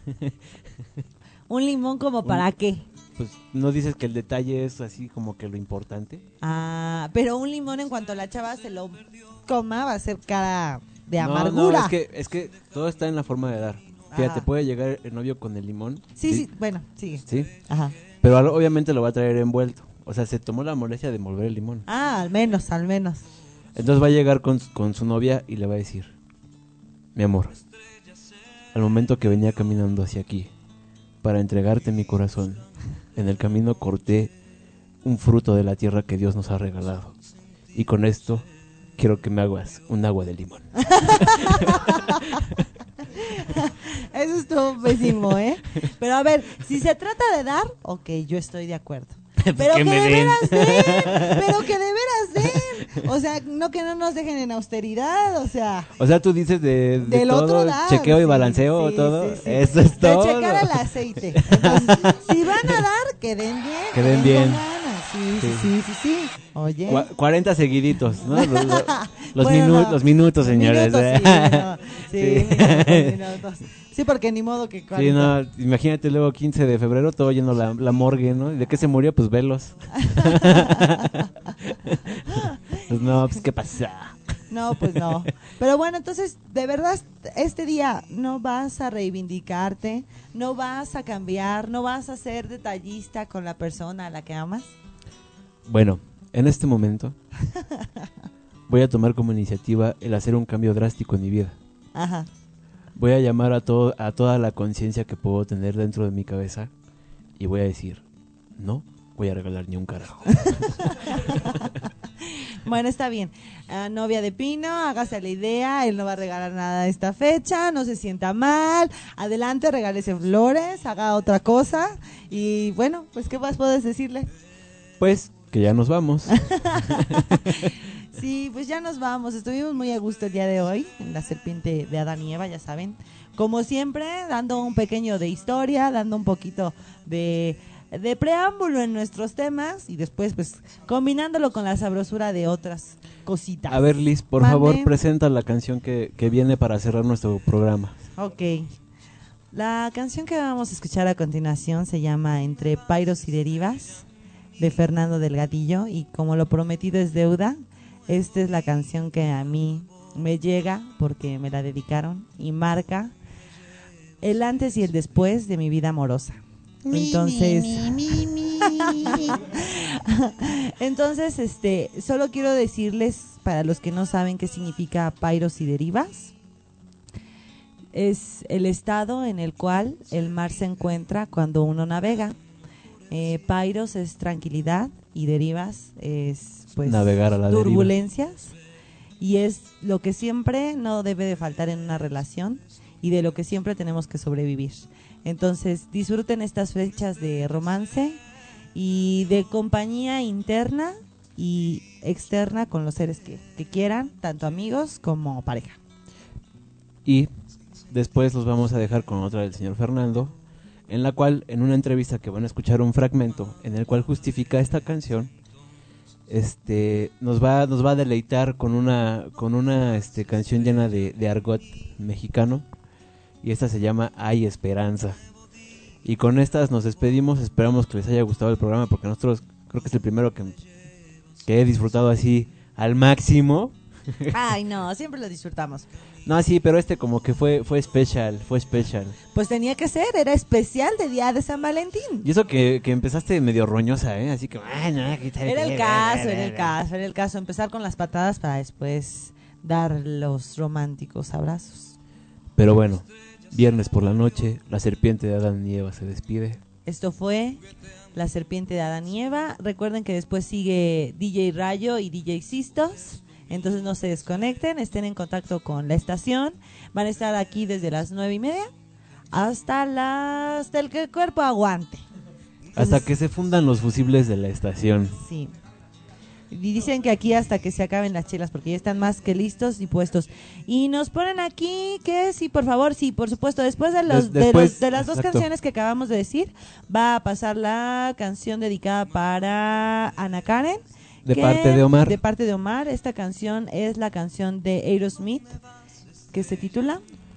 ¿Un limón como para qué? Pues no dices que el detalle es así como que lo importante. Ah, pero un limón en cuanto la chava se lo coma va a ser cara de No, amargura. No, es que es que todo está en la forma de dar. Fíjate, Ah. puede llegar el novio con el limón. Sí, sí, bueno, sigue. Sí. Ajá. Pero al- obviamente lo va a traer envuelto. O sea, se tomó la molestia de envolver el limón. Ah, al menos, al menos. Entonces va a llegar con, con su novia y le va a decir, mi amor, al momento que venía caminando hacia aquí, para entregarte mi corazón, en el camino corté un fruto de la tierra que Dios nos ha regalado. Y con esto quiero que me hagas un agua de limón. Eso estuvo pésimo, ¿eh? Pero a ver, si se trata de dar, ok, yo estoy de acuerdo. Pero que que me de den. veras den, pero que de veras den. O sea, no que no nos dejen en austeridad, o sea... O sea, tú dices de, de Del todo, otro lado, chequeo y sí, balanceo, sí, todo. sí, sí. Eso es De todo. checar el aceite. Entonces, si van a dar, que den bien. Que den con bien. ganas. Sí, sí, Sí. sí, sí, sí. Oye. Cua- cuarenta seguiditos, ¿no? Los, los- los Bueno, minu- no. los minutos, señores. Minutos, ¿eh? sí, no. Sí, Sí. minutos, minutos. Sí, porque ni modo que Sí, cuarenta. no, imagínate luego quince de febrero todo lleno la, la morgue, ¿no? ¿Y de qué se murió? Pues velos. Pues no, pues qué pasa. No, pues no. Pero bueno, entonces, de verdad, este día no vas a reivindicarte, no vas a cambiar, no vas a ser detallista con la persona a la que amas. Bueno, en este momento voy a tomar como iniciativa el hacer un cambio drástico en mi vida. Ajá. Voy a llamar a, todo, a toda la conciencia que puedo tener dentro de mi cabeza y voy a decir, no voy a regalar ni un carajo. Bueno, está bien. Ah, novia de Pino, hágase la idea, él no va a regalar nada a esta fecha, no se sienta mal, adelante, regálese flores, haga otra cosa y bueno, pues ¿qué más puedes decirle? Pues que ya nos vamos. Sí, pues ya nos vamos, estuvimos muy a gusto el día de hoy en La Serpiente de Adán y Eva, ya saben, como siempre, dando un pequeño de historia, dando un poquito de... de preámbulo en nuestros temas y después pues combinándolo con la sabrosura de otras cositas. A ver, Liz, por Mande. favor, presenta la canción que, que viene para cerrar nuestro programa. Ok. La canción que vamos a escuchar a continuación se llama Entre Pairos y Derivas, de Fernando Delgadillo, y como lo prometido es deuda, esta es la canción que a mí me llega porque me la dedicaron y marca el antes y el después de mi vida amorosa. Entonces, entonces, este, solo quiero decirles, para los que no saben qué significa pairos y derivas, es el estado en el cual el mar se encuentra cuando uno navega. Eh, pairos es tranquilidad y derivas es, pues, Navegar a la deriva. turbulencias. Y es lo que siempre no debe de faltar en una relación y de lo que siempre tenemos que sobrevivir. Entonces disfruten estas fechas de romance y de compañía interna y externa con los seres que, que quieran, tanto amigos como pareja. Y después los vamos a dejar con otra del señor Fernando, en la cual, en una entrevista que van a escuchar un fragmento, en el cual justifica esta canción, este, nos va, nos va a deleitar con una, con una este, canción llena de, de argot mexicano, y esta se llama Hay Esperanza. Y con estas nos despedimos, esperamos que les haya gustado el programa, porque nosotros creo que es el primero que, que he disfrutado así al máximo. Ay, no, siempre lo disfrutamos. No, sí, pero este como que fue fue especial, fue especial. Pues tenía que ser, era especial de Día de San Valentín. Y eso que, que empezaste medio roñosa, ¿eh? Así que... Ay, no, era el caso, era el caso, era el caso. Empezar con las patadas para después dar los románticos abrazos. Pero bueno, viernes por la noche, la serpiente de Adán y Eva se despide. Esto fue La Serpiente de Adán y Eva. Recuerden que después sigue D J Rayo y D J Sistos. Entonces no se desconecten, estén en contacto con la estación. Van a estar aquí desde las nueve y media hasta las hasta el que el cuerpo aguante. Entonces, hasta que se fundan los fusibles de la estación. Sí. Y dicen que aquí hasta que se acaben las chelas, porque ya están más que listos y puestos. Y nos ponen aquí que sí, por favor, sí, por supuesto. Después de los, Des, después, de, los de las exacto. dos canciones que acabamos de decir, va a pasar la canción dedicada para Ana Karen. De parte de Omar. De parte de Omar. Esta canción es la canción de Aerosmith, que se titula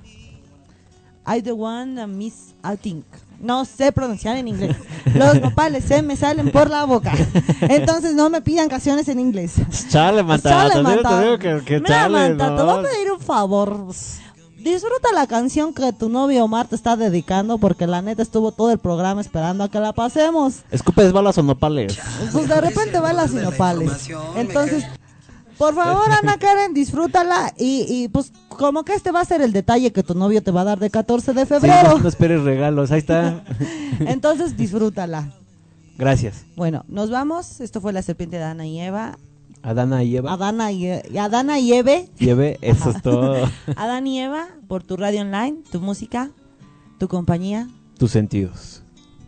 I the One a Miss I Think. No sé pronunciar en inglés. Los nopales se me salen por la boca. Entonces no me pidan canciones en inglés. Chale, Manta. Chale, Manta. Te digo que, que Mira, chale, Manta, no. te voy a pedir un favor. Disfruta la canción que tu novio Omar te está dedicando, porque la neta estuvo todo el programa esperando a que la pasemos. ¿Escupes balas o nopales? Pues de repente balas y nopales. Entonces, por favor, Ana Karen, disfrútala. Y, y pues como que este va a ser el detalle que tu novio te va a dar de catorce de febrero. Sí, no, no esperes regalos, ahí está. Entonces disfrútala. Gracias. Bueno, nos vamos. Esto fue La Serpiente de Adán y Eva. Adana y Eva. Adana y, Adana y Eve. Y Eve, eso es todo. Adán y Eva, por tu radio online, tu música, tu compañía. Tus sentidos.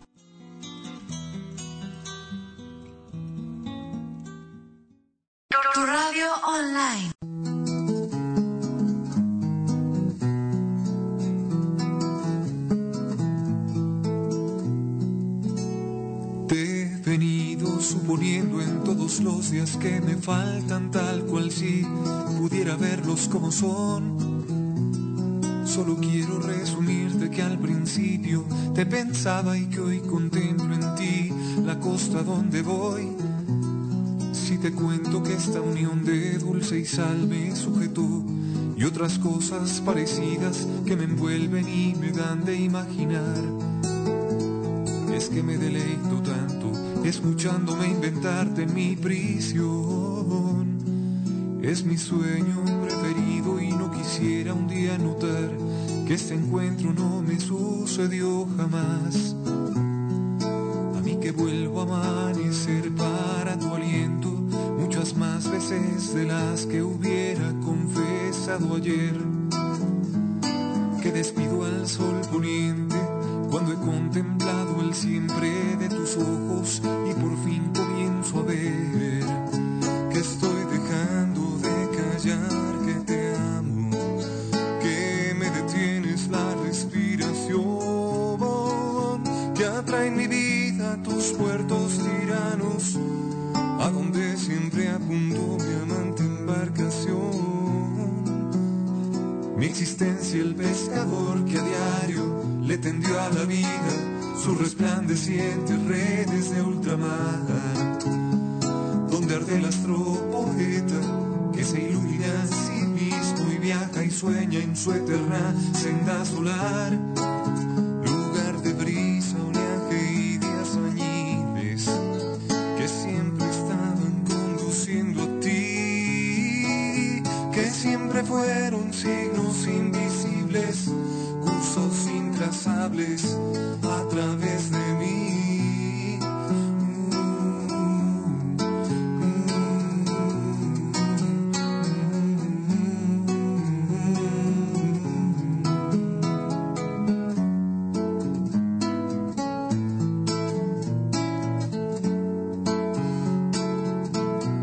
Tu radio online. Te he venido suponiendo en todos los días que me faltan, tal cual si pudiera verlos como son. Solo quiero resumirte que al principio te pensaba y que hoy contemplo en ti la costa donde voy. Si te cuento que esta unión de dulce y sal me sujetó, y otras cosas parecidas que me envuelven y me dan de imaginar. Es que me deleito tanto escuchándome inventarte en mi prisión. Es mi sueño preferido y no quisiera un día notar que este encuentro no me sucedió jamás. A mí que vuelvo a amanecer para tu aliento muchas más veces de las que hubiera confesado ayer. Que despido al sol poniente cuando he contemplado el siempre de tus ojos y por fin comienzo a ver que estoy dejando de callar, que te amo, que me detienes la respiración, que atrae mi vida tus puertos tiranos, a donde siempre apunto mi amante embarcación. Mi existencia el pescador que a diario le tendió a la vida sus resplandecientes redes de ultramar, donde arde el astropoeta que se ilumina a sí mismo y viaja y sueña en su eterna senda solar, lugar de brisa, oleaje y días añiles que siempre estaban conduciendo a ti, que siempre fueron signos invisibles, cursos intrazables a través de mí.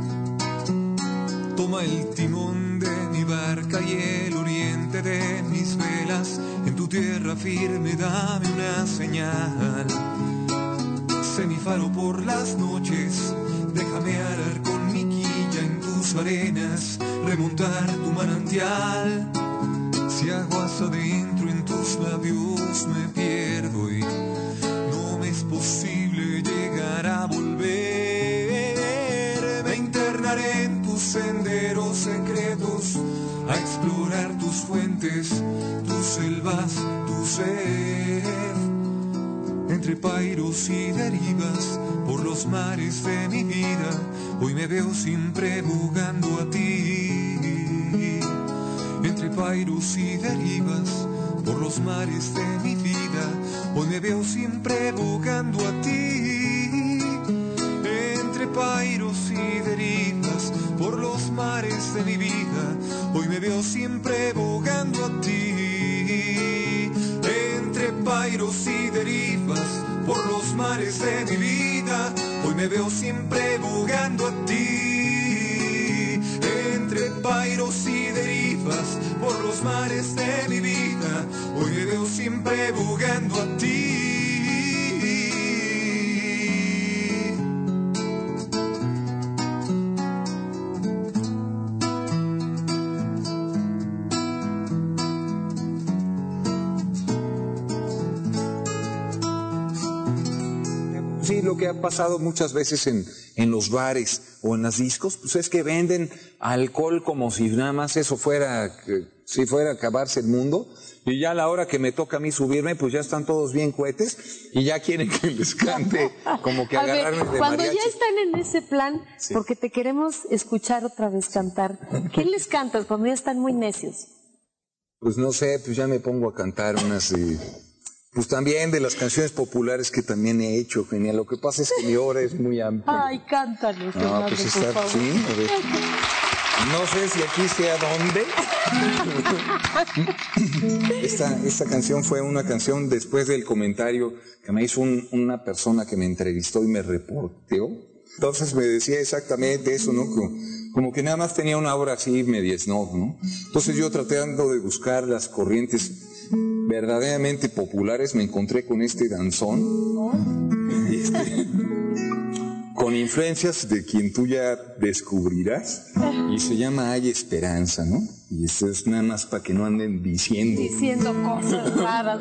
Toma el timón de mi barca y el oriente de mis las velas en tu tierra firme, dame una señal. Sé mi faro por las noches, déjame arar con mi quilla en tus arenas, remontar tu manantial. Si aguas adentro en tus labios me pierdo y no me es posible llegar a volver, me internaré en tus senderos secretos, a explorar tus fuentes, tus selvas, tu sed. Entre pairos y derivas por los mares de mi vida, hoy me veo siempre bugando a ti. Entre pairos y derivas por los mares de mi vida, hoy me veo siempre bugando a ti. Entre pairos y derivas por los mares de mi vida, hoy me veo siempre bugando a ti. Entre pairos y derivas por los mares de mi vida, hoy me veo siempre bugando a ti. Entre pairos y derivas por los mares de mi vida, hoy me veo siempre bugando a ti. Sí, lo que ha pasado muchas veces en, en los bares o en las discos, pues es que venden alcohol como si nada más eso fuera, si fuera a acabarse el mundo, y ya a la hora que me toca a mí subirme, pues ya están todos bien cohetes, y ya quieren que les cante, como que A agarrarme ver, de cuando mariachi. ya están en ese plan, Sí. porque te queremos escuchar otra vez cantar, ¿qué les cantas cuando ya están muy necios? Pues no sé, pues ya me pongo a cantar unas, eh, pues también de las canciones populares que también he hecho, genial. Lo que pasa es que mi hora es muy amplia. Ay, cántanos, No, Fernando, pues por está, favor. sí, a ver. No sé si aquí sea dónde. Esta, esta canción fue una canción después del comentario que me hizo un- una persona que me entrevistó y me reporteó. Entonces me decía exactamente eso, ¿no? Como, como que nada más tenía una obra así media snob, ¿no? Entonces yo tratando de buscar las corrientes verdaderamente populares, me encontré con este danzón. Este, con influencias de quien tú ya descubrirás, y se llama Hay Esperanza, ¿no? Y esto es nada más para que no anden diciendo. Diciendo cosas raras.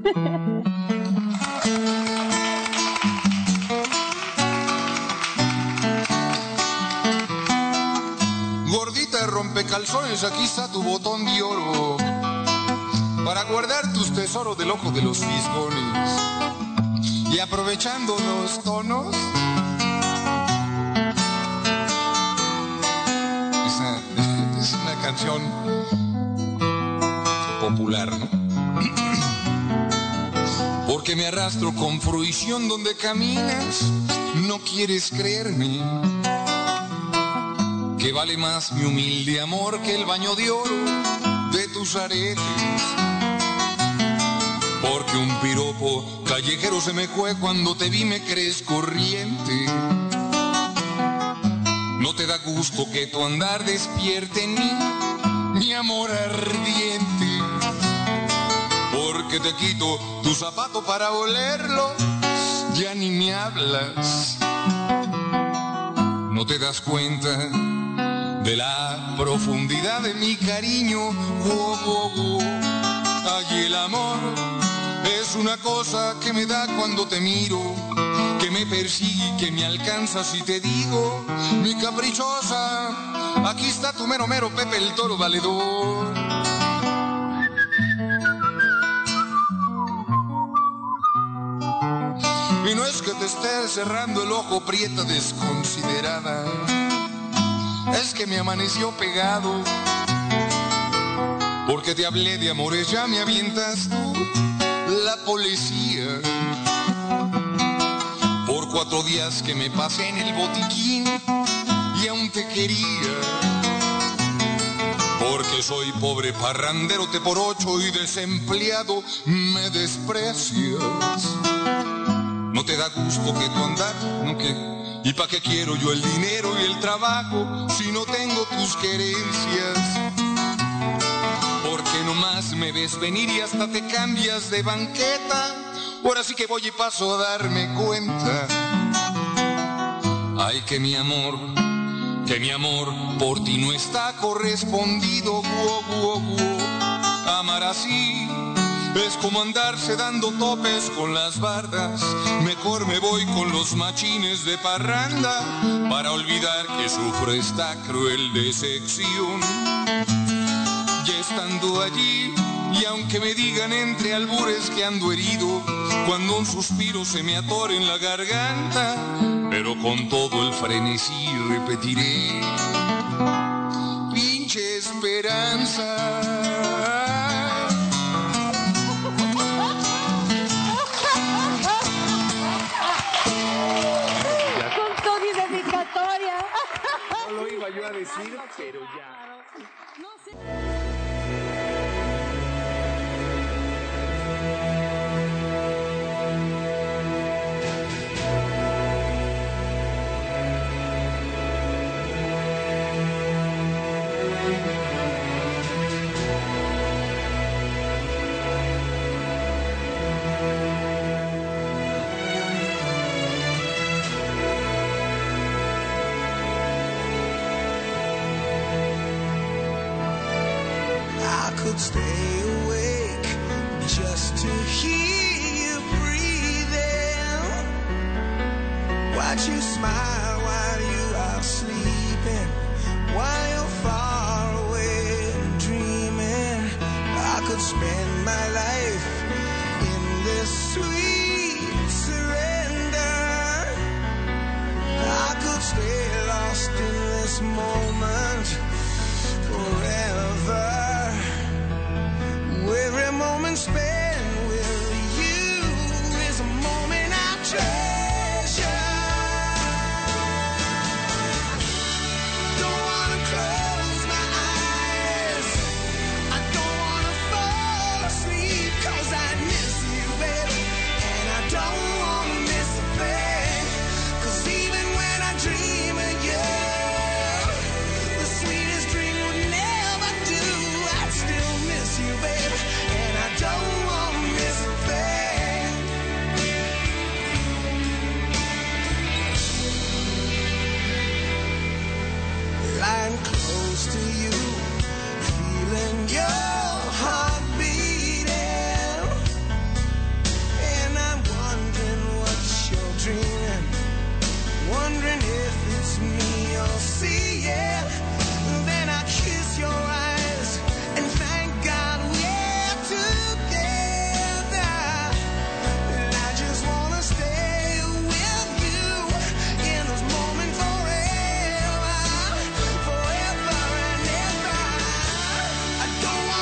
Gordita rompecalzones, aquí está tu botón de oro para guardar tus tesoros del ojo de los fisgones. Y aprovechando los tonos, esa es una canción popular, ¿no? Porque me arrastro con fruición donde caminas, no quieres creerme que vale más mi humilde amor que el baño de oro de tus aretes. Porque un piropo callejero se me fue cuando te vi, me crees corriente. No te da gusto que tu andar despierte en mí mi amor ardiente. Porque te quito tu zapato para olerlo, ya ni me hablas. No te das cuenta de la profundidad de mi cariño. Oh, oh, oh. Ay, el amor es una cosa que me da cuando te miro, que me persigue y que me alcanza si te digo, mi caprichosa, aquí está tu mero mero Pepe el Toro valedor. Y no es que te esté cerrando el ojo, prieta desconsiderada, es que me amaneció pegado, porque te hablé de amores, ya me avientas tú la policía. Por cuatro días que me pasé en el botiquín y aún te quería, porque soy pobre parrandero, te por ocho y desempleado me desprecias. No te da gusto que tu andar, no que, y pa' qué quiero yo el dinero y el trabajo si no tengo tus querencias. Porque que nomás me ves venir y hasta te cambias de banqueta. Ahora sí que voy y paso a darme cuenta. Ay, que mi amor, que mi amor por ti no está correspondido. Guo, guo, guo. Amar así es como andarse dando topes con las bardas. Mejor me voy con los machines de parranda para olvidar que sufro esta cruel decepción. Ya estando allí, y aunque me digan entre albures que ando herido, cuando un suspiro se me atore en la garganta, pero con todo el frenesí repetiré: pinche esperanza. Con Tony dedicatoria. No lo iba yo a decir, pero ya. Stay awake just to hear you breathing. Watch you smile while you are sleeping, while you're far away and dreaming. I could spend my life in this sweet surrender. I could stay lost in this moment forever. Every moment spent with you is a moment I treasure. Don't wanna close my eyes, I don't wanna fall asleep, 'cause I miss you, baby, and I don't wanna miss a thing. 'Cause even when I dream of you, the sweetest dream would never do. I'd still miss you, baby, don't want to miss a thing. Lying close to you, feeling your heart beating, and I'm wondering what you're dreaming, wondering if it's me you're seeing. Then I kiss your eyes and thank God we're together. And I just wanna stay with you in this moment forever, forever and ever. I don't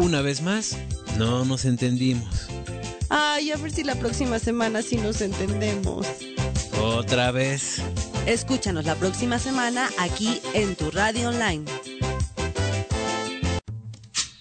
una vez más, no nos entendimos. Ay, a ver si la próxima semana sí nos entendemos. Otra vez. Escúchanos la próxima semana aquí en tu radio online.